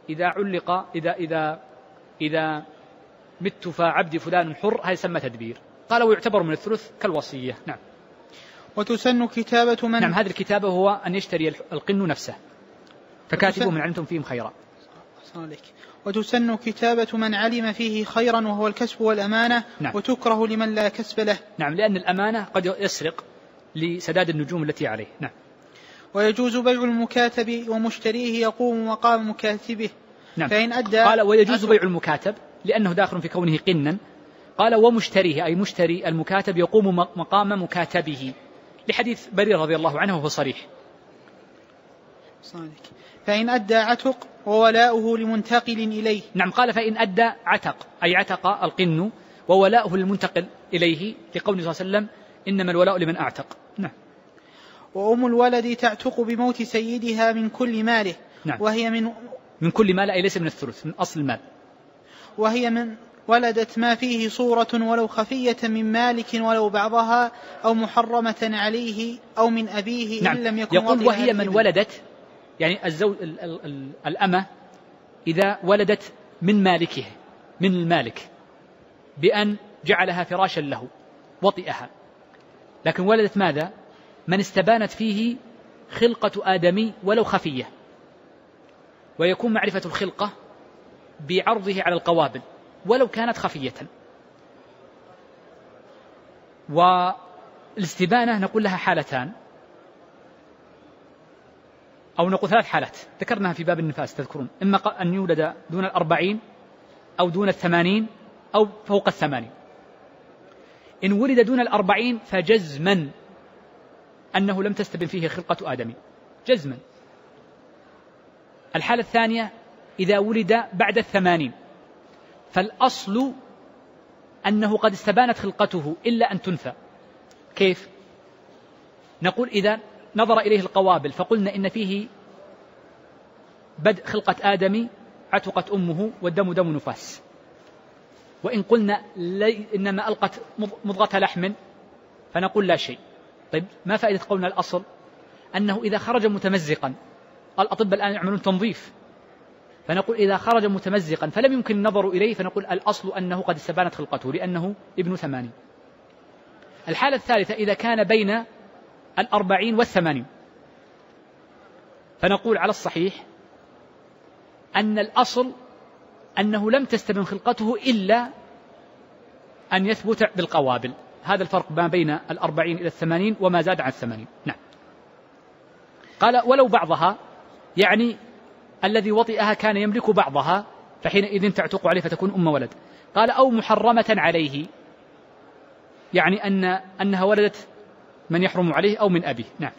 إذا مت فعبدي فلان حر، هذا يسمى تدبير. قال ويعتبر من الثلث كالوصية. نعم. وتسن كتابة من، نعم، هذه الكتابة هو أن يشتري القن نفسه، فكاتبوا من علمتم فيهم خيرا. وتسن كتابة من علم فيه خيرا وهو الكسب والأمانة. نعم. وتكره لمن لا كسب له. نعم، لأن الأمانة قد يسرق لسداد النجوم التي عليه. نعم. ويجوز بيع المكاتب ومشتريه يقوم مقام مكاتبه. نعم. فإن أدى، قال ويجوز بيع المكاتب لأنه داخل في كونه قنا. قال ومشتريه، أي مشتري المكاتب يقوم مقام مكاتبه، لحديث بريرة رضي الله عنه وهو صريح. فإن أدى عتق وولاؤه لمنتقل إليه. نعم، قال فإن أدى عتق، أي عتق القن وولاؤه للمنتقل إليه، لقوله صلى الله عليه وسلم إنما الولاء لمن أعتق. نعم. وأم الولد تعتق بموت سيدها من كل ماله. نعم. وهي من كل مال، أي ليس من الثلث، من أصل المال. وهي من ولدت ما فيه صورة ولو خفية من مالك ولو بعضها أو محرمة عليه أو من أبيه. نعم. إن لم يكن يقول وهي من ولدت، يعني الزوج الأمة إذا ولدت من مالكه، من المالك، بأن جعلها فراشا له وطئها، لكن ولدت ماذا؟ من استبانت فيه خلقة آدمي ولو خفية، ويكون معرفة الخلقة بعرضه على القوابل ولو كانت خفية. والاستبانة نقول لها حالتان، أو نقول 3 حالات ذكرناها في باب النفاس تذكرون، إما أن يولد دون 40 أو دون 80 أو فوق 80. إن ولد دون 40 فجزما أنه لم تستبن فيه خلقة آدمي، جزما. الحالة الثانية إذا ولد بعد 80، فالأصل أنه قد استبانت خلقته إلا أن تنفى. كيف؟ نقول إذا نظر إليه القوابل فقلنا إن فيه بدء خلقة آدمي، عتقت أمه والدم دم نفاس. وإن قلنا إنما ألقت مضغة لحم فنقول لا شيء. طيب، ما فائدة قولنا الأصل؟ أنه إذا خرج متمزقا، الأطباء الآن يعملون تنظيف، فنقول إذا خرج متمزقا فلم يمكن النظر إليه، فنقول الأصل أنه قد استبانت خلقته لأنه ابن 80. الحالة الثالثة إذا كان بين 40 و80، فنقول على الصحيح أن الأصل أنه لم تستبن خلقته إلا أن يثبت بالقوابل. هذا الفرق ما بين 40 إلى 80 وما زاد عن 80. نعم. قال ولو بعضها، يعني الذي وطئها كان يملك بعضها فحينئذ تعتق عليه فتكون أم ولد. قال أو محرمة عليه، يعني أنها ولدت من يحرم عليه أو من أبيه. نعم.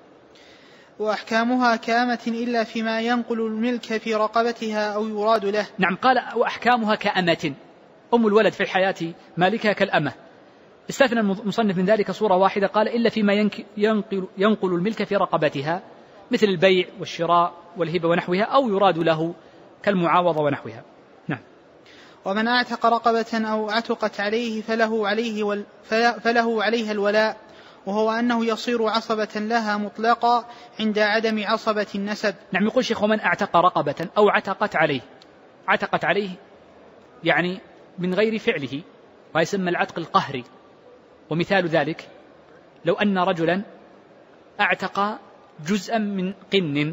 وأحكامها كأمة إلا فيما ينقل الملك في رقبتها أو يراد له. نعم. قال وأحكامها كأمة، أم الولد في الحياة مالكها كالأمة. استثنى المصنف من ذلك صورة واحدة، قال إلا فيما ينقل الملك في رقبتها، مثل البيع والشراء والهبة ونحوها، أو يراد له كالمعاوضة ونحوها. نعم. ومن أعتق رقبة أو عتقت عليه فله عليها الولاء، وهو أنه يصير عصبة لها مطلقا عند عدم عصبة النسب. نعم. يقول شيخ ومن أعتق رقبة أو عتقت عليه يعني من غير فعله، ويسمى العتق القهري. ومثال ذلك لو أن رجلا أعتق جزءا من قن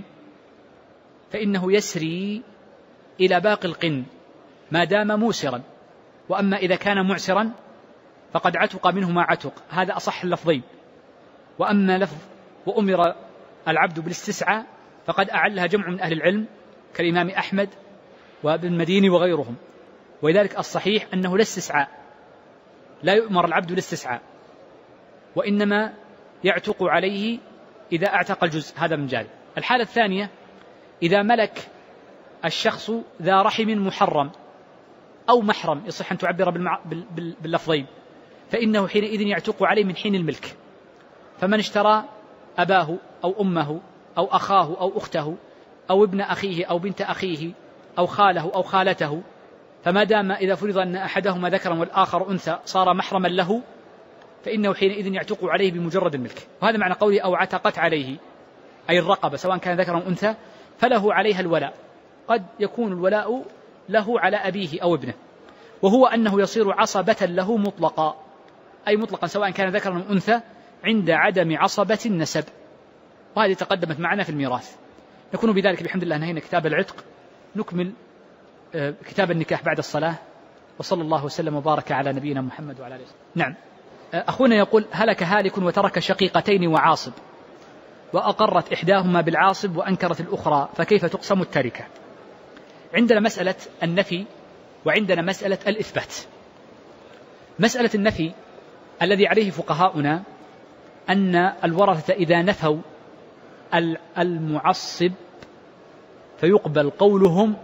فإنه يسري إلى باقي القن ما دام موسرا، وأما إذا كان معسرا فقد عتق منه ما عتق، هذا أصح اللفظين. وأما لفظ وأمر العبد بالاستسعاء فقد أعلها جمع من أهل العلم كالإمام أحمد وابن المديني وغيرهم، ولذلك الصحيح أنه لا استسعاء، لا يؤمر العبد بالاستسعاء، وإنما يعتق عليه إذا أعتق الجزء، هذا من جانب. الحالة الثانية إذا ملك الشخص ذا رحم محرم أو محرم، يصح أن تعبر باللفظين، فإنه حينئذ يعتق عليه من حين الملك. فمن اشترى أباه أو أمه أو أخاه أو أخته أو ابن أخيه أو بنت أخيه أو خاله أو خالته، فما دام إذا فرض أن أحدهما ذكرا والآخر أنثى صار محرما له، فإنه حينئذ يعتق عليه بمجرد الملك. وهذا معنى قوله أو عتقت عليه، أي الرقبة سواء كان ذكرا أو أنثى، فله عليها الولاء. قد يكون الولاء له على أبيه أو ابنه، وهو أنه يصير عصبة له مطلقا، أي مطلقا سواء كان ذكرا أو أنثى عند عدم عصبة النسب. وهذه تقدمت معنا في الميراث. نكون بذلك بحمد الله نهينا كتاب العتق، نكمل كتاب النكاح بعد الصلاة. وصلى الله وسلم وبارك على نبينا محمد وعلى آله وسلم. نعم. أخونا يقول هلك هالك وترك شقيقتين وعاصب، وأقرت إحداهما بالعاصب وأنكرت الأخرى، فكيف تقسم التركة؟ عندنا مسألة النفي وعندنا مسألة الإثبات. مسألة النفي الذي عليه فقهاؤنا أن الورثة إذا نفوا المعصب فيقبل قولهم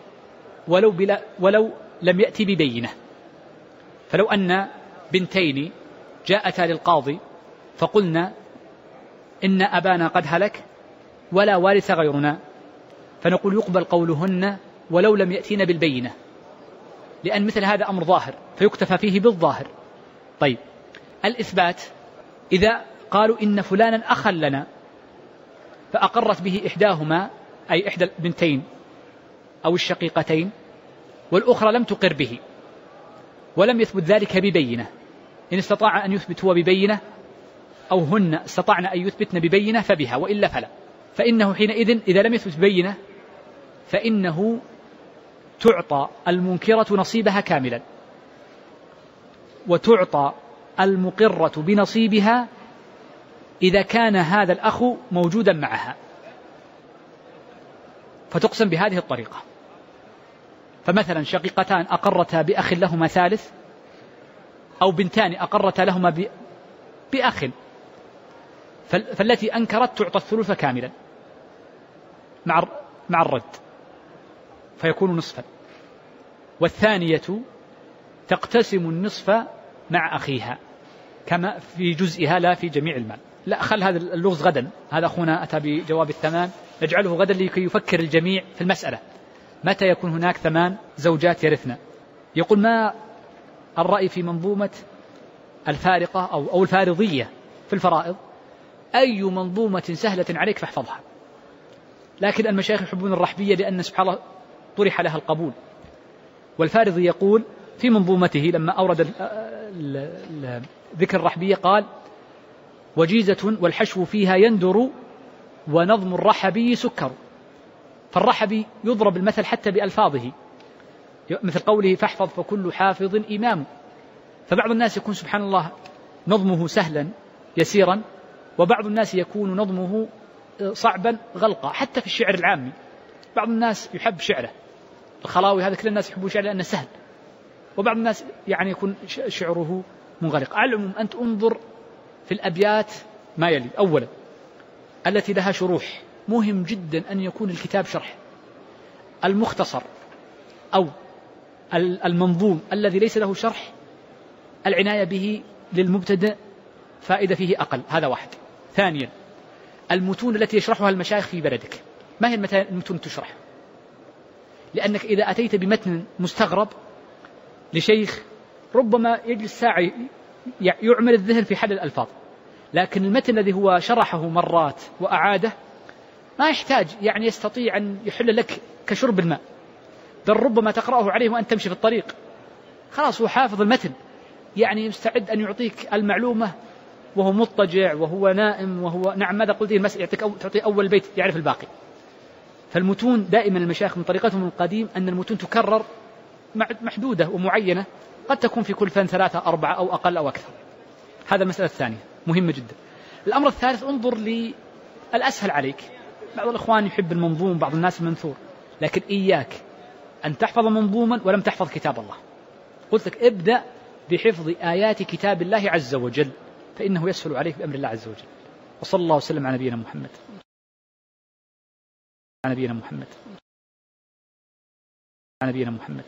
ولو لم يأتي ببينة. فلو أن بنتين جاءتا للقاضي فقلنا إن أبانا قد هلك ولا وارث غيرنا، فنقول يقبل قولهن ولو لم يأتينا بالبينة، لأن مثل هذا أمر ظاهر فيكتفى فيه بالظاهر. طيب، الإثبات إذا قالوا إن فلانا أخا لنا فأقرت به إحداهما، أي إحدى البنتين أو الشقيقتين، والأخرى لم تقر به ولم يثبت ذلك ببينة، إن استطاع أن يثبت هو ببينة أو هن استطعن أن يثبتن ببينة فبها، وإلا فلا. فإنه حينئذ إذا لم يثبت ببينة فإنه تعطى المنكرة نصيبها كاملا، وتعطى المقرة بنصيبها إذا كان هذا الأخ موجودا معها، فتقسم بهذه الطريقة. فمثلا شقيقتان أقرتا بأخ لهما ثالث، أو بنتان أقرتا لهما بأخ، فالتي أنكرت تعطى الثلث كاملا مع الرد فيكون نصفا، والثانية تقتسم النصف مع أخيها كما في جزئها لا في جميع المال. لا، خل هذا اللغز غدا، هذا أخونا أتى بجواب الثمان، نجعله غدا لكي يفكر الجميع في المسألة متى يكون هناك 8 زوجات يرثن. يقول ما الرأي في منظومة الفارقة أو الفارضية في الفرائض؟ أي منظومة سهلة عليك فاحفظها، لكن المشايخ يحبون الرحبية لأن سبحان الله طرح لها القبول. والفارضي يقول في منظومته لما أورد ذكر الرحبية قال وجيزة والحشو فيها يندر ونظم الرحبي سكر. فالرحبي يضرب المثل حتى بألفاظه، مثل قوله فاحفظ فكل حافظ إمام. فبعض الناس يكون سبحان الله نظمه سهلا يسيرا، وبعض الناس يكون نظمه صعبا غلقا، حتى في الشعر العامي بعض الناس يحب شعره، الخلاوي هذا كل الناس يحبون شعره لأنه سهل، وبعض الناس يعني يكون شعره منغلق. على العموم أنت انظر في الأبيات ما يلي. أولا التي لها شروح، مهم جدا أن يكون الكتاب شرح. المختصر أو المنظوم الذي ليس له شرح العناية به للمبتدئ فائدة فيه أقل، هذا واحد. ثانيا المتون التي يشرحها المشايخ في بلدك، ما هي المتون تشرح؟ لأنك إذا أتيت بمتن مستغرب لشيخ ربما يجلس ساعة يعمل الذهن في حل الألفاظ، لكن المتن الذي هو شرحه مرات وأعاده ما يحتاج، يعني يستطيع أن يحل لك كشرب الماء، بل ربما تقرأه عليه وأنت تمشي في الطريق، خلاص هو حافظ المتن، يعني مستعد أن يعطيك المعلومة وهو مضطجع وهو نائم وهو نعم ماذا قلت المسألة، تعطي أول بيت يعرف الباقي. فالمتون دائما المشايخ من طريقتهم القديم أن المتون تكرر محدودة ومعينة، قد تكون في كل فن 3 4 أو أقل أو أكثر. هذا المسألة الثانية مهمة جدا. الأمر الثالث انظر للأسهل عليك، بعض الإخوان يحب المنظوم، بعض الناس المنثور، لكن إياك أن تحفظ منظوما ولم تحفظ كتاب الله. قلت لك ابدأ بحفظ آيات كتاب الله عز وجل، فإنه يسهل عليك بأمر الله عز وجل. وصلى الله وسلم على نبينا محمد. على نبينا محمد. على نبينا محمد.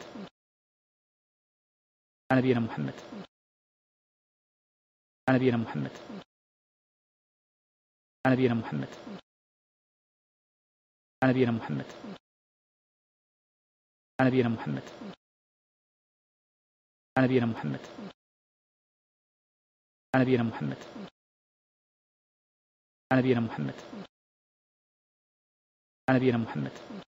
على نبينا محمد. على نبينا محمد. على نبينا محمد. على نبينا محمد. على نبينا محمد. على نبينا محمد. على نبينا محمد. على نبينا محمد. على نبينا محمد.